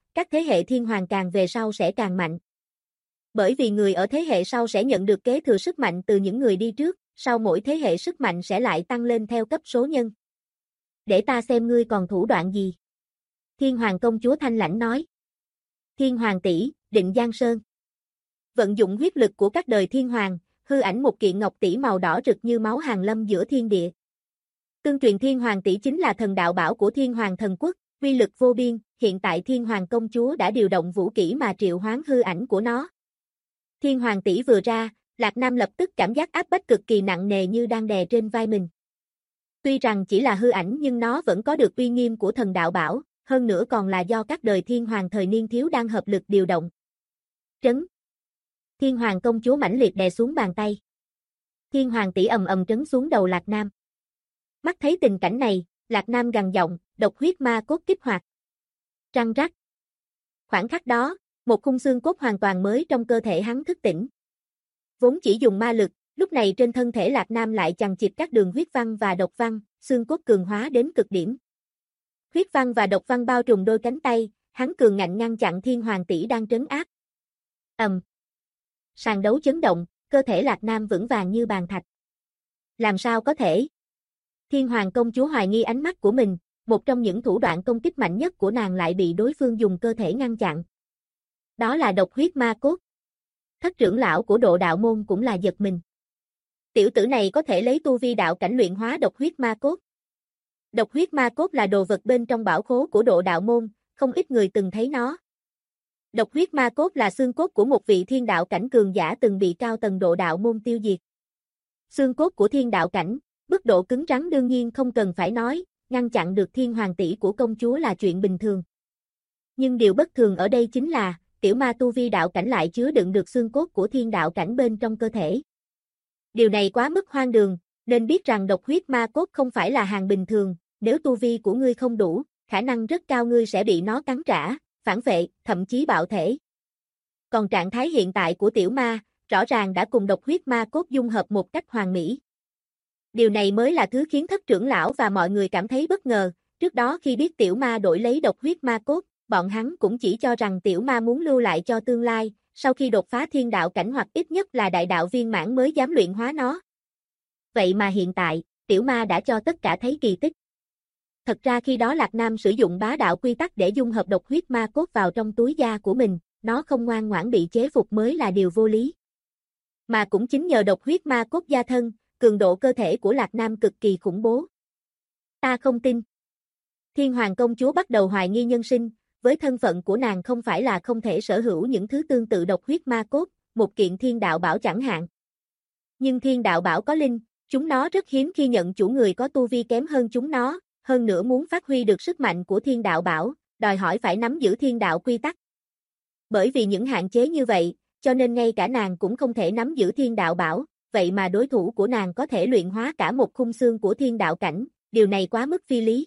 các thế hệ thiên hoàng càng về sau sẽ càng mạnh. Bởi vì người ở thế hệ sau sẽ nhận được kế thừa sức mạnh từ những người đi trước, sau mỗi thế hệ sức mạnh sẽ lại tăng lên theo cấp số nhân. Để ta xem ngươi còn thủ đoạn gì. Thiên hoàng công chúa thanh lãnh nói. Thiên hoàng tỷ, Định Giang Sơn. Vận dụng huyết lực của các đời thiên hoàng, hư ảnh một kiện ngọc tỷ màu đỏ rực như máu hàn lâm giữa thiên địa. Tương truyền thiên hoàng tỷ chính là thần đạo bảo của thiên hoàng thần quốc, uy lực vô biên, hiện tại thiên hoàng công chúa đã điều động vũ kỹ mà triệu hoán hư ảnh của nó. Thiên hoàng tỷ vừa ra, Lạc Nam lập tức cảm giác áp bách cực kỳ nặng nề như đang đè trên vai mình. Tuy rằng chỉ là hư ảnh nhưng nó vẫn có được uy nghiêm của thần đạo bảo, hơn nữa còn là do các đời thiên hoàng thời niên thiếu đang hợp lực điều động. Trấn. Thiên hoàng công chúa mãnh liệt đè xuống bàn tay. Thiên hoàng tỷ ầm ầm trấn xuống đầu Lạc Nam. Mắt thấy tình cảnh này, Lạc Nam gằn giọng, độc huyết ma cốt kích hoạt. Răng rắc. Khoảnh khắc đó, một khung xương cốt hoàn toàn mới trong cơ thể hắn thức tỉnh. Vốn chỉ dùng ma lực, lúc này trên thân thể Lạc Nam lại chằng chịt các đường huyết văn và độc văn, xương cốt cường hóa đến cực điểm. Huyết văn và độc văn bao trùm đôi cánh tay, hắn cường ngạnh ngăn chặn thiên hoàng tỷ đang trấn áp. Sàn đấu chấn động, cơ thể Lạc Nam vững vàng như bàn thạch. Làm sao có thể? Thiên hoàng công chúa hoài nghi ánh mắt của mình, một trong những thủ đoạn công kích mạnh nhất của nàng lại bị đối phương dùng cơ thể ngăn chặn. Đó là độc huyết ma cốt. Thất trưởng lão của Độ Đạo môn cũng là giật mình. Tiểu tử này có thể lấy tu vi đạo cảnh luyện hóa độc huyết ma cốt. Độc huyết ma cốt là đồ vật bên trong bảo khố của Độ Đạo môn, không ít người từng thấy nó. Độc huyết ma cốt là xương cốt của một vị thiên đạo cảnh cường giả từng bị cao tầng Độ Đạo môn tiêu diệt. Xương cốt của thiên đạo cảnh, mức độ cứng rắn đương nhiên không cần phải nói, ngăn chặn được thiên hoàng tỷ của công chúa là chuyện bình thường. Nhưng điều bất thường ở đây chính là, tiểu ma tu vi đạo cảnh lại chứa đựng được xương cốt của thiên đạo cảnh bên trong cơ thể. Điều này quá mức hoang đường, nên biết rằng độc huyết ma cốt không phải là hàng bình thường, nếu tu vi của ngươi không đủ, khả năng rất cao ngươi sẽ bị nó cắn trả, phản vệ, thậm chí bạo thể. Còn trạng thái hiện tại của tiểu ma, rõ ràng đã cùng độc huyết ma cốt dung hợp một cách hoàn mỹ. Điều này mới là thứ khiến thất trưởng lão và mọi người cảm thấy bất ngờ, trước đó khi biết tiểu ma đổi lấy độc huyết ma cốt, bọn hắn cũng chỉ cho rằng tiểu ma muốn lưu lại cho tương lai, sau khi đột phá thiên đạo cảnh hoặc ít nhất là đại đạo viên mãn mới dám luyện hóa nó. Vậy mà hiện tại, tiểu ma đã cho tất cả thấy kỳ tích. Thật ra khi đó Lạc Nam sử dụng bá đạo quy tắc để dung hợp độc huyết ma cốt vào trong túi da của mình, nó không ngoan ngoãn bị chế phục mới là điều vô lý. Mà cũng chính nhờ độc huyết ma cốt gia thân, cường độ cơ thể của Lạc Nam cực kỳ khủng bố. Ta không tin. Thiên hoàng công chúa bắt đầu hoài nghi nhân sinh, với thân phận của nàng không phải là không thể sở hữu những thứ tương tự độc huyết ma cốt, một kiện thiên đạo bảo chẳng hạn. Nhưng thiên đạo bảo có linh, chúng nó rất hiếm khi nhận chủ người có tu vi kém hơn chúng nó, hơn nữa muốn phát huy được sức mạnh của thiên đạo bảo, đòi hỏi phải nắm giữ thiên đạo quy tắc. Bởi vì những hạn chế như vậy, cho nên ngay cả nàng cũng không thể nắm giữ thiên đạo bảo, vậy mà đối thủ của nàng có thể luyện hóa cả một khung xương của thiên đạo cảnh, điều này quá mức phi lý.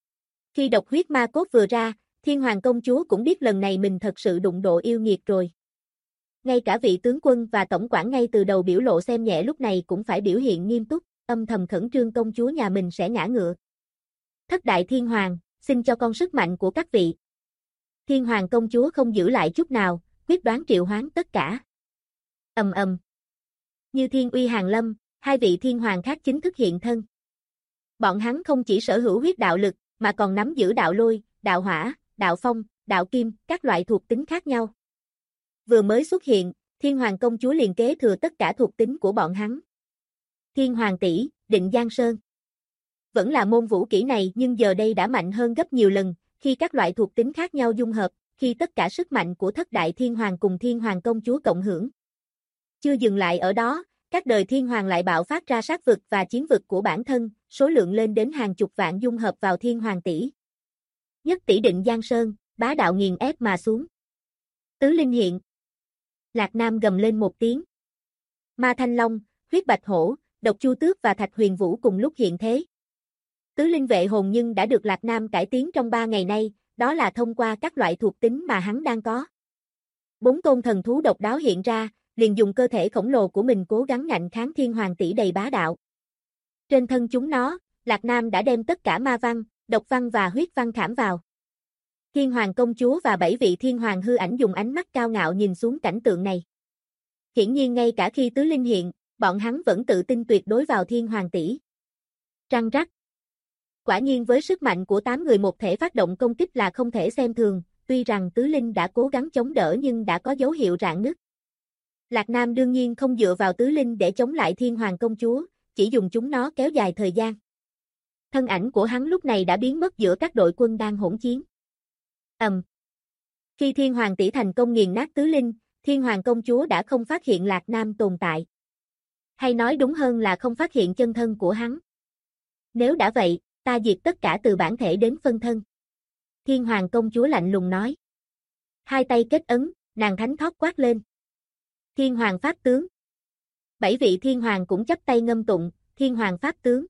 Khi độc huyết ma cốt vừa ra, thiên hoàng công chúa cũng biết lần này mình thật sự đụng độ yêu nghiệt rồi. Ngay cả vị tướng quân và tổng quản ngay từ đầu biểu lộ xem nhẹ lúc này cũng phải biểu hiện nghiêm túc, âm thầm khẩn trương công chúa nhà mình sẽ ngã ngựa. Thất đại thiên hoàng, xin cho con sức mạnh của các vị. Thiên hoàng công chúa không giữ lại chút nào, quyết đoán triệu hoán tất cả. Ầm ầm. Như thiên uy hàng lâm, hai vị thiên hoàng khác chính thức hiện thân. Bọn hắn không chỉ sở hữu huyết đạo lực, mà còn nắm giữ đạo lôi, đạo hỏa, đạo phong, đạo kim, các loại thuộc tính khác nhau. Vừa mới xuất hiện, thiên hoàng công chúa liền kế thừa tất cả thuộc tính của bọn hắn. Thiên hoàng tỷ, Định Giang Sơn. Vẫn là môn vũ kỹ này nhưng giờ đây đã mạnh hơn gấp nhiều lần, khi các loại thuộc tính khác nhau dung hợp, khi tất cả sức mạnh của thất đại thiên hoàng cùng thiên hoàng công chúa cộng hưởng. Chưa dừng lại ở đó, các đời thiên hoàng lại bạo phát ra sát vực và chiến vực của bản thân, số lượng lên đến hàng chục vạn dung hợp vào thiên hoàng tỷ. Nhất tỷ Định Giang Sơn, bá đạo nghiền ép mà xuống. Tứ linh hiện. Lạc Nam gầm lên một tiếng. Ma Thanh Long, Huyết Bạch Hổ, Độc Chu Tước và Thạch Huyền Vũ cùng lúc hiện thế. Tứ linh vệ hồn nhưng đã được Lạc Nam cải tiến trong 3 ngày nay, đó là thông qua các loại thuộc tính mà hắn đang có. 4 tôn thần thú độc đáo hiện ra, liền dùng cơ thể khổng lồ của mình cố gắng ngạnh kháng thiên hoàng tỷ đầy bá đạo. Trên thân chúng nó, Lạc Nam đã đem tất cả ma văn, độc văn và huyết văn khảm vào. Thiên Hoàng công chúa và 7 vị thiên hoàng hư ảnh dùng ánh mắt cao ngạo nhìn xuống cảnh tượng này. Hiển nhiên ngay cả khi tứ linh hiện, bọn hắn vẫn tự tin tuyệt đối vào thiên hoàng tỷ. Trăng rắc. Quả nhiên với sức mạnh của 8 người một thể phát động công kích là không thể xem thường, tuy rằng tứ linh đã cố gắng chống đỡ nhưng đã có dấu hiệu rạn nứt. Lạc Nam đương nhiên không dựa vào tứ linh để chống lại thiên hoàng công chúa, chỉ dùng chúng nó kéo dài thời gian. Thân ảnh của hắn lúc này đã biến mất giữa các đội quân đang hỗn chiến. Khi thiên hoàng tỷ thành công nghiền nát tứ linh, thiên hoàng công chúa đã không phát hiện Lạc Nam tồn tại. Hay nói đúng hơn là không phát hiện chân thân của hắn. Nếu đã vậy, ta diệt tất cả từ bản thể đến phân thân. Thiên hoàng công chúa lạnh lùng nói. Hai tay kết ấn, nàng thánh thót quát lên. Thiên hoàng pháp tướng. 7 vị thiên hoàng cũng chắp tay ngâm tụng, thiên hoàng pháp tướng.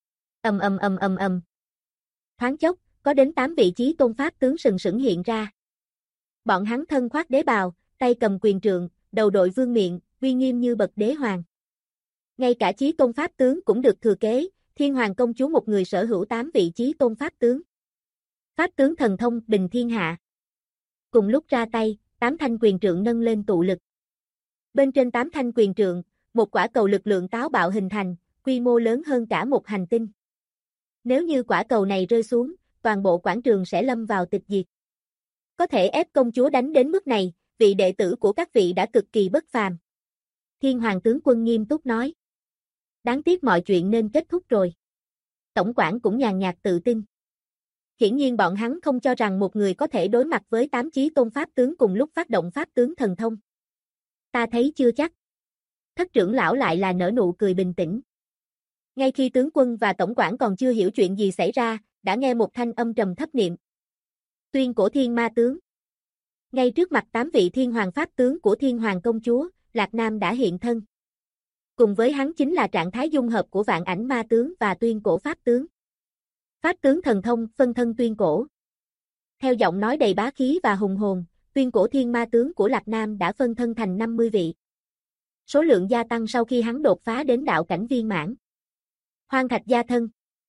Thoáng chốc, có đến 8 vị chí tôn pháp tướng sừng sững hiện ra. Bọn hắn thân khoác đế bào, tay cầm quyền trượng, đầu đội vương miện, uy nghiêm như bậc đế hoàng. Ngay cả chí tôn pháp tướng cũng được thừa kế, thiên hoàng công chúa một người sở hữu 8 vị chí tôn pháp tướng. Pháp tướng thần thông bình thiên hạ. Cùng lúc ra tay, 8 thanh quyền trượng nâng lên tụ lực. Bên trên 8 thanh quyền trượng, một quả cầu lực lượng táo bạo hình thành, quy mô lớn hơn cả một hành tinh. Nếu như quả cầu này rơi xuống, toàn bộ quảng trường sẽ lâm vào tịch diệt. Có thể ép công chúa đánh đến mức này, vị đệ tử của các vị đã cực kỳ bất phàm. Thiên hoàng tướng quân nghiêm túc nói. Đáng tiếc mọi chuyện nên kết thúc rồi. Tổng quản cũng nhàn nhạt tự tin. Hiển nhiên bọn hắn không cho rằng một người có thể đối mặt với 8 chí tôn pháp tướng cùng lúc phát động pháp tướng thần thông. Ta thấy chưa chắc. Thất trưởng lão lại là nở nụ cười bình tĩnh. Ngay khi tướng quân và tổng quản còn chưa hiểu chuyện gì xảy ra, đã nghe một thanh âm trầm thấp niệm. Tuyên cổ thiên ma tướng. Ngay trước mặt 8 vị thiên hoàng pháp tướng của thiên hoàng công chúa, Lạc Nam đã hiện thân. Cùng với hắn chính là trạng thái dung hợp của vạn ảnh ma tướng và tuyên cổ pháp tướng. Pháp tướng thần thông, phân thân tuyên cổ. Theo giọng nói đầy bá khí và hùng hồn, tuyên cổ thiên ma tướng của Lạc Nam đã phân thân thành 50 vị. Số lượng gia tăng sau khi hắn đột phá đến đạo cảnh viên mãn. Hoang thạch gia thân.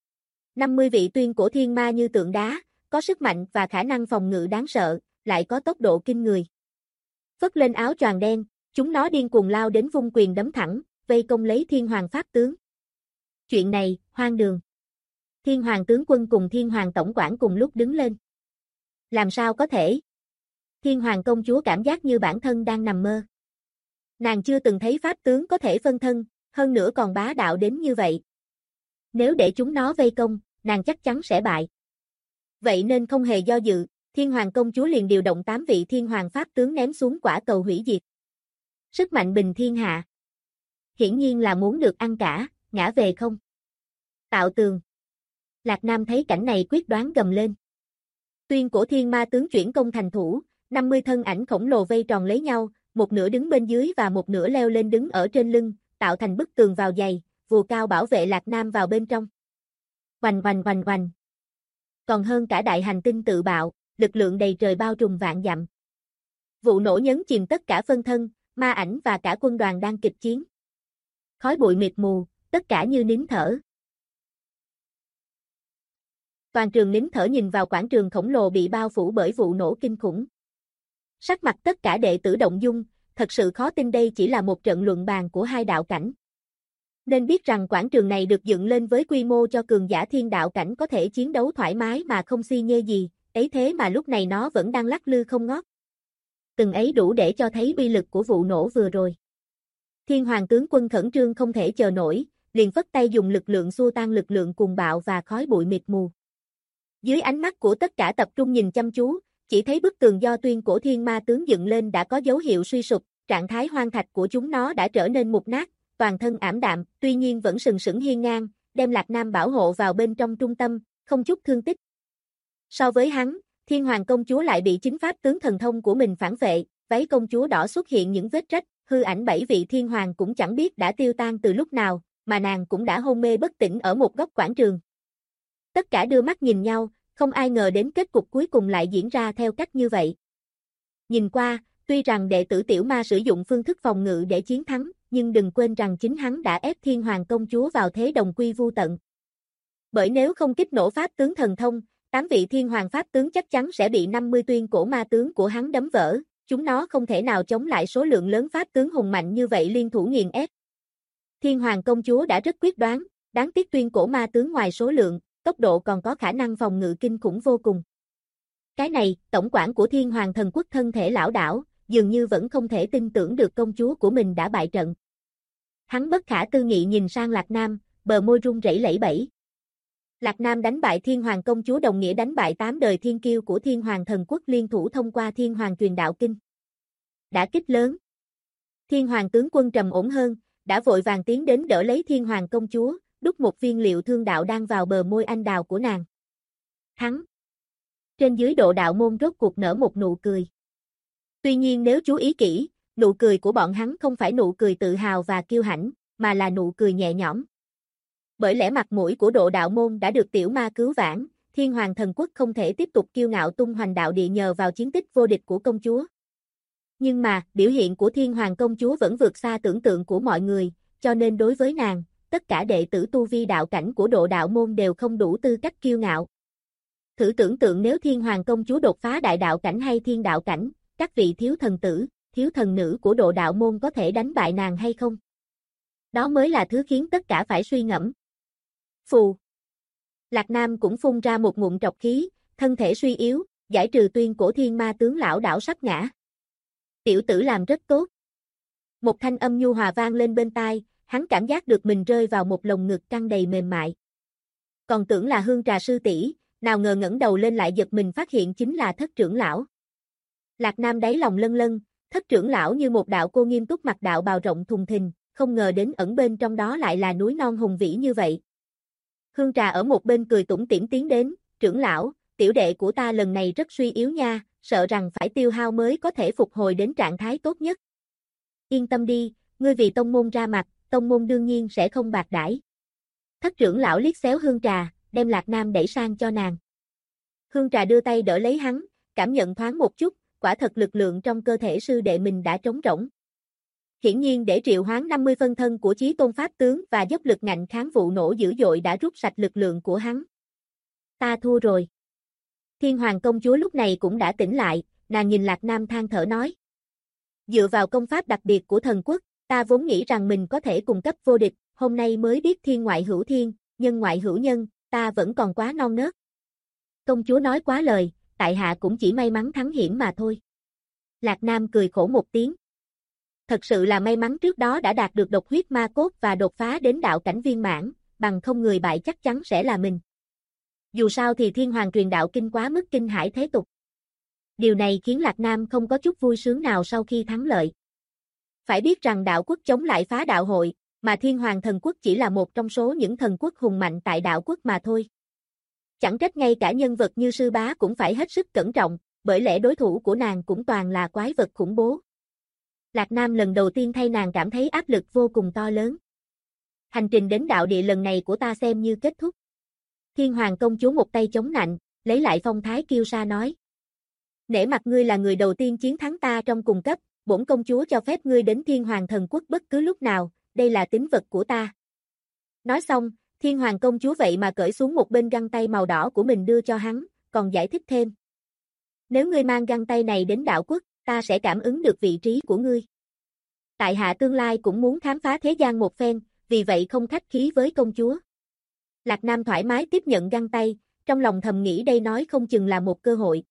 50 vị tuyên cổ thiên ma như tượng đá, có sức mạnh và khả năng phòng ngự đáng sợ, lại có tốc độ kinh người. Phất lên áo choàng đen, chúng nó điên cuồng lao đến vung quyền đấm thẳng, vây công lấy thiên hoàng pháp tướng. Chuyện này, hoang đường. Thiên hoàng tướng quân cùng thiên hoàng tổng quản cùng lúc đứng lên. Làm sao có thể? Thiên hoàng công chúa cảm giác như bản thân đang nằm mơ. Nàng chưa từng thấy pháp tướng có thể phân thân, hơn nữa còn bá đạo đến như vậy. Nếu để chúng nó vây công, nàng chắc chắn sẽ bại. Vậy nên không hề do dự, thiên hoàng công chúa liền điều động 8 vị thiên hoàng pháp tướng ném xuống quả cầu hủy diệt. Sức mạnh bình thiên hạ. Hiển nhiên là muốn được ăn cả, ngã về không. Tạo tường. Lạc Nam thấy cảnh này quyết đoán gầm lên. Tuyên cổ thiên ma tướng chuyển công thành thủ, 50 thân ảnh khổng lồ vây tròn lấy nhau, một nửa đứng bên dưới và một nửa leo lên đứng ở trên lưng, tạo thành bức tường vào dày, vùa cao bảo vệ Lạc Nam vào bên trong. Oanh oanh oanh oanh. Còn hơn cả đại hành tinh tự bạo, lực lượng đầy trời bao trùm vạn dặm. Vụ nổ nhấn chìm tất cả phân thân, ma ảnh và cả quân đoàn đang kịch chiến. Khói bụi mịt mù, tất cả như nín thở. Toàn trường nín thở nhìn vào quảng trường khổng lồ bị bao phủ bởi vụ nổ kinh khủng. Sắc mặt tất cả đệ tử động dung, thật sự khó tin đây chỉ là một trận luận bàn của hai đạo cảnh. Nên biết rằng quảng trường này được dựng lên với quy mô cho cường giả thiên đạo cảnh có thể chiến đấu thoải mái mà không si nhê gì, ấy thế mà lúc này nó vẫn đang lắc lư không ngót. Từng ấy đủ để cho thấy uy lực của vụ nổ vừa rồi. Thiên hoàng tướng quân khẩn trương không thể chờ nổi, liền phất tay dùng lực lượng xua tan lực lượng cuồng bạo và khói bụi mịt mù. Dưới ánh mắt của tất cả tập trung nhìn chăm chú, chỉ thấy bức tường do tuyên cổ thiên ma tướng dựng lên đã có dấu hiệu suy sụp, trạng thái hoang thạch của chúng nó đã trở nên mục nát, toàn thân ảm đạm, tuy nhiên vẫn sừng sững hiên ngang, đem Lạc Nam bảo hộ vào bên trong trung tâm, không chút thương tích. So với hắn, thiên hoàng công chúa lại bị chính pháp tướng thần thông của mình phản vệ, váy công chúa đỏ xuất hiện những vết rách, hư ảnh 7 vị thiên hoàng cũng chẳng biết đã tiêu tan từ lúc nào, mà nàng cũng đã hôn mê bất tỉnh ở một góc quảng trường. Tất cả đưa mắt nhìn nhau, không ai ngờ đến kết cục cuối cùng lại diễn ra theo cách như vậy. Nhìn qua, tuy rằng đệ tử tiểu ma sử dụng phương thức phòng ngự để chiến thắng, nhưng đừng quên rằng chính hắn đã ép thiên hoàng công chúa vào thế đồng quy vu tận. Bởi nếu không kích nổ pháp tướng thần thông, 8 vị thiên hoàng pháp tướng chắc chắn sẽ bị 50 tuyên cổ ma tướng của hắn đấm vỡ, chúng nó không thể nào chống lại số lượng lớn pháp tướng hùng mạnh như vậy liên thủ nghiền ép. Thiên hoàng công chúa đã rất quyết đoán, đáng tiếc tuyên cổ ma tướng ngoài số lượng, tốc độ còn có khả năng phòng ngự kinh khủng vô cùng. Cái này, tổng quản của thiên hoàng thần quốc thân thể lão đảo, dường như vẫn không thể tin tưởng được công chúa của mình đã bại trận. Hắn bất khả tư nghị nhìn sang Lạc Nam, bờ môi run rẩy lẩy bẩy. Lạc Nam đánh bại thiên hoàng công chúa đồng nghĩa đánh bại 8 đời thiên kiêu của thiên hoàng thần quốc liên thủ thông qua thiên hoàng truyền đạo kinh. Đã kích lớn. Thiên hoàng tướng quân trầm ổn hơn, đã vội vàng tiến đến đỡ lấy thiên hoàng công chúa, đút một viên liệu thương đạo đang vào bờ môi anh đào của nàng. Hắn. Trên dưới độ đạo môn rốt cuộc nở một nụ cười. Tuy nhiên nếu chú ý kỹ, nụ cười của bọn hắn không phải nụ cười tự hào và kiêu hãnh, mà là nụ cười nhẹ nhõm. Bởi lẽ mặt mũi của độ đạo môn đã được tiểu ma cứu vãn, thiên hoàng thần quốc không thể tiếp tục kiêu ngạo tung hoành đạo địa nhờ vào chiến tích vô địch của công chúa. Nhưng mà, biểu hiện của thiên hoàng công chúa vẫn vượt xa tưởng tượng của mọi người, cho nên đối với nàng, tất cả đệ tử tu vi đạo cảnh của độ đạo môn đều không đủ tư cách kiêu ngạo. Thử tưởng tượng nếu thiên hoàng công chúa đột phá đại đạo cảnh hay thiên đạo cảnh, các vị thiếu thần tử, thiếu thần nữ của độ đạo môn có thể đánh bại nàng hay không? Đó mới là thứ khiến tất cả phải suy ngẫm. Phù. Lạc Nam cũng phun ra một ngụm trọc khí, thân thể suy yếu, giải trừ tuyên cổ thiên ma tướng lão đảo sắp ngã. Tiểu tử làm rất tốt. Một thanh âm nhu hòa vang lên bên tai, hắn cảm giác được mình rơi vào một lồng ngực căng đầy mềm mại. Còn tưởng là Hương Trà sư tỷ, nào ngờ ngẩng đầu lên lại giật mình phát hiện chính là Thất trưởng lão. Lạc Nam đáy lòng lân lân, Thất trưởng lão như một đạo cô nghiêm túc mặc đạo bào rộng thùng thình, không ngờ đến ẩn bên trong đó lại là núi non hùng vĩ như vậy. Hương Trà ở một bên cười tủm tỉm tiến đến, trưởng lão, tiểu đệ của ta lần này rất suy yếu nha, sợ rằng phải tiêu hao mới có thể phục hồi đến trạng thái tốt nhất. Yên tâm đi, ngươi vì tông môn ra mặt, tông môn đương nhiên sẽ không bạc đãi. Thất trưởng lão liếc xéo Hương Trà, đem Lạc Nam đẩy sang cho nàng. Hương Trà đưa tay đỡ lấy hắn, cảm nhận thoáng một chút, quả thật lực lượng trong cơ thể sư đệ mình đã trống rỗng. Hiển nhiên để triệu hoán 50 phân thân của Chí Tôn Pháp tướng và dốc lực ngạnh kháng vụ nổ dữ dội đã rút sạch lực lượng của hắn. Ta thua rồi. Thiên hoàng công chúa lúc này cũng đã tỉnh lại, nàng nhìn Lạc Nam than thở nói. Dựa vào công pháp đặc biệt của thần quốc, ta vốn nghĩ rằng mình có thể cùng cấp vô địch, hôm nay mới biết thiên ngoại hữu thiên, nhân ngoại hữu nhân, ta vẫn còn quá non nớt. Công chúa nói quá lời, tại hạ cũng chỉ may mắn thắng hiểm mà thôi. Lạc Nam cười khổ một tiếng. Thật sự là may mắn trước đó đã đạt được độc huyết ma cốt và đột phá đến đạo cảnh viên mãn, bằng không người bại chắc chắn sẽ là mình. Dù sao thì thiên hoàng truyền đạo kinh quá mức kinh hải thế tục. Điều này khiến Lạc Nam không có chút vui sướng nào sau khi thắng lợi. Phải biết rằng đạo quốc chống lại phá đạo hội, mà thiên hoàng thần quốc chỉ là một trong số những thần quốc hùng mạnh tại đạo quốc mà thôi. Chẳng trách ngay cả nhân vật như sư bá cũng phải hết sức cẩn trọng, bởi lẽ đối thủ của nàng cũng toàn là quái vật khủng bố. Lạc Nam lần đầu tiên thay nàng cảm thấy áp lực vô cùng to lớn. Hành trình đến đạo địa lần này của ta xem như kết thúc. Thiên hoàng công chúa một tay chống nạnh, lấy lại phong thái kiêu sa nói. Nể mặt ngươi là người đầu tiên chiến thắng ta trong cùng cấp, bổn công chúa cho phép ngươi đến thiên hoàng thần quốc bất cứ lúc nào, đây là tín vật của ta. Nói xong, thiên hoàng công chúa vậy mà cởi xuống một bên găng tay màu đỏ của mình đưa cho hắn, còn giải thích thêm. Nếu ngươi mang găng tay này đến đạo quốc, ta sẽ cảm ứng được vị trí của ngươi. Tại hạ tương lai cũng muốn khám phá thế gian một phen, vì vậy không khách khí với công chúa. Lạc Nam thoải mái tiếp nhận găng tay, trong lòng thầm nghĩ đây nói không chừng là một cơ hội.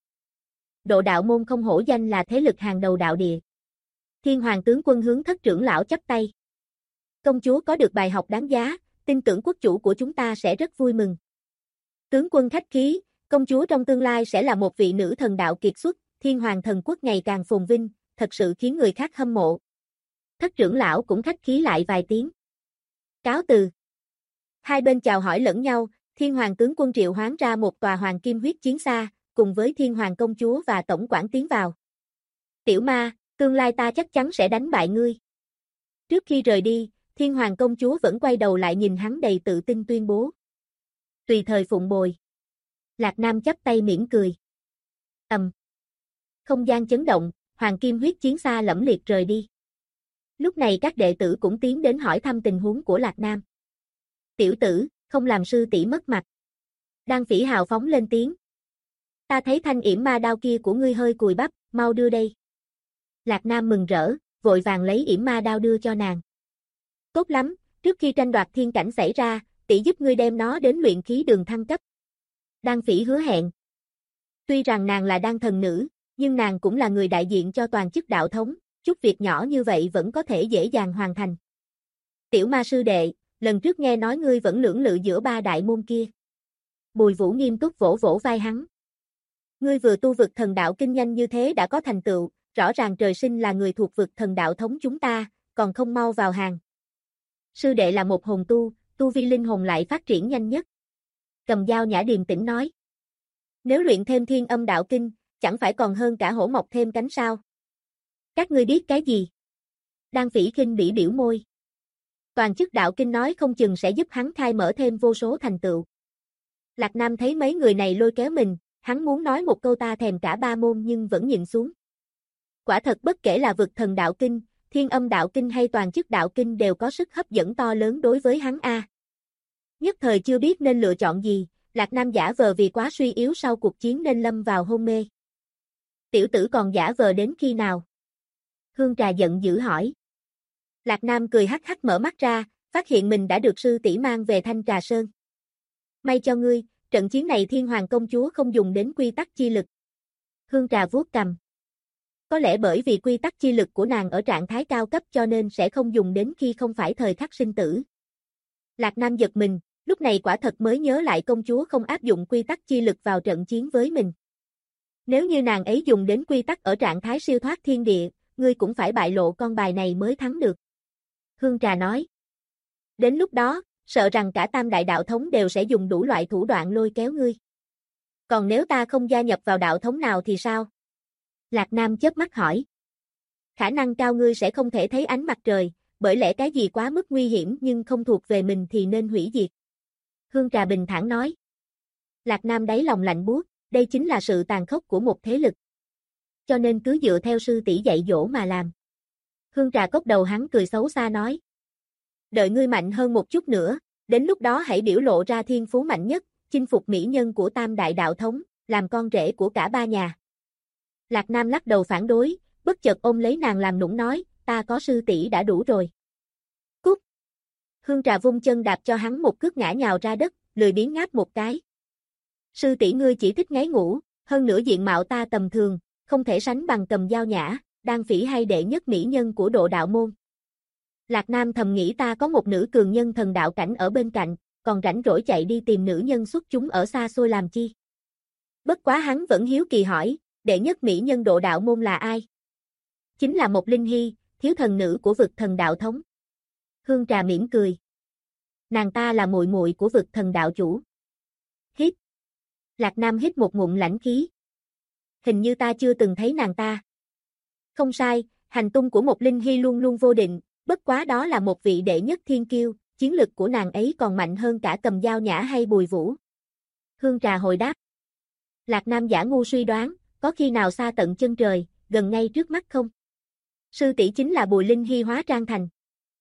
Độ đạo môn không hổ danh là thế lực hàng đầu đạo địa. Thiên hoàng tướng quân hướng Thất trưởng lão chắp tay. Công chúa có được bài học đáng giá, tin tưởng quốc chủ của chúng ta sẽ rất vui mừng. Tướng quân khách khí, công chúa trong tương lai sẽ là một vị nữ thần đạo kiệt xuất, thiên hoàng thần quốc ngày càng phồn vinh, thật sự khiến người khác hâm mộ. Thất trưởng lão cũng khách khí lại vài tiếng. Cáo từ. Hai bên chào hỏi lẫn nhau, thiên hoàng tướng quân triệu hoán ra một tòa hoàng kim huyết chiến xa, cùng với thiên hoàng công chúa và tổng quản tiến vào. Tiểu ma, tương lai ta chắc chắn sẽ đánh bại ngươi. Trước khi rời đi, thiên hoàng công chúa vẫn quay đầu lại nhìn hắn đầy tự tin tuyên bố. Tùy thời phụng bồi. Lạc Nam chắp tay mỉm cười. Không gian chấn động, hoàng kim huyết chiến xa lẫm liệt rời đi. Lúc này các đệ tử cũng tiến đến hỏi thăm tình huống của Lạc Nam. Tiểu tử, không làm sư tỷ mất mặt. Đan Phỉ hào phóng lên tiếng, Ta thấy thanh yểm ma đao kia của ngươi hơi cùi bắp, mau đưa đây. Lạc Nam mừng rỡ, vội vàng lấy yểm ma đao đưa cho nàng. Tốt lắm, trước khi tranh đoạt thiên cảnh xảy ra, tỷ giúp ngươi đem nó đến luyện khí đường thăng cấp. Đan Phỉ hứa hẹn. Tuy rằng nàng là đan thần nữ, nhưng nàng cũng là người đại diện cho toàn chức đạo thống, chút việc nhỏ như vậy vẫn có thể dễ dàng hoàn thành. Tiểu ma sư đệ, lần trước nghe nói ngươi vẫn lưỡng lự giữa ba đại môn kia. Bùi Vũ nghiêm túc vỗ vỗ vai hắn. Ngươi vừa tu vực thần đạo kinh nhanh như thế đã có thành tựu, rõ ràng trời sinh là người thuộc vực thần đạo thống chúng ta, còn không mau vào hàng. Sư đệ là một hồn tu vi linh hồn lại phát triển nhanh nhất. Cầm Dao Nhã điềm tĩnh nói. Nếu luyện thêm thiên âm đạo kinh, chẳng phải còn hơn cả hổ mọc thêm cánh sao? Các ngươi biết cái gì? Đan Phỉ khinh bỉ biểu môi. Toàn chức đạo kinh nói không chừng sẽ giúp hắn khai mở thêm vô số thành tựu. Lạc Nam thấy mấy người này lôi kéo mình, hắn muốn nói một câu ta thèm cả ba môn nhưng vẫn nhìn xuống. Quả thật bất kể là vực thần đạo kinh, thiên âm đạo kinh hay toàn chức đạo kinh đều có sức hấp dẫn to lớn đối với hắn a. Nhất thời chưa biết nên lựa chọn gì, Lạc Nam giả vờ vì quá suy yếu sau cuộc chiến nên lâm vào hôn mê. Tiểu tử còn giả vờ đến khi nào? Hương Trà giận dữ hỏi. Lạc Nam cười hắc hắc mở mắt ra, phát hiện mình đã được sư tỷ mang về Thanh Trà Sơn. May cho ngươi, trận chiến này Thiên Hoàng công chúa không dùng đến quy tắc chi lực. Hương Trà vuốt cằm. Có lẽ bởi vì quy tắc chi lực của nàng ở trạng thái cao cấp cho nên sẽ không dùng đến khi không phải thời khắc sinh tử. Lạc Nam giật mình, lúc này quả thật mới nhớ lại công chúa không áp dụng quy tắc chi lực vào trận chiến với mình. Nếu như nàng ấy dùng đến quy tắc ở trạng thái siêu thoát thiên địa, ngươi cũng phải bại lộ con bài này mới thắng được. Hương Trà nói. Đến lúc đó, sợ rằng cả Tam Đại đạo thống đều sẽ dùng đủ loại thủ đoạn lôi kéo ngươi. Còn nếu ta không gia nhập vào đạo thống nào thì sao? Lạc Nam chớp mắt hỏi. Khả năng cao ngươi sẽ không thể thấy ánh mặt trời, bởi lẽ cái gì quá mức nguy hiểm nhưng không thuộc về mình thì nên hủy diệt. Hương Trà bình thản nói. Lạc Nam đáy lòng lạnh buốt, đây chính là sự tàn khốc của một thế lực. Cho nên cứ dựa theo sư tỷ dạy dỗ mà làm. Hương Trà cốc đầu hắn cười xấu xa nói. Đợi ngươi mạnh hơn một chút nữa, đến lúc đó hãy biểu lộ ra thiên phú mạnh nhất, chinh phục mỹ nhân của Tam Đại đạo thống, làm con rể của cả ba nhà. Lạc Nam lắc đầu phản đối, bất chợt ôm lấy nàng làm nũng nói, ta có sư tỷ đã đủ rồi. Cút! Hương Trà vung chân đạp cho hắn một cước ngã nhào ra đất, lười biếng ngáp một cái. Sư tỷ ngươi chỉ thích ngáy ngủ, hơn nữa diện mạo ta tầm thường, không thể sánh bằng Cầm Dao Nhã, Đan Phỉ hay đệ nhất mỹ nhân của độ đạo môn. Lạc Nam thầm nghĩ ta có một nữ cường nhân thần đạo cảnh ở bên cạnh, còn rảnh rỗi chạy đi tìm nữ nhân xuất chúng ở xa xôi làm chi. Bất quá hắn vẫn hiếu kỳ hỏi, đệ nhất mỹ nhân độ đạo môn là ai? Chính là một Linh Hy, thiếu thần nữ của vực thần đạo thống. Hương Trà mỉm cười. Nàng ta là muội muội của vực thần đạo chủ. Hít. Lạc Nam hít một ngụm lãnh khí. Hình như ta chưa từng thấy nàng ta. Không sai, hành tung của một Linh Hy luôn luôn vô định, bất quá đó là một vị đệ nhất thiên kiêu, chiến lực của nàng ấy còn mạnh hơn cả Cầm Dao Nhã hay Bùi Vũ. Hương Trà hồi đáp. Lạc Nam giả ngu suy đoán, có khi nào xa tận chân trời, gần ngay trước mắt không? Sư tỷ chính là Bùi Linh Hy hóa trang thành.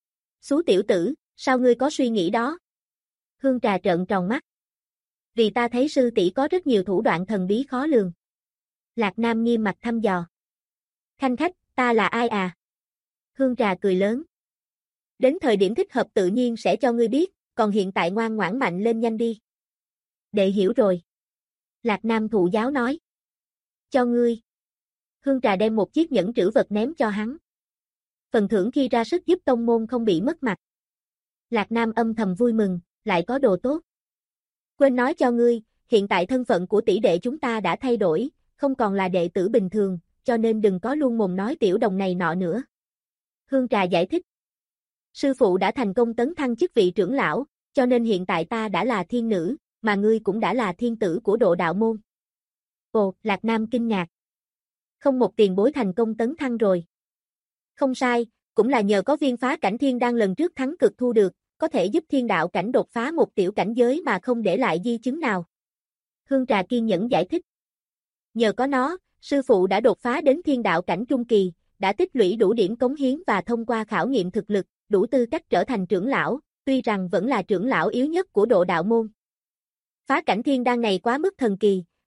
Xú tiểu tử, sao ngươi có suy nghĩ đó? Hương Trà trợn tròn mắt. Vì ta thấy sư tỷ có rất nhiều thủ đoạn thần bí khó lường. Lạc Nam nghiêm mặt thăm dò. Khanh khách, ta là ai à? Hương Trà cười lớn. Đến thời điểm thích hợp tự nhiên sẽ cho ngươi biết, còn hiện tại ngoan ngoãn mạnh lên nhanh đi. Đệ hiểu rồi. Lạc Nam thụ giáo nói. Cho ngươi. Hương Trà đem một chiếc nhẫn trữ vật ném cho hắn. Phần thưởng khi ra sức giúp tông môn không bị mất mặt. Lạc Nam âm thầm vui mừng, lại có đồ tốt. Quên nói cho ngươi, hiện tại thân phận của tỷ đệ chúng ta đã thay đổi, không còn là đệ tử bình thường, cho nên đừng có luôn mồm nói tiểu đồng này nọ nữa. Hương Trà giải thích. Sư phụ đã thành công tấn thăng chức vị trưởng lão, cho nên hiện tại ta đã là thiên nữ, mà ngươi cũng đã là thiên tử của độ đạo môn. Ồ, Lạc Nam kinh ngạc. Không một tiền bối thành công tấn thăng rồi. Không sai, cũng là nhờ có viên phá cảnh thiên đan lần trước thắng cực thu được, có thể giúp thiên đạo cảnh đột phá một tiểu cảnh giới mà không để lại di chứng nào. Hương Trà kiên nhẫn giải thích. Nhờ có nó, sư phụ đã đột phá đến thiên đạo cảnh trung kỳ, đã tích lũy đủ điểm cống hiến và thông qua khảo nghiệm thực lực, đủ tư cách trở thành trưởng lão, tuy rằng vẫn là trưởng lão yếu nhất của độ đạo môn. Phá cảnh thiên đan này quá mức thần kỳ,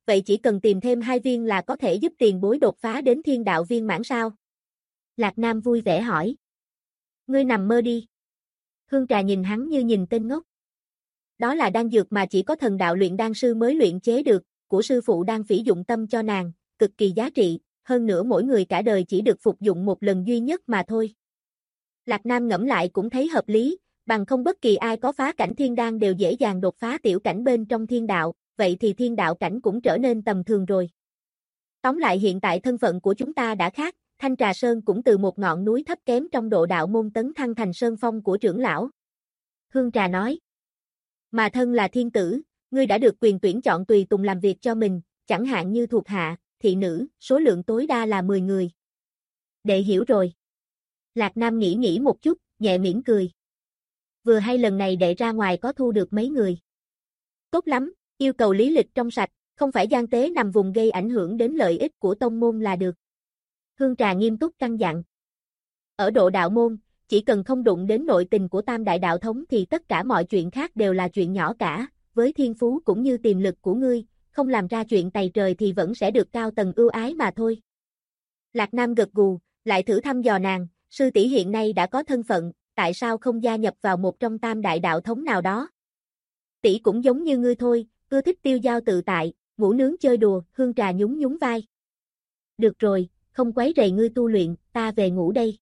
vậy chỉ cần tìm thêm 2 viên là có thể giúp tiền bối đột phá đến thiên đạo viên mãn sao? Lạc Nam vui vẻ hỏi. Ngươi nằm mơ đi. Hương Trà nhìn hắn như nhìn tên ngốc. Đó là đan dược mà chỉ có thần đạo luyện đan sư mới luyện chế được, của sư phụ đang phỉ dụng tâm cho nàng, cực kỳ giá trị, hơn nữa mỗi người cả đời chỉ được phục dụng một lần duy nhất mà thôi. Lạc Nam ngẫm lại cũng thấy hợp lý, bằng không bất kỳ ai có phá cảnh thiên đan đều dễ dàng đột phá tiểu cảnh bên trong thiên đạo, vậy thì thiên đạo cảnh cũng trở nên tầm thường rồi. Tóm lại hiện tại thân phận của chúng ta đã khác, Thanh Trà Sơn cũng từ một ngọn núi thấp kém trong độ đạo môn tấn thăng thành sơn phong của trưởng lão. Hương Trà nói. Mà thân là thiên tử, ngươi đã được quyền tuyển chọn tùy tùng làm việc cho mình, chẳng hạn như thuộc hạ, thị nữ, số lượng tối đa là 10 người. Đệ hiểu rồi. Lạc Nam nghĩ một chút, nhẹ mỉm cười. Vừa hay lần này đệ ra ngoài có thu được mấy người. Tốt lắm, yêu cầu lý lịch trong sạch, không phải gian tế nằm vùng gây ảnh hưởng đến lợi ích của tông môn là được. Hương Trà nghiêm túc căn dặn. Ở độ đạo môn, chỉ cần không đụng đến nội tình của Tam Đại Đạo Thống thì tất cả mọi chuyện khác đều là chuyện nhỏ cả, với thiên phú cũng như tiềm lực của ngươi, không làm ra chuyện tày trời thì vẫn sẽ được cao tầng ưu ái mà thôi. Lạc Nam gật gù, lại thử thăm dò nàng, sư tỷ hiện nay đã có thân phận, tại sao không gia nhập vào một trong Tam Đại Đạo Thống nào đó? Tỷ cũng giống như ngươi thôi, ưa thích tiêu dao tự tại, ngủ nướng chơi đùa, Hương Trà nhún nhún vai. Được rồi, không quấy rầy ngươi tu luyện, ta về ngủ đây.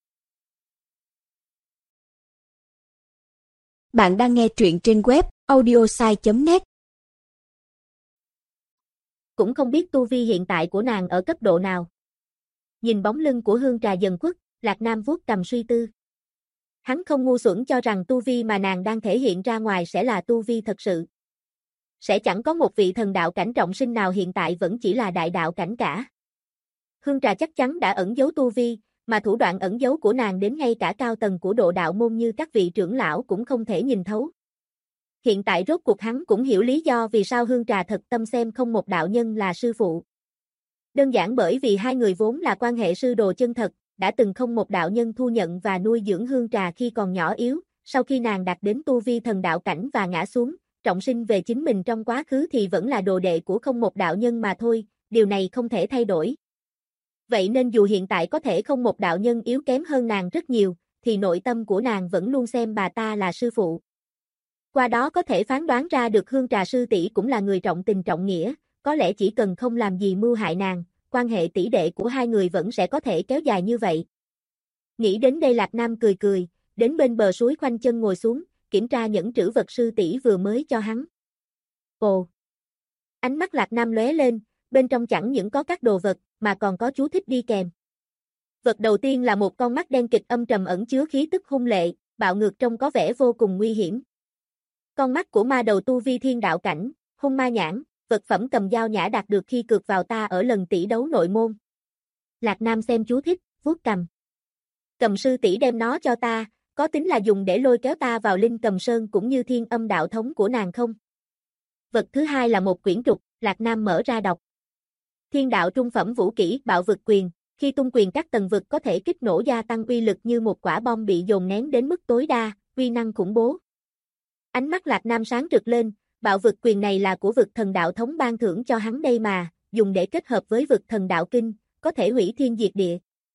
Bạn đang nghe truyện trên web audiosai.net. Cũng không biết tu vi hiện tại của nàng ở cấp độ nào. Nhìn bóng lưng của Hương Trà dần khuất, Lạc Nam vuốt cầm suy tư. Hắn không ngu xuẩn cho rằng tu vi mà nàng đang thể hiện ra ngoài sẽ là tu vi thật sự. Sẽ chẳng có một vị thần đạo cảnh trọng sinh nào hiện tại vẫn chỉ là đại đạo cảnh cả. Hương Trà chắc chắn đã ẩn giấu tu vi, mà thủ đoạn ẩn giấu của nàng đến ngay cả cao tầng của độ đạo môn như các vị trưởng lão cũng không thể nhìn thấu. Hiện tại rốt cuộc hắn cũng hiểu lý do vì sao Hương Trà thật tâm xem không một đạo nhân là sư phụ. Đơn giản bởi vì hai người vốn là quan hệ sư đồ chân thật, đã từng không một đạo nhân thu nhận và nuôi dưỡng Hương Trà khi còn nhỏ yếu, sau khi nàng đạt đến tu vi thần đạo cảnh và ngã xuống, trọng sinh về chính mình trong quá khứ thì vẫn là đồ đệ của không một đạo nhân mà thôi, điều này không thể thay đổi. Vậy nên dù hiện tại có thể không một đạo nhân yếu kém hơn nàng rất nhiều, thì nội tâm của nàng vẫn luôn xem bà ta là sư phụ. Qua đó có thể phán đoán ra được Hương Trà sư tỷ cũng là người trọng tình trọng nghĩa, có lẽ chỉ cần không làm gì mưu hại nàng, quan hệ tỷ đệ của hai người vẫn sẽ có thể kéo dài như vậy. Nghĩ đến đây Lạc Nam cười cười, đến bên bờ suối khoanh chân ngồi xuống, kiểm tra những trữ vật sư tỷ vừa mới cho hắn. Ồ! Ánh mắt Lạc Nam lóe lên, bên trong chẳng những có các đồ vật, mà còn có chú thích đi kèm. Vật đầu tiên là một con mắt đen kịch âm trầm ẩn chứa khí tức hung lệ, bạo ngược trông có vẻ vô cùng nguy hiểm. Con mắt của ma đầu tu vi thiên đạo cảnh, hung ma nhãn, vật phẩm cầm dao nhã đạt được khi cược vào ta ở lần tỷ đấu nội môn. Lạc Nam xem chú thích, vuốt cầm. Cầm sư tỷ đem nó cho ta, có tính là dùng để lôi kéo ta vào Linh Cầm Sơn cũng như thiên âm đạo thống của nàng không? Vật thứ hai là một quyển trục, Lạc Nam mở ra đọc. Thiên đạo trung phẩm vũ kỹ bạo vực quyền, khi tung quyền các tầng vực có thể kích nổ gia tăng uy lực như một quả bom bị dồn nén đến mức tối đa, uy năng khủng bố. Ánh mắt Lạc Nam sáng rực lên, bạo vực quyền này là của vực thần đạo thống ban thưởng cho hắn đây mà, dùng để kết hợp với vực thần đạo kinh, có thể hủy thiên diệt địa.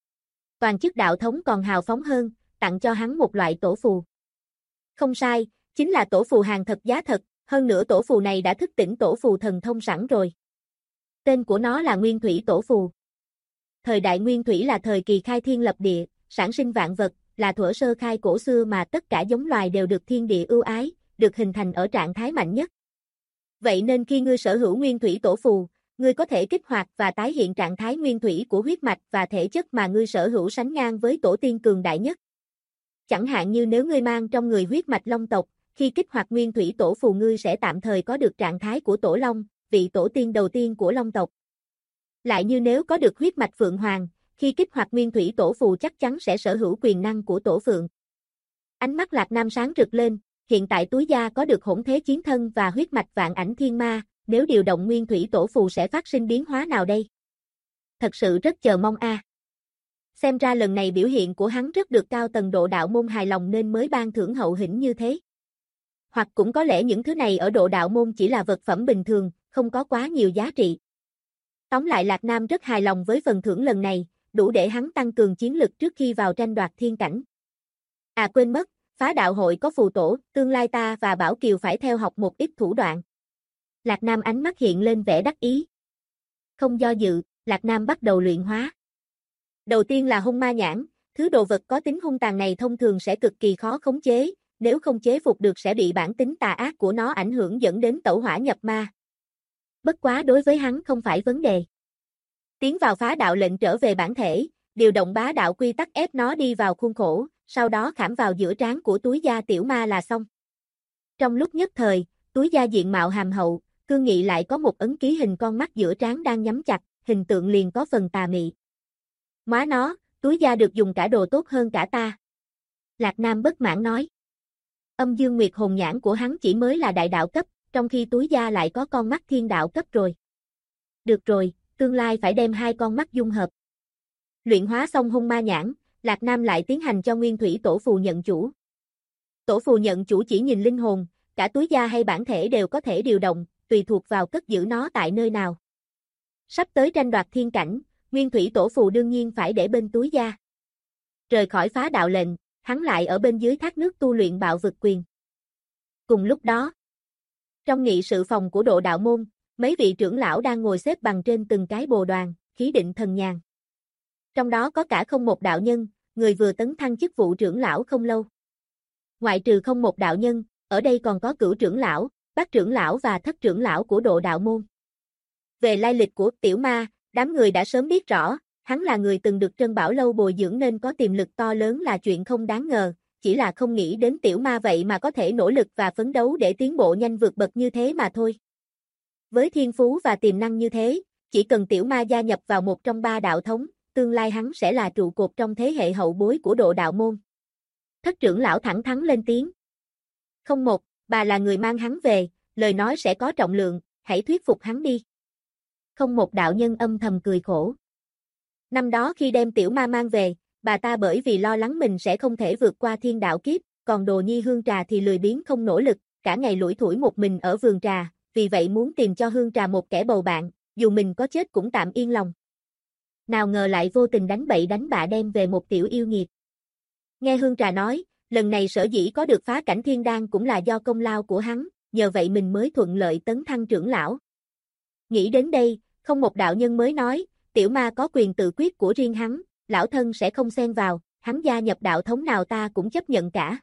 Toàn chức đạo thống còn hào phóng hơn, tặng cho hắn một loại tổ phù. Không sai, chính là tổ phù hàng thật giá thật, hơn nữa tổ phù này đã thức tỉnh tổ phù thần thông sẵn rồi. Tên của nó là Nguyên Thủy Tổ Phù. Thời đại Nguyên Thủy là thời kỳ khai thiên lập địa, sản sinh vạn vật, là thuở sơ khai cổ xưa mà tất cả giống loài đều được thiên địa ưu ái, được hình thành ở trạng thái mạnh nhất. Vậy nên khi ngươi sở hữu Nguyên Thủy Tổ Phù, ngươi có thể kích hoạt và tái hiện trạng thái nguyên thủy của huyết mạch và thể chất mà ngươi sở hữu sánh ngang với tổ tiên cường đại nhất. Chẳng hạn như nếu ngươi mang trong người huyết mạch Long tộc, khi kích hoạt Nguyên Thủy Tổ Phù ngươi sẽ tạm thời có được trạng thái của Tổ Long, vị tổ tiên đầu tiên của Long tộc. Lại như nếu có được huyết mạch Phượng Hoàng, khi kích hoạt Nguyên Thủy Tổ Phù chắc chắn sẽ sở hữu quyền năng của Tổ Phượng. Ánh mắt Lạc Nam sáng rực lên, hiện tại túi gia có được hỗn thế chiến thân và huyết mạch Vạn Ảnh Thiên Ma, nếu điều động Nguyên Thủy Tổ Phù sẽ phát sinh biến hóa nào đây? Thật sự rất chờ mong a. Xem ra lần này biểu hiện của hắn rất được cao tầng độ đạo môn hài lòng nên mới ban thưởng hậu hĩnh như thế. Hoặc cũng có lẽ những thứ này ở độ đạo môn chỉ là vật phẩm bình thường, không có quá nhiều giá trị. Tóm lại Lạc Nam rất hài lòng với phần thưởng lần này, đủ để hắn tăng cường chiến lực trước khi vào tranh đoạt thiên cảnh. À quên mất, phá đạo hội có phù tổ, tương lai ta và Bảo Kiều phải theo học một ít thủ đoạn. Lạc Nam ánh mắt hiện lên vẻ đắc ý. Không do dự, Lạc Nam bắt đầu luyện hóa. Đầu tiên là hung ma nhãn, thứ đồ vật có tính hung tàn này thông thường sẽ cực kỳ khó khống chế, nếu không chế phục được sẽ bị bản tính tà ác của nó ảnh hưởng dẫn đến tẩu hỏa nhập ma. Bất quá đối với hắn không phải vấn đề. Tiến vào phá đạo lệnh trở về bản thể, điều động bá đạo quy tắc ép nó đi vào khuôn khổ, sau đó khảm vào giữa trán của túi da tiểu ma là xong. Trong lúc nhất thời, túi da diện mạo hàm hậu, cương nghị lại có một ấn ký hình con mắt giữa trán đang nhắm chặt, hình tượng liền có phần tà mị. Má nó, túi da được dùng cả đồ tốt hơn cả ta. Lạc Nam bất mãn nói. Âm dương nguyệt hồn nhãn của hắn chỉ mới là đại đạo cấp, trong khi túi da lại có con mắt thiên đạo cấp rồi. Được rồi, tương lai phải đem hai con mắt dung hợp. Luyện hóa xong hung ma nhãn, Lạc Nam lại tiến hành cho nguyên thủy tổ phù nhận chủ. Tổ phù nhận chủ chỉ nhìn linh hồn, cả túi da hay bản thể đều có thể điều động, tùy thuộc vào cất giữ nó tại nơi nào. Sắp tới tranh đoạt thiên cảnh, nguyên thủy tổ phù đương nhiên phải để bên túi da. Rời khỏi phá đạo lệnh, hắn lại ở bên dưới thác nước tu luyện bạo vực quyền. Cùng lúc đó, trong nghị sự phòng của độ đạo môn, mấy vị trưởng lão đang ngồi xếp bằng trên từng cái bồ đoàn, khí định thần nhàn. Trong đó có cả Không Một đạo nhân, người vừa tấn thăng chức vụ trưởng lão không lâu. Ngoại trừ Không Một đạo nhân, ở đây còn có Cửu trưởng lão, Bát trưởng lão và Thất trưởng lão của độ đạo môn. Về lai lịch của tiểu ma, đám người đã sớm biết rõ, hắn là người từng được Trân Bảo Lâu bồi dưỡng nên có tiềm lực to lớn là chuyện không đáng ngờ, chỉ là không nghĩ đến tiểu ma vậy mà có thể nỗ lực và phấn đấu để tiến bộ nhanh vượt bậc như thế mà thôi. Với thiên phú và tiềm năng như thế, chỉ cần tiểu ma gia nhập vào một trong ba đạo thống, tương lai hắn sẽ là trụ cột trong thế hệ hậu bối của độ đạo môn. Thất trưởng lão thẳng thắn lên tiếng. Không Một, bà là người mang hắn về, lời nói sẽ có trọng lượng, hãy thuyết phục hắn đi. Không Một đạo nhân âm thầm cười khổ. Năm đó khi đem tiểu ma mang về, bà ta bởi vì lo lắng mình sẽ không thể vượt qua thiên đạo kiếp, còn đồ nhi Hương Trà thì lười biếng không nỗ lực, cả ngày lủi thủi một mình ở vườn trà, vì vậy muốn tìm cho Hương Trà một kẻ bầu bạn, dù mình có chết cũng tạm yên lòng. Nào ngờ lại vô tình đánh bậy đánh bạ đem về một tiểu yêu nghiệt. Nghe Hương Trà nói, lần này sở dĩ có được phá cảnh thiên đan cũng là do công lao của hắn, nhờ vậy mình mới thuận lợi tấn thăng trưởng lão. Nghĩ đến đây, Không Một đạo nhân mới nói, tiểu ma có quyền tự quyết của riêng hắn, lão thân sẽ không xen vào, hắn gia nhập đạo thống nào ta cũng chấp nhận cả.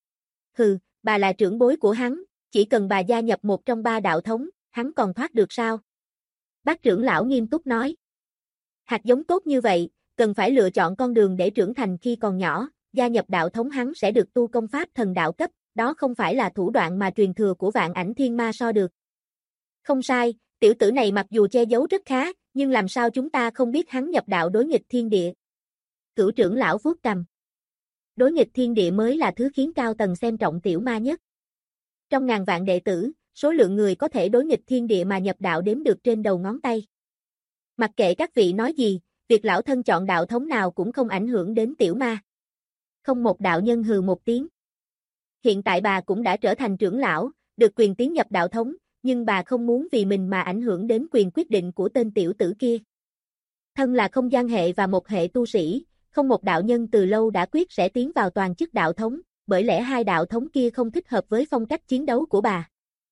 Hừ, bà là trưởng bối của hắn, chỉ cần bà gia nhập một trong ba đạo thống, hắn còn thoát được sao? Bác trưởng lão nghiêm túc nói. Hạt giống tốt như vậy, cần phải lựa chọn con đường để trưởng thành khi còn nhỏ, gia nhập đạo thống hắn sẽ được tu công pháp thần đạo cấp, đó không phải là thủ đoạn mà truyền thừa của Vạn Ảnh Thiên Ma so được. Không sai, tiểu tử này mặc dù che giấu rất khá, nhưng làm sao chúng ta không biết hắn nhập đạo đối nghịch thiên địa? Cửu trưởng lão vuốt cằm. Đối nghịch thiên địa mới là thứ khiến cao tầng xem trọng tiểu ma nhất. Trong ngàn vạn đệ tử, số lượng người có thể đối nghịch thiên địa mà nhập đạo đếm được trên đầu ngón tay. Mặc kệ các vị nói gì, việc lão thân chọn đạo thống nào cũng không ảnh hưởng đến tiểu ma. Không Một đạo nhân hừ một tiếng. Hiện tại bà cũng đã trở thành trưởng lão, được quyền tiến nhập đạo thống, nhưng bà không muốn vì mình mà ảnh hưởng đến quyền quyết định của tên tiểu tử kia. Thân là không gian hệ và một hệ tu sĩ, Không Một đạo nhân từ lâu đã quyết sẽ tiến vào toàn chức đạo thống, bởi lẽ hai đạo thống kia không thích hợp với phong cách chiến đấu của bà.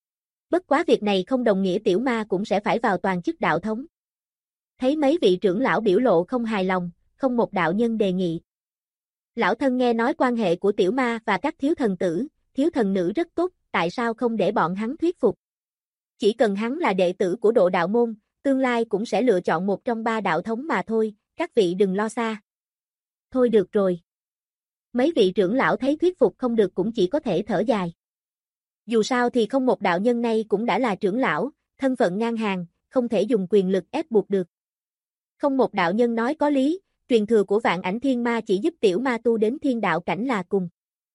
Bất quá việc này không đồng nghĩa tiểu ma cũng sẽ phải vào toàn chức đạo thống. Thấy mấy vị trưởng lão biểu lộ không hài lòng, Không Một đạo nhân đề nghị. Lão thân nghe nói quan hệ của tiểu ma và các thiếu thần tử, thiếu thần nữ rất tốt, tại sao không để bọn hắn thuyết phục? Chỉ cần hắn là đệ tử của độ đạo môn, tương lai cũng sẽ lựa chọn một trong ba đạo thống mà thôi, các vị đừng lo xa. Thôi được rồi. Mấy vị trưởng lão thấy thuyết phục không được cũng chỉ có thể thở dài. Dù sao thì Không Một đạo nhân này cũng đã là trưởng lão, thân phận ngang hàng, không thể dùng quyền lực ép buộc được. Không Một đạo nhân nói có lý, truyền thừa của Vạn Ảnh Thiên Ma chỉ giúp tiểu ma tu đến thiên đạo cảnh là cùng.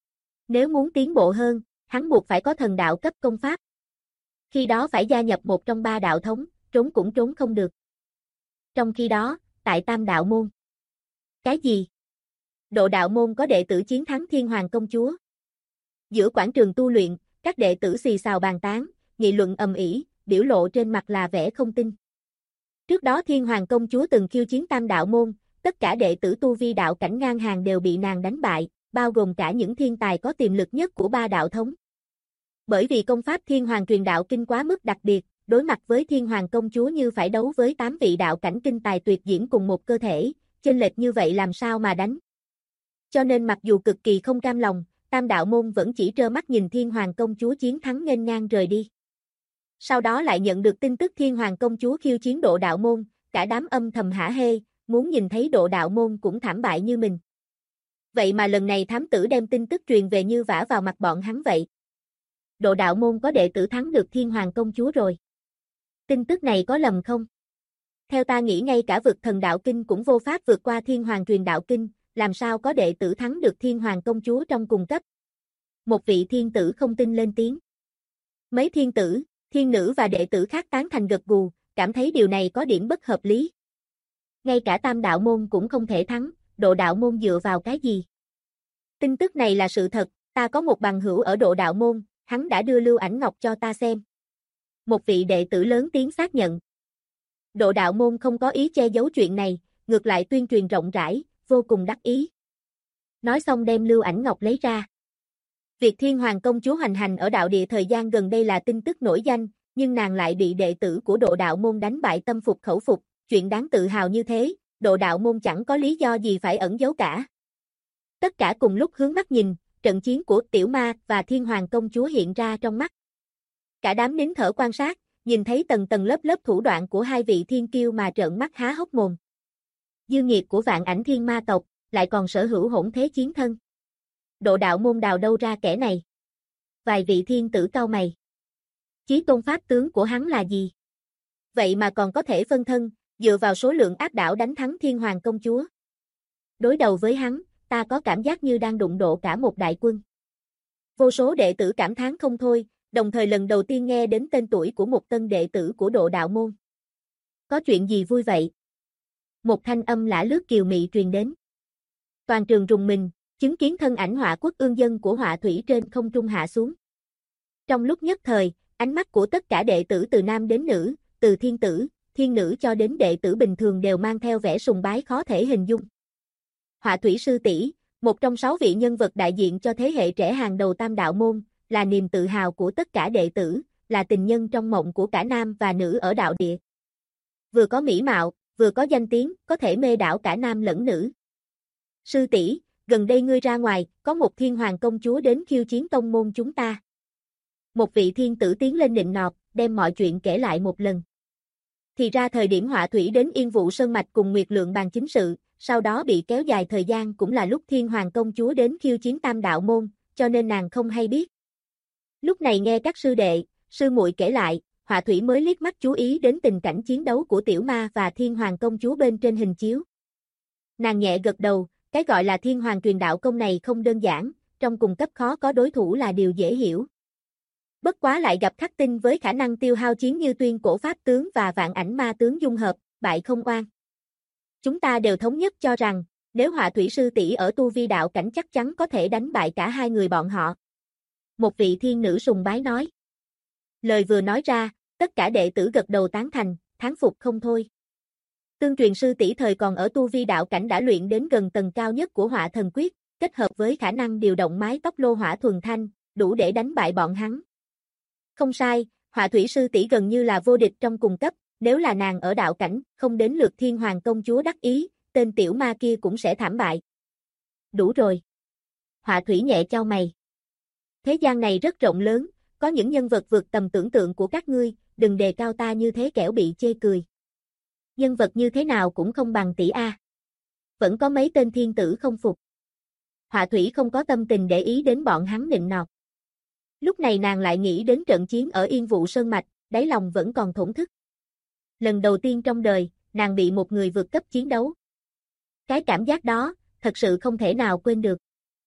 Nếu muốn tiến bộ hơn, hắn buộc phải có thần đạo cấp công pháp. Khi đó phải gia nhập một trong ba đạo thống, trốn cũng trốn không được. Trong khi đó, tại Tam đạo môn. Cái gì? Độ đạo môn có đệ tử chiến thắng Thiên Hoàng công chúa. Giữa quảng trường tu luyện, các đệ tử xì xào bàn tán, nghị luận ầm ĩ, biểu lộ trên mặt là vẻ không tin. Trước đó Thiên Hoàng công chúa từng khiêu chiến Tam đạo môn, tất cả đệ tử tu vi đạo cảnh ngang hàng đều bị nàng đánh bại, bao gồm cả những thiên tài có tiềm lực nhất của ba đạo thống. Bởi vì công pháp Thiên Hoàng truyền đạo kinh quá mức đặc biệt, đối mặt với Thiên Hoàng công chúa như phải đấu với 8 vị đạo cảnh kinh tài tuyệt diễn cùng một cơ thể, chênh lệch như vậy làm sao mà đánh. Cho nên mặc dù cực kỳ không cam lòng, Tam đạo môn vẫn chỉ trơ mắt nhìn Thiên Hoàng công chúa chiến thắng nghênh ngang rời đi. Sau đó lại nhận được tin tức Thiên Hoàng công chúa khiêu chiến Độ đạo môn, cả đám âm thầm hả hê, muốn nhìn thấy Độ đạo môn cũng thảm bại như mình. Vậy mà lần này thám tử đem tin tức truyền về như vả vào mặt bọn hắn vậy. Độ đạo môn có đệ tử thắng được Thiên Hoàng công chúa rồi. Tin tức này có lầm không? Theo ta nghĩ ngay cả vực thần đạo kinh cũng vô pháp vượt qua Thiên Hoàng truyền đạo kinh, làm sao có đệ tử thắng được Thiên Hoàng công chúa trong cùng cấp. Một vị thiên tử không tin lên tiếng. Mấy thiên tử, thiên nữ và đệ tử khác tán thành gật gù, cảm thấy điều này có điểm bất hợp lý. Ngay cả Tam đạo môn cũng không thể thắng, Độ đạo môn dựa vào cái gì? Tin tức này là sự thật, ta có một bằng hữu ở Độ đạo môn, hắn đã đưa lưu ảnh ngọc cho ta xem. Một vị đệ tử lớn tiếng xác nhận. Độ đạo môn không có ý che giấu chuyện này, ngược lại tuyên truyền rộng rãi, vô cùng đắc ý. Nói xong đem lưu ảnh ngọc lấy ra. Việc Thiên Hoàng công chúa hoành hành ở đạo địa thời gian gần đây là tin tức nổi danh, nhưng nàng lại bị đệ tử của Độ đạo môn đánh bại tâm phục khẩu phục, chuyện đáng tự hào như thế, Độ đạo môn chẳng có lý do gì phải ẩn giấu cả. Tất cả cùng lúc hướng mắt nhìn, trận chiến của Tiểu Ma và Thiên Hoàng công chúa hiện ra trong mắt. Cả đám nín thở quan sát, nhìn thấy tầng tầng lớp lớp thủ đoạn của hai vị thiên kiêu mà trợn mắt há hốc mồm. Dư nghiệt của Vạn Ảnh Thiên Ma tộc, lại còn sở hữu hỗn thế chiến thân. Độ đạo môn đào đâu ra kẻ này? Vài vị thiên tử cau mày. Chí tôn pháp tướng của hắn là gì? Vậy mà còn có thể phân thân, dựa vào số lượng áp đảo đánh thắng Thiên Hoàng công chúa. Đối đầu với hắn, ta có cảm giác như đang đụng độ cả một đại quân. Vô số đệ tử cảm thán không thôi, đồng thời lần đầu tiên nghe đến tên tuổi của một tân đệ tử của Độ đạo môn. Có chuyện gì vui vậy? Một thanh âm lả lướt kiều mị truyền đến. Toàn trường rùng mình, chứng kiến thân ảnh Họa Quốc ương dân của Họa Thủy trên không trung hạ xuống. Trong lúc nhất thời, ánh mắt của tất cả đệ tử từ nam đến nữ, từ thiên tử, thiên nữ cho đến đệ tử bình thường đều mang theo vẻ sùng bái khó thể hình dung. Họa Thủy sư tỷ, một trong 6 vị nhân vật đại diện cho thế hệ trẻ hàng đầu Tam đạo môn, là niềm tự hào của tất cả đệ tử, là tình nhân trong mộng của cả nam và nữ ở đạo địa. Vừa có mỹ mạo, vừa có danh tiếng, có thể mê đảo cả nam lẫn nữ. Sư tỷ, gần đây ngươi ra ngoài, có một Thiên Hoàng công chúa đến khiêu chiến tông môn chúng ta. Một vị thiên tử tiến lên nịnh nọt, đem mọi chuyện kể lại một lần. Thì ra thời điểm Họa Thủy đến Yên Vụ Sơn Mạch cùng Nguyệt Lượng bàn chính sự, sau đó bị kéo dài thời gian cũng là lúc Thiên Hoàng công chúa đến khiêu chiến Tam đạo môn, cho nên nàng không hay biết. Lúc này nghe các sư đệ, sư muội kể lại, Họa Thủy mới liếc mắt chú ý đến tình cảnh chiến đấu của Tiểu Ma và Thiên Hoàng công chúa bên trên hình chiếu. Nàng nhẹ gật đầu, cái gọi là Thiên Hoàng truyền đạo công này không đơn giản, trong cùng cấp khó có đối thủ là điều dễ hiểu. Bất quá lại gặp khắc tinh với khả năng tiêu hao chiến như Tuyên Cổ Pháp tướng và Vạn Ảnh Ma tướng dung hợp, bại không oan. Chúng ta đều thống nhất cho rằng, nếu Họa Thủy sư tỷ ở tu vi đạo cảnh chắc chắn có thể đánh bại cả hai người bọn họ. Một vị thiên nữ sùng bái nói. Lời vừa nói ra, tất cả đệ tử gật đầu tán thành, thán phục không thôi. Tương truyền sư tỷ thời còn ở tu vi đạo cảnh đã luyện đến gần tầng cao nhất của Họa Thần Quyết, kết hợp với khả năng điều động mái tóc lô hỏa thuần thanh, đủ để đánh bại bọn hắn. Không sai, Họa Thủy sư tỷ gần như là vô địch trong cùng cấp, nếu là nàng ở đạo cảnh, không đến lượt Thiên Hoàng công chúa đắc ý, tên Tiểu Ma kia cũng sẽ thảm bại. Đủ rồi. Họa Thủy nhẹ chau mày. Thế gian này rất rộng lớn, có những nhân vật vượt tầm tưởng tượng của các ngươi, đừng đề cao ta như thế kẻo bị chê cười. Nhân vật như thế nào cũng không bằng tỷ A. Vẫn có mấy tên thiên tử không phục. Họa Thủy không có tâm tình để ý đến bọn hắn nịnh nọt. Lúc này nàng lại nghĩ đến trận chiến ở Yên Vụ Sơn Mạch, đáy lòng vẫn còn thổn thức. Lần đầu tiên trong đời, nàng bị một người vượt cấp chiến đấu. Cái cảm giác đó, thật sự không thể nào quên được.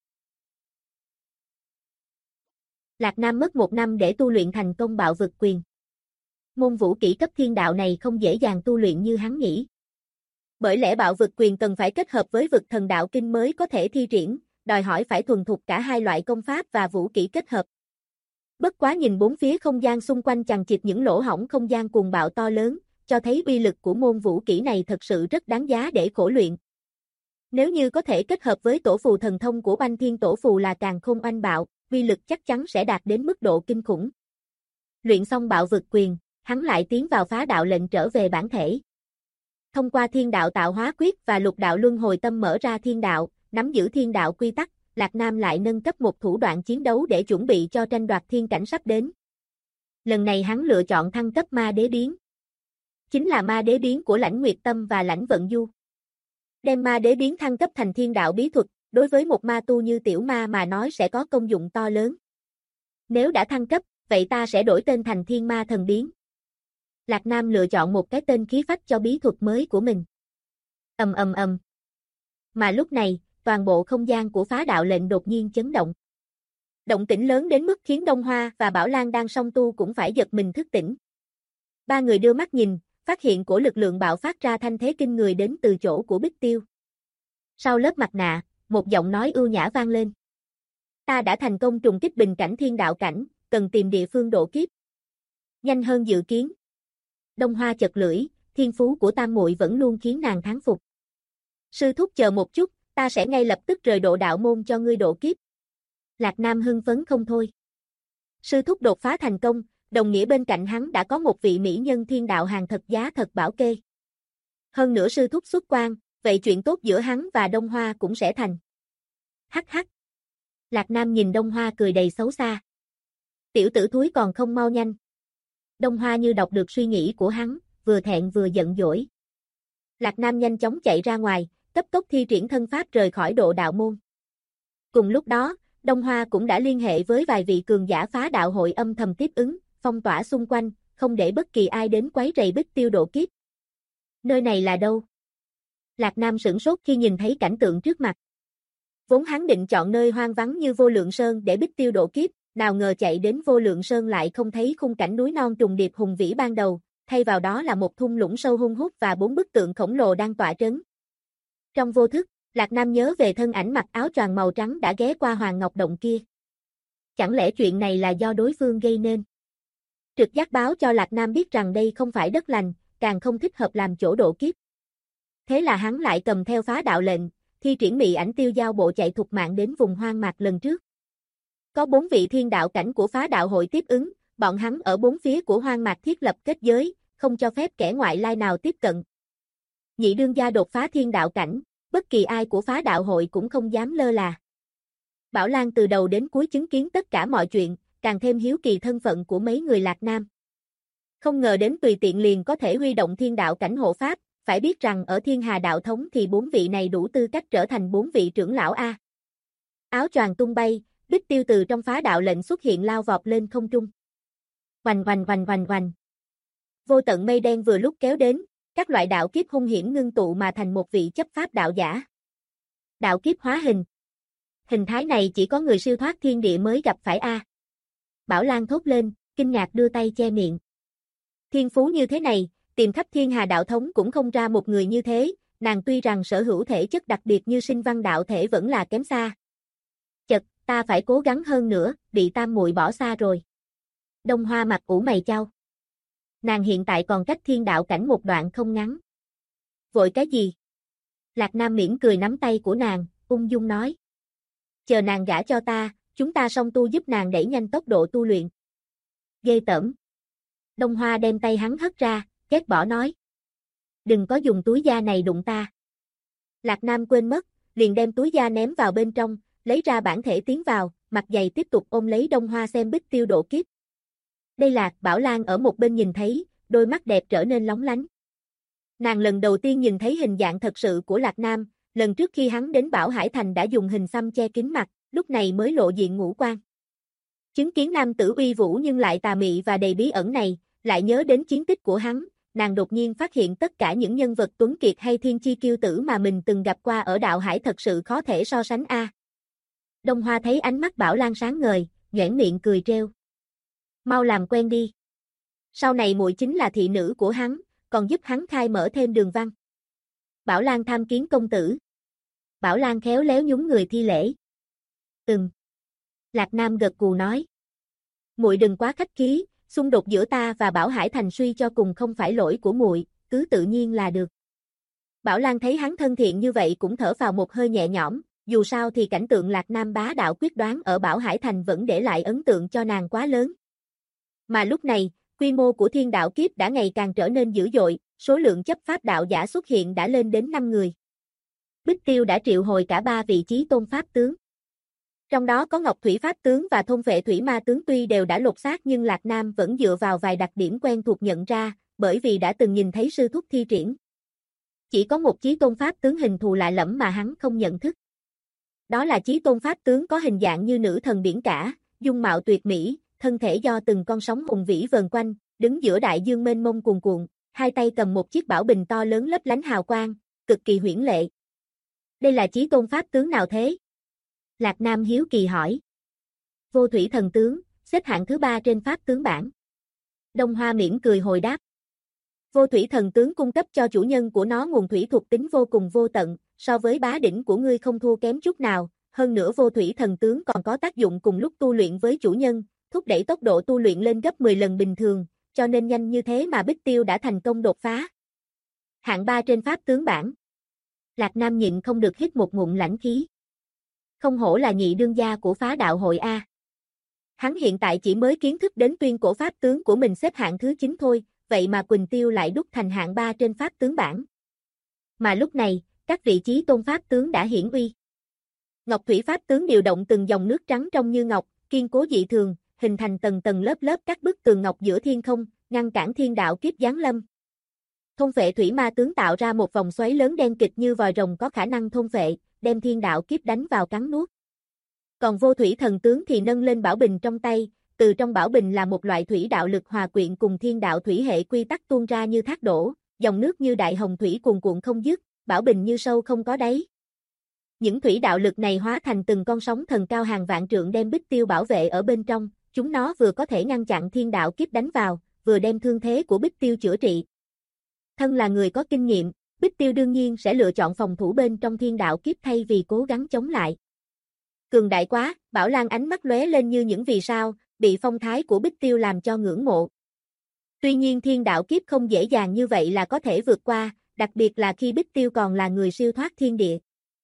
Lạc Nam mất 1 năm để tu luyện thành công Bạo Vực Quyền. Môn vũ kỹ cấp thiên đạo này không dễ dàng tu luyện như hắn nghĩ. Bởi lẽ Bạo Vực Quyền cần phải kết hợp với Vực Thần Đạo Kinh mới có thể thi triển, đòi hỏi phải thuần thục cả hai loại công pháp và vũ kỹ kết hợp. Bất quá nhìn bốn phía không gian xung quanh chằng chịt những lỗ hổng không gian cuồng bạo to lớn, cho thấy uy lực của môn vũ kỹ này thật sự rất đáng giá để khổ luyện. Nếu như có thể kết hợp với tổ phù thần thông của Banh Thiên Tổ Phù là Càn Khôn Oanh Bạo, uy lực chắc chắn sẽ đạt đến mức độ kinh khủng. Luyện xong Bạo Vực Quyền, hắn lại tiến vào Phá Đạo Lệnh trở về bản thể. Thông qua Thiên Đạo Tạo Hóa Quyết và Lục Đạo Luân Hồi Tâm mở ra thiên đạo, nắm giữ thiên đạo quy tắc, Lạc Nam lại nâng cấp một thủ đoạn chiến đấu để chuẩn bị cho tranh đoạt thiên cảnh sắp đến. Lần này hắn lựa chọn thăng cấp Ma Đế Biến. Chính là Ma Đế Biến của Lãnh Nguyệt Tâm và Lãnh Vận Du. Đem Ma Đế Biến thăng cấp thành thiên đạo bí thuật, đối với một ma tu như tiểu ma mà nói sẽ có công dụng to lớn. Nếu đã thăng cấp, vậy ta sẽ đổi tên thành Thiên Ma Thần Biến. Lạc Nam lựa chọn một cái tên khí phách cho bí thuật mới của mình. Ầm ầm ầm. Mà lúc này, toàn bộ không gian của Phá Đạo Lệnh đột nhiên chấn động. Động tĩnh lớn đến mức khiến Đông Hoa và Bảo Lan đang song tu cũng phải giật mình thức tỉnh. Ba người đưa mắt nhìn, phát hiện của lực lượng bạo phát ra thanh thế kinh người đến từ chỗ của Bích Tiêu. Sau lớp mặt nạ, một giọng nói ưu nhã vang lên. Ta đã thành công trùng kích bình cảnh thiên đạo cảnh, cần tìm địa phương độ kiếp. Nhanh hơn dự kiến. Đông Hoa chật lưỡi, thiên phú của tam muội vẫn luôn khiến nàng thán phục. Sư thúc chờ một chút, ta sẽ ngay lập tức rời độ đạo môn cho ngươi độ kiếp. Lạc Nam hưng phấn không thôi. Sư thúc đột phá thành công, đồng nghĩa bên cạnh hắn đã có một vị mỹ nhân thiên đạo hàng thật giá thật bảo kê. Hơn nữa sư thúc xuất quan, vậy chuyện tốt giữa hắn và Đông Hoa cũng sẽ thành. Hắc hắc. Lạc Nam nhìn Đông Hoa cười đầy xấu xa. Tiểu tử thúi còn không mau nhanh. Đông Hoa như đọc được suy nghĩ của hắn, vừa thẹn vừa giận dỗi. Lạc Nam nhanh chóng chạy ra ngoài, cấp tốc thi triển thân pháp rời khỏi độ đạo môn. Cùng lúc đó, Đông Hoa cũng đã liên hệ với vài vị cường giả Phá Đạo hội âm thầm tiếp ứng, phong tỏa xung quanh, không để bất kỳ ai đến quấy rầy Bích Tiêu độ kiếp. Nơi này là đâu? Lạc Nam sửng sốt khi nhìn thấy cảnh tượng trước mặt. Vốn hắn định chọn nơi hoang vắng như Vô Lượng Sơn để Bích Tiêu độ kiếp, nào ngờ chạy đến Vô Lượng Sơn lại không thấy khung cảnh núi non trùng điệp hùng vĩ ban đầu, thay vào đó là một thung lũng sâu hun hút và 4 bức tượng khổng lồ đang tọa trấn. Trong vô thức, Lạc Nam nhớ về thân ảnh mặc áo choàng màu trắng đã ghé qua Hoàng Ngọc Động kia. Chẳng lẽ chuyện này là do đối phương gây nên? Trực giác báo cho Lạc Nam biết rằng đây không phải đất lành, càng không thích hợp làm chỗ độ kiếp. Thế là hắn lại cầm theo Phá Đạo Lệnh, thi triển mị ảnh tiêu giao bộ chạy thục mạng đến vùng hoang mạc lần trước. Có 4 vị thiên đạo cảnh của Phá Đạo hội tiếp ứng, bọn hắn ở 4 phía của hoang mạc thiết lập kết giới, không cho phép kẻ ngoại lai nào tiếp cận. Nhị đương gia đột phá thiên đạo cảnh, bất kỳ ai của Phá Đạo hội cũng không dám lơ là. Bảo Lan từ đầu đến cuối chứng kiến tất cả mọi chuyện, càng thêm hiếu kỳ thân phận của mấy người Lạc Nam. Không ngờ đến tùy tiện liền có thể huy động thiên đạo cảnh hộ pháp, phải biết rằng ở Thiên Hà đạo thống thì 4 vị này đủ tư cách trở thành 4 vị trưởng lão A. Áo choàng tung bay, Bích Tiêu từ trong Phá Đạo Lệnh xuất hiện lao vọt lên không trung. Oanh oanh oanh oanh oanh. Vô tận mây đen vừa lúc kéo đến, các loại đạo kiếp hung hiểm ngưng tụ mà thành một vị chấp pháp đạo giả. Đạo kiếp hóa hình. Hình thái này chỉ có người siêu thoát thiên địa mới gặp phải A. Bảo Lan thốt lên, kinh ngạc đưa tay che miệng. Thiên phú như thế này, tìm khắp Thiên Hà đạo thống cũng không ra một người như thế, nàng tuy rằng sở hữu thể chất đặc biệt như sinh văn đạo thể vẫn là kém xa. Chật, ta phải cố gắng hơn nữa, bị tam muội bỏ xa rồi. Đông Hoa mặt ủ mày chau. Nàng hiện tại còn cách thiên đạo cảnh một đoạn không ngắn. Vội cái gì? Lạc Nam mỉm cười nắm tay của nàng, ung dung nói. Chờ nàng gả cho ta, chúng ta song tu giúp nàng đẩy nhanh tốc độ tu luyện. Ghê tởm. Đông Hoa đem tay hắn hất ra, ghét bỏ nói. Đừng có dùng túi da này đụng ta. Lạc Nam quên mất, liền đem túi da ném vào bên trong, lấy ra bản thể tiến vào, mặt dày tiếp tục ôm lấy Đông Hoa xem Bích Tiêu độ kiếp. Đây là, Bảo Lan ở một bên nhìn thấy, đôi mắt đẹp trở nên lóng lánh. Nàng lần đầu tiên nhìn thấy hình dạng thật sự của Lạc Nam, lần trước khi hắn đến Bảo Hải Thành đã dùng hình xăm che kín mặt, lúc này mới lộ diện ngũ quan. Chứng kiến nam tử uy vũ nhưng lại tà mị và đầy bí ẩn này, lại nhớ đến chiến tích của hắn, nàng đột nhiên phát hiện tất cả những nhân vật tuấn kiệt hay thiên chi kiêu tử mà mình từng gặp qua ở đạo hải thật sự khó thể so sánh a. Đông Hoa thấy ánh mắt Bảo Lan sáng ngời, nhoẻn miệng cười trêu. Mau làm quen đi. Sau này muội chính là thị nữ của hắn, còn giúp hắn khai mở thêm đường văn. Bảo Lan tham kiến công tử. Bảo Lan khéo léo nhún người thi lễ. Lạc Nam gật gù nói. Muội đừng quá khách khí, Xung đột giữa ta và Bảo Hải Thành suy cho cùng không phải lỗi của muội, cứ tự nhiên là được. Bảo Lan thấy hắn thân thiện như vậy cũng thở vào một hơi nhẹ nhõm, dù sao thì cảnh tượng Lạc Nam bá đạo quyết đoán ở Bảo Hải Thành vẫn để lại ấn tượng cho nàng quá lớn. Mà lúc này, quy mô của thiên đạo kiếp đã ngày càng trở nên dữ dội, số lượng chấp pháp đạo giả xuất hiện đã lên đến 5 người. Bích Tiêu đã triệu hồi cả 3 vị chí tôn pháp tướng. Trong đó có Ngọc Thủy Pháp tướng và Thôn Vệ Thủy Ma tướng tuy đều đã lột xác nhưng Lạc Nam vẫn dựa vào vài đặc điểm quen thuộc nhận ra, bởi vì đã từng nhìn thấy sư thúc thi triển. Chỉ có một chí tôn pháp tướng hình thù lạ lẫm mà hắn không nhận thức. Đó là chí tôn pháp tướng có hình dạng như nữ thần biển cả, dung mạo tuyệt mỹ, thân thể do từng con sóng hùng vĩ vờn quanh, đứng giữa đại dương mênh mông cuồn cuộn, hai tay cầm một chiếc bảo bình to lớn lấp lánh hào quang, cực kỳ huyễn lệ. Đây là chí tôn pháp tướng nào thế? Lạc Nam hiếu kỳ hỏi. Vô thủy thần tướng, xếp hạng thứ 3 trên pháp tướng bảng. Đông Hoa mỉm cười hồi đáp. Vô thủy thần tướng cung cấp cho chủ nhân của nó nguồn thủy thuộc tính vô cùng vô tận, so với bá đỉnh của ngươi không thua kém chút nào, hơn nữa vô thủy thần tướng còn có tác dụng cùng lúc tu luyện với chủ nhân, thúc đẩy tốc độ tu luyện lên gấp 10 lần bình thường, cho nên nhanh như thế mà Bích Tiêu đã thành công đột phá. Hạng 3 trên pháp tướng bảng. Lạc Nam nhịn không được hít một ngụm lãnh khí. Không hổ là nhị đương gia của phá đạo hội A. Hắn hiện tại chỉ mới kiến thức đến tuyên cổ pháp tướng của mình xếp hạng thứ 9 thôi, vậy mà Quỳnh Tiêu lại đúc thành hạng 3 trên pháp tướng bảng. Mà lúc này, các vị chí tôn pháp tướng đã hiển uy. Ngọc Thủy pháp tướng điều động từng dòng nước trắng trong như ngọc, kiên cố dị thường, hình thành tầng tầng lớp lớp các bức tường ngọc giữa thiên không, ngăn cản thiên đạo kiếp giáng lâm. Thôn Vệ Thủy Ma tướng tạo ra một vòng xoáy lớn đen kịt như vòi rồng có khả năng thôn phệ, đem thiên đạo kiếp đánh vào cắn nuốt. Còn Vô Thủy thần tướng thì nâng lên bảo bình trong tay, từ trong bảo bình là một loại thủy đạo lực hòa quyện cùng thiên đạo thủy hệ quy tắc tuôn ra như thác đổ, dòng nước như đại hồng thủy cuồn cuộn không dứt, bảo bình như sâu không có đáy. Những thủy đạo lực này hóa thành từng con sóng thần cao hàng vạn trượng đem Bích Tiêu bảo vệ ở bên trong, chúng nó vừa có thể ngăn chặn thiên đạo kiếp đánh vào, vừa đem thương thế của Bích Tiêu chữa trị. Thân là người có kinh nghiệm, Bích Tiêu đương nhiên sẽ lựa chọn phòng thủ bên trong thiên đạo kiếp thay vì cố gắng chống lại. Cường đại quá, Bảo Lan ánh mắt lóe lên như những vì sao, bị phong thái của Bích Tiêu làm cho ngưỡng mộ. Tuy nhiên thiên đạo kiếp không dễ dàng như vậy là có thể vượt qua, đặc biệt là khi Bích Tiêu còn là người siêu thoát thiên địa.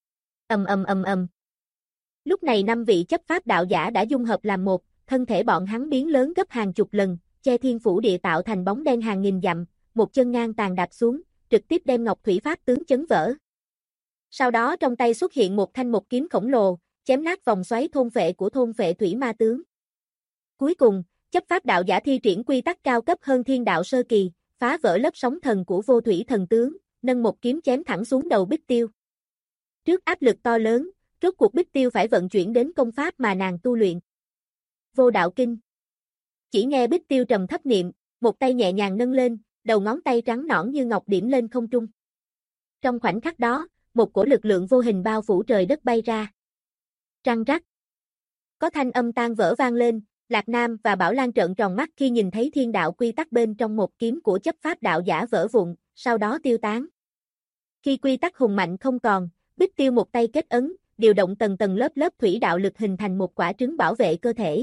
Ầm. Lúc này 5 vị chấp pháp đạo giả đã dung hợp làm một, thân thể bọn hắn biến lớn gấp hàng chục lần, che thiên phủ địa tạo thành bóng đen hàng nghìn dặm, một chân ngang tàn đạp xuống, trực tiếp đem Ngọc Thủy pháp tướng chấn vỡ. Sau đó trong tay xuất hiện một thanh một kiếm khổng lồ, chém nát vòng xoáy thôn phệ của Thôn Vệ Thủy Ma tướng. Cuối cùng, chấp pháp đạo giả thi triển quy tắc cao cấp hơn thiên đạo sơ kỳ, phá vỡ lớp sóng thần của Vô Thủy thần tướng, nâng một kiếm chém thẳng xuống đầu Bích Tiêu. Trước áp lực to lớn, rốt cuộc Bích Tiêu phải vận chuyển đến công pháp mà nàng tu luyện. Vô Đạo Kinh. Chỉ nghe Bích Tiêu trầm thấp niệm, một tay nhẹ nhàng nâng lên, đầu ngón tay trắng nõn như ngọc điểm lên không trung. Trong khoảnh khắc đó, một cổ lực lượng vô hình bao phủ trời đất bay ra. Răng rắc. Có thanh âm tan vỡ vang lên, Lạc Nam và Bảo Lan trợn tròn mắt khi nhìn thấy thiên đạo quy tắc bên trong một kiếm của chấp pháp đạo giả vỡ vụn, sau đó tiêu tán. Khi quy tắc hùng mạnh không còn, Bích Tiêu một tay kết ấn, điều động tầng tầng lớp lớp thủy đạo lực hình thành một quả trứng bảo vệ cơ thể.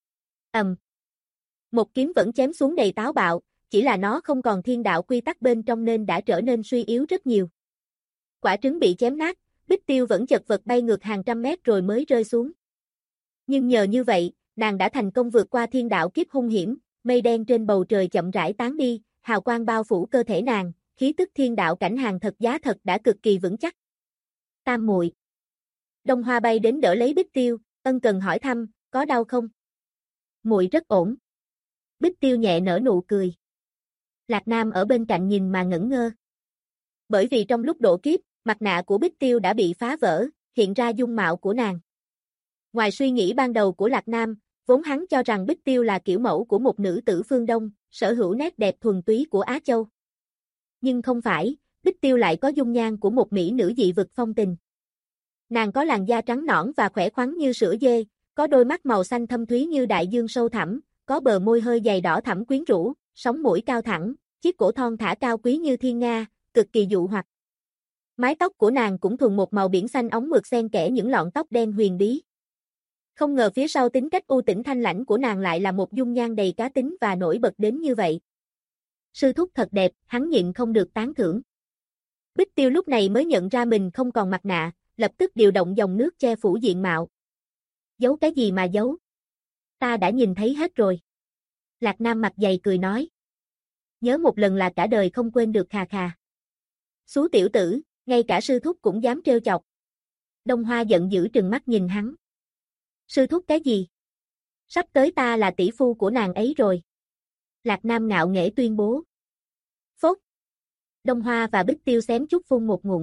Một kiếm vẫn chém xuống đầy táo bạo, chỉ là nó không còn thiên đạo quy tắc bên trong nên đã trở nên suy yếu rất nhiều. Quả trứng bị chém nát, Bích Tiêu vẫn chật vật bay ngược hàng trăm mét rồi mới rơi xuống. Nhưng nhờ như vậy, nàng đã thành công vượt qua thiên đạo kiếp hung hiểm, mây đen trên bầu trời chậm rãi tán đi, hào quang bao phủ cơ thể nàng, khí tức thiên đạo cảnh hàng thật giá thật đã cực kỳ vững chắc. Tam muội. Đông Hoa bay đến đỡ lấy Bích Tiêu, ân cần hỏi thăm, có đau không? Muội rất ổn. Bích Tiêu nhẹ nở nụ cười. Lạc Nam ở bên cạnh nhìn mà ngẩn ngơ. Bởi vì trong lúc độ kiếp, mặt nạ của Bích Tiêu đã bị phá vỡ, hiện ra dung mạo của nàng. Ngoài suy nghĩ ban đầu của Lạc Nam, vốn hắn cho rằng Bích Tiêu là kiểu mẫu của một nữ tử phương Đông, sở hữu nét đẹp thuần túy của Á Châu. Nhưng không phải, Bích Tiêu lại có dung nhan của một mỹ nữ dị vực phong tình. Nàng có làn da trắng nõn và khỏe khoắn như sữa dê, có đôi mắt màu xanh thâm thúy như đại dương sâu thẳm, có bờ môi hơi dày đỏ thẳm quyến rũ, sống mũi cao thẳng, chiếc cổ thon thả cao quý như thiên nga, cực kỳ dụ hoặc. Mái tóc của nàng cũng thuần một màu biển xanh óng mượt xen kẽ những lọn tóc đen huyền bí. Không ngờ phía sau tính cách u tĩnh thanh lãnh của nàng lại là một dung nhan đầy cá tính và nổi bật đến như vậy. Sư thúc thật đẹp, hắn nhịn không được tán thưởng. Bích Tiêu lúc này mới nhận ra mình không còn mặt nạ, lập tức điều động dòng nước che phủ diện mạo. Giấu cái gì mà giấu? Ta đã nhìn thấy hết rồi. Lạc Nam mặt dày cười nói. Nhớ một lần là cả đời không quên được khà khà. Xú tiểu tử, ngay cả sư thúc cũng dám trêu chọc. Đông Hoa giận dữ trừng mắt nhìn hắn. Sư thúc cái gì? Sắp tới ta là tỷ phu của nàng ấy rồi. Lạc Nam ngạo nghễ tuyên bố. Phốt. Đông Hoa và Bích Tiêu xém chút phun một ngụm.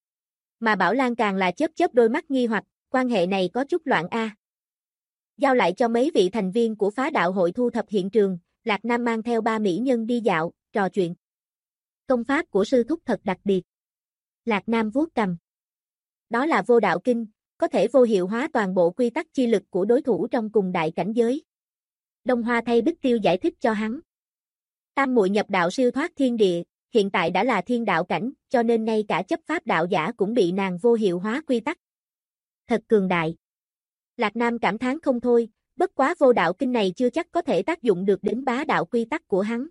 Mà Bảo Lan càng là chớp chớp đôi mắt nghi hoặc, quan hệ này có chút loạn a. Giao lại cho mấy vị thành viên của phá đạo hội thu thập hiện trường, Lạc Nam mang theo 3 mỹ nhân đi dạo, trò chuyện. Công pháp của sư thúc thật đặc biệt. Lạc Nam vuốt cằm. Đó là vô đạo kinh, có thể vô hiệu hóa toàn bộ quy tắc chi lực của đối thủ trong cùng đại cảnh giới. Đông Hoa thay Bích Tiêu giải thích cho hắn. Tam muội nhập đạo siêu thoát thiên địa, hiện tại đã là thiên đạo cảnh, cho nên ngay cả chấp pháp đạo giả cũng bị nàng vô hiệu hóa quy tắc. Thật cường đại. Lạc Nam cảm thán không thôi, bất quá vô đạo kinh này chưa chắc có thể tác dụng được đến bá đạo quy tắc của hắn.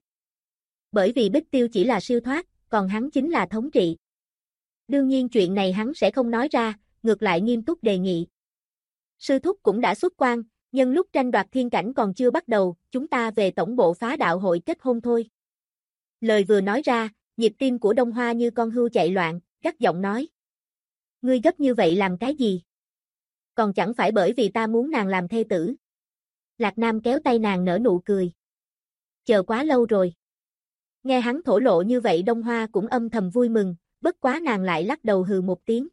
Bởi vì Bích Tiêu chỉ là siêu thoát, còn hắn chính là thống trị. Đương nhiên chuyện này hắn sẽ không nói ra, ngược lại nghiêm túc đề nghị. Sư thúc cũng đã xuất quan, nhân lúc tranh đoạt thiên cảnh còn chưa bắt đầu, chúng ta về tổng bộ phá đạo hội kết hôn thôi. Lời vừa nói ra, nhịp tim của Đông Hoa như con hươu chạy loạn, gắt giọng nói. Ngươi gấp như vậy làm cái gì? Còn chẳng phải bởi vì ta muốn nàng làm thê tử. Lạc Nam kéo tay nàng nở nụ cười. Chờ quá lâu rồi. Nghe hắn thổ lộ như vậy Đông Hoa cũng âm thầm vui mừng, bất quá nàng lại lắc đầu hừ một tiếng.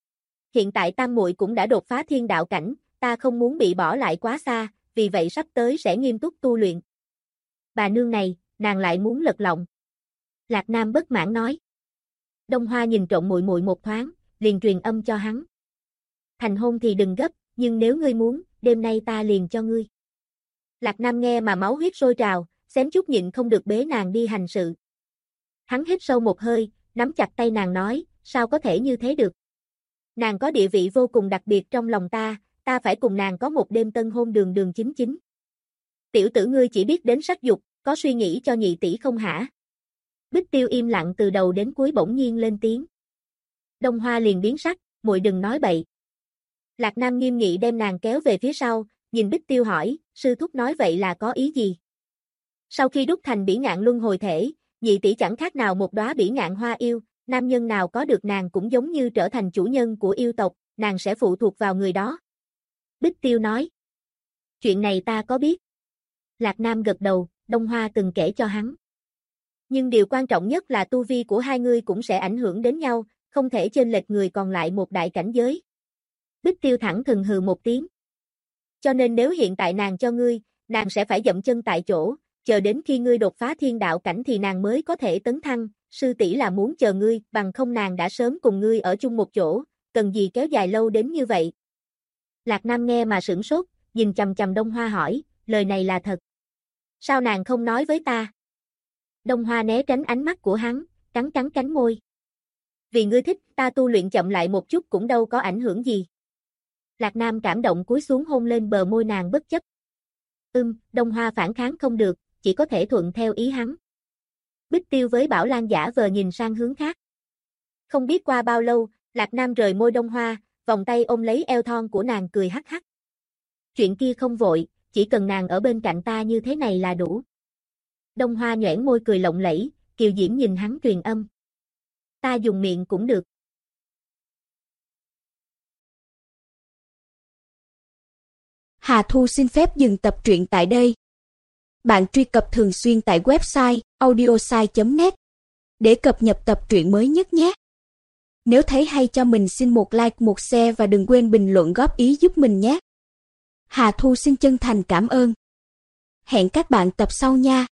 Hiện tại tam muội cũng đã đột phá thiên đạo cảnh, ta không muốn bị bỏ lại quá xa, vì vậy sắp tới sẽ nghiêm túc tu luyện. Bà nương này, nàng lại muốn lật lọng. Lạc Nam bất mãn nói. Đông Hoa nhìn trộn muội muội một thoáng, liền truyền âm cho hắn. Thành hôn thì đừng gấp, nhưng nếu ngươi muốn, đêm nay ta liền cho ngươi. Lạc Nam nghe mà máu huyết sôi trào, xém chút nhịn không được bế nàng đi hành sự. Hắn hít sâu một hơi, nắm chặt tay nàng nói, sao có thể như thế được? Nàng có địa vị vô cùng đặc biệt trong lòng ta phải cùng nàng có một đêm tân hôn đường đường chính chính. Tiểu tử ngươi chỉ biết đến sắc dục, có suy nghĩ cho nhị tỷ không hả? Bích Tiêu im lặng từ đầu đến cuối bỗng nhiên lên tiếng. Đông Hoa liền biến sắc, muội đừng nói bậy. Lạc Nam nghiêm nghị đem nàng kéo về phía sau, nhìn Bích Tiêu hỏi, sư thúc nói vậy là có ý gì? Sau khi đúc thành bỉ ngạn luân hồi thể, nhị tỷ chẳng khác nào một đóa bỉ ngạn hoa yêu, nam nhân nào có được nàng cũng giống như trở thành chủ nhân của yêu tộc, nàng sẽ phụ thuộc vào người đó. Bích Tiêu nói. Chuyện này ta có biết. Lạc Nam gật đầu, Đông Hoa từng kể cho hắn. Nhưng điều quan trọng nhất là tu vi của hai người cũng sẽ ảnh hưởng đến nhau, không thể chênh lệch người còn lại một đại cảnh giới. Bích Tiêu thẳng thừng hừ một tiếng. Cho nên nếu hiện tại nàng cho ngươi, nàng sẽ phải dậm chân tại chỗ, chờ đến khi ngươi đột phá thiên đạo cảnh thì nàng mới có thể tấn thăng, sư tỷ là muốn chờ ngươi, bằng không nàng đã sớm cùng ngươi ở chung một chỗ, cần gì kéo dài lâu đến như vậy. Lạc Nam nghe mà sửng sốt, nhìn chằm chằm Đông Hoa hỏi, lời này là thật. Sao nàng không nói với ta? Đông Hoa né tránh ánh mắt của hắn, cắn cánh môi. Vì ngươi thích, ta tu luyện chậm lại một chút cũng đâu có ảnh hưởng gì. Lạc Nam cảm động cúi xuống hôn lên bờ môi nàng bất chấp. Đông Hoa phản kháng không được, chỉ có thể thuận theo ý hắn. Bích Tiêu với Bảo Lan giả vờ nhìn sang hướng khác. Không biết qua bao lâu, Lạc Nam rời môi Đông Hoa, vòng tay ôm lấy eo thon của nàng cười hắc hắc. Chuyện kia không vội, chỉ cần nàng ở bên cạnh ta như thế này là đủ. Đông Hoa nhoẻn môi cười lộng lẫy, kiều diễm nhìn hắn truyền âm. Ta dùng miệng cũng được. Hà Thu xin phép dừng tập truyện tại đây. Bạn truy cập thường xuyên tại website audiosai.net để cập nhật tập truyện mới nhất nhé. Nếu thấy hay cho mình xin một like, một share và đừng quên bình luận góp ý giúp mình nhé. Hà Thu xin chân thành cảm ơn. Hẹn các bạn tập sau nha.